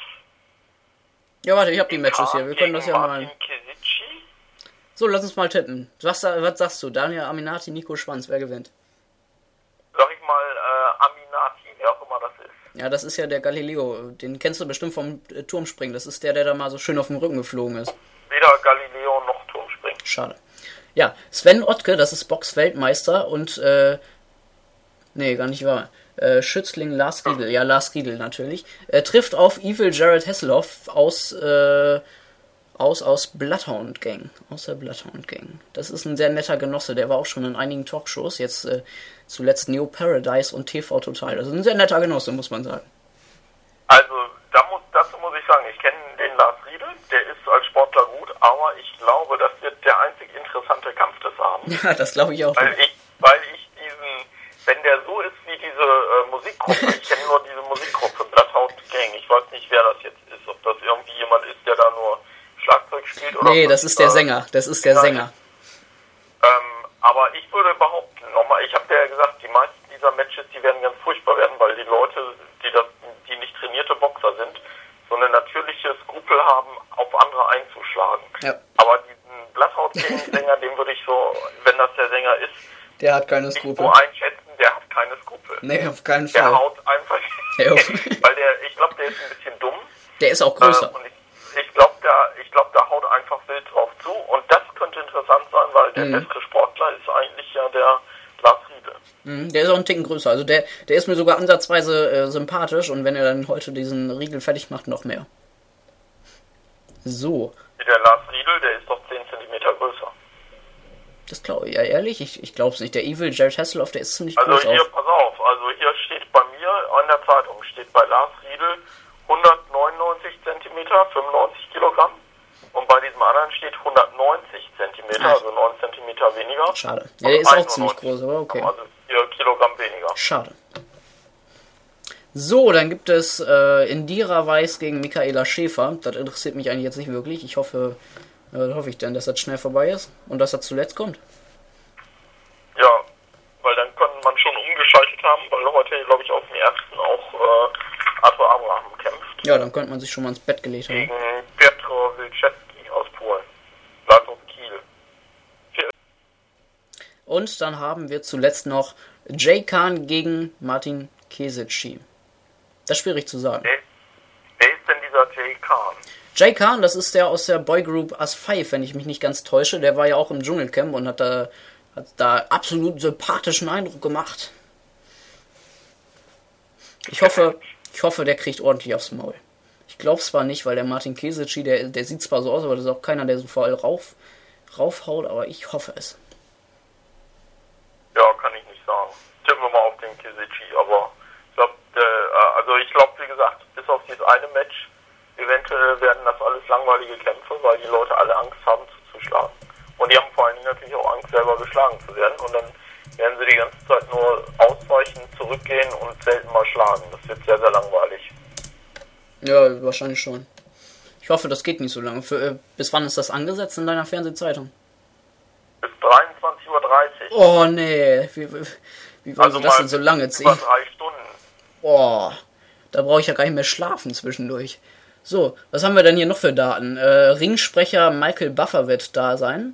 Ja, warte, ich hab die Matches hier. Wir können das ja mal... Martin Kesici. So, lass uns mal tippen. Was, was sagst du? Daniel Aminati, Nico Schwanz, wer gewinnt? Sag ich mal, äh, Aminati, wer auch immer das ist. Ja, das ist ja der Galileo. Den kennst du bestimmt vom äh, Turmspringen. Das ist der, der da mal so schön auf dem Rücken geflogen ist. Weder Galileo noch Turmspringen. Schade. Ja, Sven Ottke, das ist Box-Weltmeister und, äh, nee, gar nicht wahr. Äh, Schützling Lars Riedel, ja, Lars Riedel natürlich, äh, trifft auf Evil Jared Hasselhoff aus, äh, aus, aus Bloodhound Gang. Aus der Bloodhound Gang. Das ist ein sehr netter Genosse, der war auch schon in einigen Talkshows, jetzt, äh, zuletzt Neo Paradise und T V Total. Das ist ein sehr netter Genosse, muss man sagen. Also, da muss, dazu muss ich sagen, ich kenne den Lars Riedel, der ist als Sportler gut, aber ich glaube, das wird der einzig interessante Kampf des Abends. Ja, das glaube ich auch. Weil ich, weil ich diesen, wenn der so ist wie diese äh, Musikgruppe, ich kenne nur diese Musikgruppe, Bloodhound Gang, ich weiß nicht, wer das jetzt ist, ob das irgendwie jemand ist, der da nur Schlagzeug spielt oder... Nee, das das, ist der äh, Sänger, das ist der Sänger. Ähm, aber ich würde behaupten, nochmal, ich habe dir ja gesagt, die meisten dieser Matches, die werden ganz furchtbar werden, weil die Leute, die das, die nicht trainierte Boxer sind, so eine natürliche Skrupel haben, auf andere einzuschlagen. Ja. Aber diesen Bloodhound-Sänger, den würde ich so, wenn das der Sänger ist, Der hat keine nicht Skrupel. so einschätzen, der hat keine Skrupel. Nee, auf keinen Der Fall. haut einfach, Ja. weil der, ich glaube, der ist ein bisschen dumm. Der ist auch größer. Äh, und ich ich glaube, der, ich glaub, der haut einfach wild drauf zu. Und das könnte interessant sein, weil der Mhm. beste Sportler ist eigentlich ja der Lars Riedel. Mhm, der ist auch ein Ticken größer. Also der, der ist mir sogar ansatzweise äh, sympathisch und wenn er dann heute diesen Riegel fertig macht, noch mehr. So, Der Lars Riedel, der ist doch zehn Zentimeter größer. das glaube ich. Ja, ehrlich, ich, ich glaube es nicht. Der Evil Jared Hasselhoff, der ist ziemlich Also groß hier, auch. pass auf, also hier steht bei mir an der Zeitung, steht bei Lars Riedel hundertneunundneunzig Zentimeter, fünfundneunzig Kilogramm. Und bei diesem anderen steht hundertneunzig Zentimeter, Ach. also neun Zentimeter weniger. Schade. Ja, der ist auch ziemlich groß, aber okay. Also vier Kilogramm weniger. Schade. So, dann gibt es äh, Indira Weiß gegen Michaela Schäfer. Das interessiert mich eigentlich jetzt nicht wirklich. Ich hoffe, äh, hoffe ich denn, dass das schnell vorbei ist und dass das zuletzt kommt. Ja, weil dann kann man schon umgeschaltet haben, weil heute, glaube ich, auf dem ersten auch äh, Arthur Abraham kämpft. Ja, dann könnte man sich schon mal ins Bett gelegt haben. Gegen Pietro Wilczewski aus Polen. Live aus Kiel. Vier- Und dann haben wir zuletzt noch Jay Khan gegen Martin Kesici. Das ist schwierig zu sagen. Wer, wer ist denn dieser Jay Khan? Jay Khan, das ist der aus der Boygroup As Five, wenn ich mich nicht ganz täusche. Der war ja auch im Dschungelcamp und hat da, hat da absolut sympathischen Eindruck gemacht. Ich hoffe, ich hoffe, der kriegt ordentlich aufs Maul. Ich glaube zwar nicht, weil der Martin Kesici, der, der sieht zwar so aus, aber das ist auch keiner, der so voll rauf, raufhaut, aber ich hoffe es. Ja, kann ich nicht sagen. Tippen wir mal auf den Kisici, aber ich glaube, also ich glaube, wie gesagt, bis auf dieses eine Match, eventuell werden das alles langweilige Kämpfe, weil die Leute alle Angst haben zuzuschlagen. Und die haben vor allen Dingen natürlich auch Angst, selber geschlagen zu werden. Und dann werden sie die ganze Zeit nur ausweichen, zurückgehen und selten mal schlagen. Das wird sehr, sehr langweilig. Ja, wahrscheinlich schon. Ich hoffe, das geht nicht so lange. Für, äh, bis wann ist das angesetzt in deiner Fernsehzeitung? Bis dreiundzwanzig Uhr dreißig. Oh, nee. Wie, wie, wie wollen Also sie das mal denn so lange ziehen? über drei Stunden. Boah, da brauche ich ja gar nicht mehr schlafen zwischendurch. So, was haben wir denn hier noch für Daten? Äh, Ringsprecher Michael Buffer wird da sein.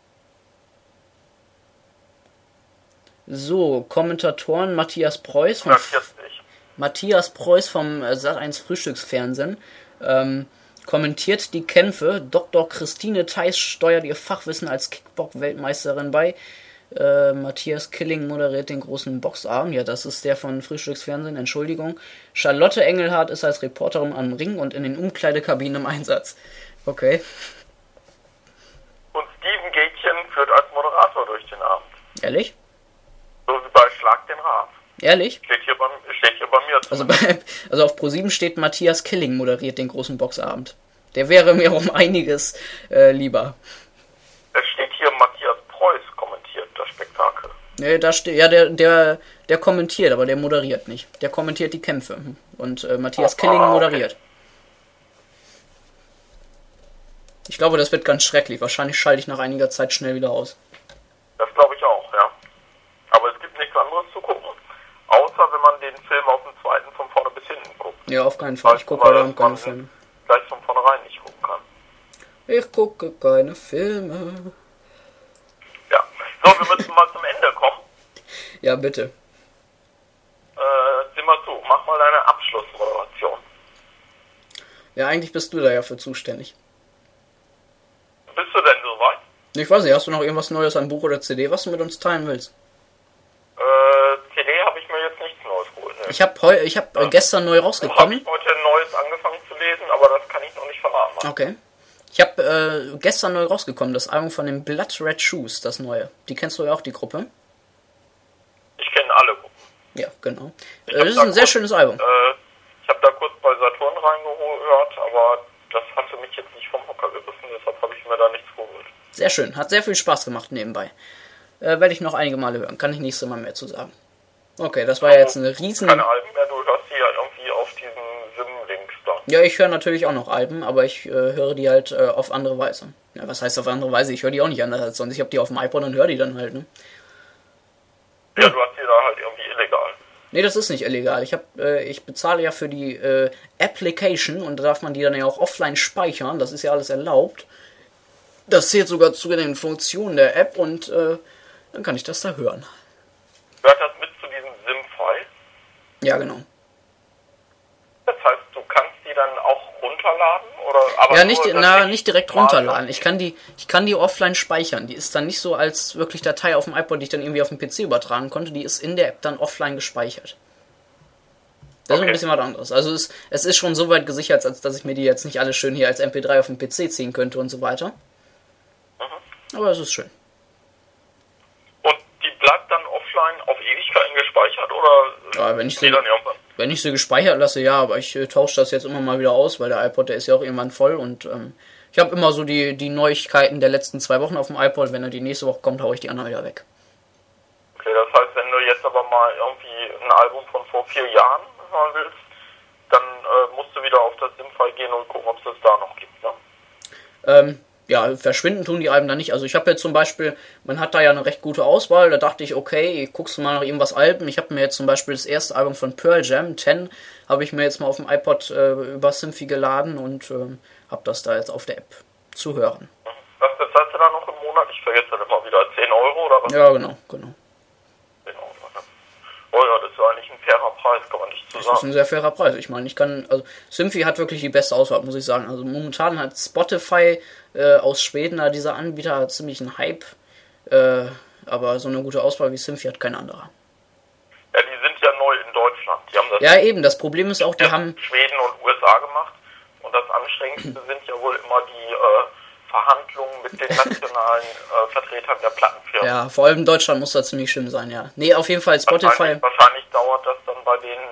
So, Kommentatoren Matthias Preuß vom hundertvierzig. Matthias Preuß vom äh, Sat eins Frühstücksfernsehen ähm, kommentiert die Kämpfe. Doktor Christine Theis steuert ihr Fachwissen als Kickbox-Weltmeisterin bei. Äh, Matthias Killing moderiert den großen Boxabend. Ja, das ist der von Frühstücksfernsehen, Entschuldigung. Charlotte Engelhardt ist als Reporterin am Ring und in den Umkleidekabinen im Einsatz. Okay. Und Steven Gätchen führt als Moderator durch den Abend. Ehrlich? So wie bei Schlag den Raab. Ehrlich? Steht hier bei, steht hier bei mir. Also, bei, also auf ProSieben steht Matthias Killing moderiert den großen Boxabend. Der wäre mir um einiges äh, lieber. Es steht hier Matthias Preuß kommentiert das Spektakel. Nee, da steht, ja, der, der, der kommentiert, aber der moderiert nicht. Der kommentiert die Kämpfe. Und äh, Matthias Oh, Killing ah, okay. moderiert. Ich glaube, das wird ganz schrecklich. Wahrscheinlich schalte ich nach einiger Zeit schnell wieder aus. Das glaube ich auch, ja. Aber es gibt nichts anderes zu gucken. Außer wenn man den Film auf dem zweiten von vorne bis hinten guckt. Ja, auf keinen Fall. Ich gucke heute Abend keine Filme. Gleich von vornherein nicht gucken kann. Ich gucke keine Filme. Ja. So, wir müssen mal zum Ende kommen. Ja, bitte. Äh, sieh mal zu, mach mal deine Abschlussmoderation. Ja, eigentlich bist du da ja für zuständig. Bist du denn soweit? Ich weiß nicht, hast du noch irgendwas Neues an Buch oder C D, was du mit uns teilen willst? Äh, C D habe ich mir jetzt nichts Neues geholt. Ne? Ich habe heu, ich hab äh, gestern neu habe rausgekommen. ich heute ein neues angefangen zu lesen, aber das kann ich noch nicht verraten. Okay. Ich habe äh, gestern neu rausgekommen, das Album von den Blood Red Shoes, das neue. Die kennst du ja auch, die Gruppe? Ich kenne alle Gruppen. Ja, genau. Ich Äh, hab das ist da ein sehr kurz, schönes Album. Äh, ich habe da kurz bei Saturn reingehört, aber das hatte mich jetzt nicht vom Hocker gerissen, deshalb habe ich mir da nichts geholt. Sehr schön, hat sehr viel Spaß gemacht nebenbei. Äh, Werde ich noch einige Male hören, kann ich nächstes Mal mehr zu sagen. Okay, das war ja jetzt eine riesen... Keine Alben mehr, du hörst die ja irgendwie auf diesen Sim-Links da. Ja, ich höre natürlich auch noch Alben, aber ich äh, höre die halt äh, auf andere Weise. Ja, was heißt auf andere Weise? Ich höre die auch nicht anders als sonst. Ich habe die auf dem iPod und höre die dann halt, ne? Ja, du hast die da halt irgendwie illegal. Nee, das ist nicht illegal. Ich hab, äh, ich bezahle ja für die äh, Application und da darf man die dann ja auch offline speichern. Das ist ja alles erlaubt. Das zählt sogar zu den Funktionen der App und äh, dann kann ich das da hören. Gehört das mit zu diesem Sim-File? Ja, genau. Das heißt, du kannst die dann auch runterladen? Oder, aber Ja, nicht, nur, dass na, ich nicht direkt mal- runterladen. Ich kann die, ich kann die offline speichern. Die ist dann nicht so als wirklich Datei auf dem iPod, die ich dann irgendwie auf dem P C übertragen konnte. Die ist in der App dann offline gespeichert. Das ist Okay. ein bisschen was anderes. Also es, es ist schon so weit gesichert, als dass ich mir die jetzt nicht alle schön hier als M P drei auf dem P C ziehen könnte und so weiter. Mhm. Aber es ist schön. Und die bleibt dann offline auf Ewigkeiten gespeichert? Oder Ja, wenn ich die sie, dann irgendwann? wenn ich sie gespeichert lasse, ja, aber ich äh, tausche das jetzt immer mal wieder aus, weil der iPod, der ist ja auch irgendwann voll und ähm, ich habe immer so die, die Neuigkeiten der letzten zwei Wochen auf dem iPod. Wenn er die nächste Woche kommt, haue ich die anderen wieder weg. Okay, das heißt, wenn du jetzt aber mal irgendwie ein Album von vor vier Jahren hören willst, dann äh, musst du wieder auf das Sim-File gehen und gucken, ob es das da noch gibt, ne? Ähm, ja, verschwinden tun die Alben da nicht. Also ich habe jetzt zum Beispiel, man hat da ja eine recht gute Auswahl, da dachte ich, okay, guckst du mal nach irgendwas Alben. Ich habe mir jetzt zum Beispiel das erste Album von Pearl Jam, zehn, habe ich mir jetzt mal auf dem iPod äh, über Symphy geladen und ähm, habe das da jetzt auf der App zu hören. Was bezahlst du da noch im Monat? Ich vergesse das immer wieder. zehn Euro oder was? Ja, genau, genau. zehn Euro, ne? Oh ja, das ist ja eigentlich ein fairer Preis, kann man nicht zu Das ist sagen. ein sehr fairer Preis. Ich meine, ich kann, also Symphy hat wirklich die beste Auswahl, muss ich sagen. Also momentan hat Spotify äh, aus Schweden, da dieser Anbieter hat ziemlich einen Hype, äh, aber so eine gute Auswahl wie Symphy hat kein anderer. Ja, die sind ja neu in Deutschland. Die haben das Ja, eben, das Problem ist auch, die in haben, Schweden und U S A gemacht. Und das Anstrengendste sind ja wohl immer die äh, Verhandlungen mit den nationalen äh, Vertretern der Plattenfirmen. ja, vor allem in Deutschland muss das ziemlich schlimm sein, ja. Nee, auf jeden Fall Spotify, Wahrscheinlich, wahrscheinlich dauert das dann bei denen ein halbes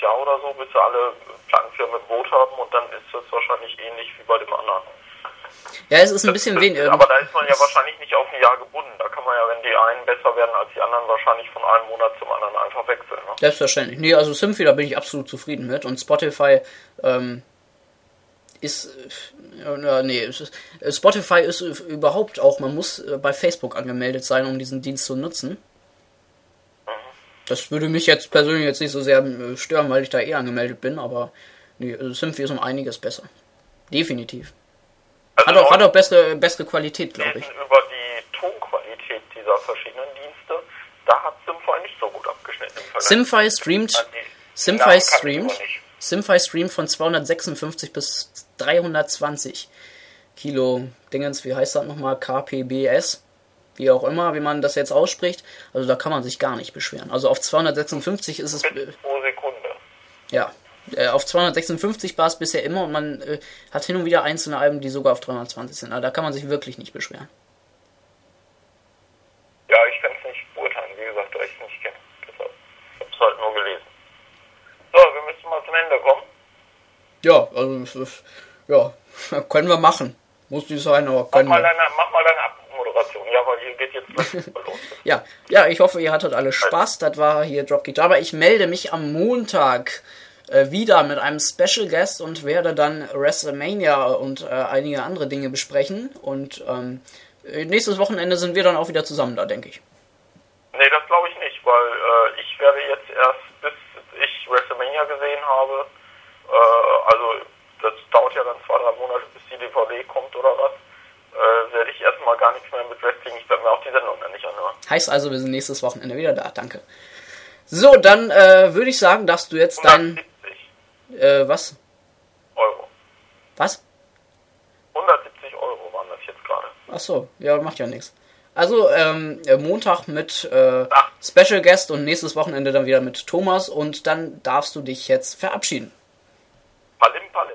Jahr oder so, bis sie alle Plattenfirmen im Boot haben und dann ist es wahrscheinlich ähnlich wie bei dem anderen. Ja, es ist ein bisschen weniger. Aber da ist man ja wahrscheinlich nicht auf ein Jahr gebunden. Da kann man ja, wenn die einen besser werden als die anderen, wahrscheinlich von einem Monat zum anderen einfach wechseln. Ne? Selbstverständlich. Nee, also Symphy, da bin ich absolut zufrieden mit. Und Spotify ähm, ist... Äh, nee, es ist, Spotify ist überhaupt auch... Man muss äh, bei Facebook angemeldet sein, um diesen Dienst zu nutzen. Mhm. Das würde mich jetzt persönlich jetzt nicht so sehr äh, stören, weil ich da eh angemeldet bin. Aber nee, also Symphy ist um einiges besser. Definitiv. Also hat auch, hat auch bessere, bessere Qualität, glaube ich. Über die Tonqualität dieser verschiedenen Dienste, da hat Symphy nicht so gut abgeschnitten. Symphy streamt, also Symphy streamt, Symphy streamt von zweihundertsechsundfünfzig bis dreihundertzwanzig Kilo Dingens, wie heißt das nochmal, K P B S, wie auch immer, wie man das jetzt ausspricht. Also da kann man sich gar nicht beschweren. Also auf zweihundertsechsundfünfzig ist es... Äh, pro Sekunde. Ja. Auf zweihundertsechsundfünfzig war es bisher immer und man äh, hat hin und wieder einzelne Alben, die sogar auf dreihundertzwanzig sind. Also da kann man sich wirklich nicht beschweren. Ja, ich kann es nicht beurteilen, wie gesagt, da ich es nicht kenne. Deshalb habe ich es halt nur gelesen. So, wir müssen mal zum Ende kommen. Ja, also, ja, können wir machen. Muss nicht sein, aber können mach mal wir. Deine, mach mal deine Abmoderation. Ja, weil hier geht jetzt gleich los. ja, ja, ich hoffe, ihr hattet alle Spaß. Das war hier Dropkick. Aber ich melde mich am Montag wieder mit einem Special Guest und werde dann WrestleMania und äh, einige andere Dinge besprechen. Und ähm, nächstes Wochenende sind wir dann auch wieder zusammen da, denke ich. Nee, das glaube ich nicht, weil äh, ich werde jetzt erst, bis ich WrestleMania gesehen habe, äh, also das dauert ja dann zwei, drei Monate, bis die D V D kommt oder was, äh, werde ich erstmal gar nichts mehr mit Wrestling, ich werde mir auch die Sendung dann nicht anhören. Heißt also, wir sind nächstes Wochenende wieder da, danke. So, dann äh, würde ich sagen, dass du jetzt dein... Äh, was? Euro. Was? hundertsiebzig Euro waren das jetzt gerade. Ach so, ja, macht ja nichts. Also, ähm, Montag mit äh, Special Guest und nächstes Wochenende dann wieder mit Thomas und dann darfst du dich jetzt verabschieden. Palim, palim.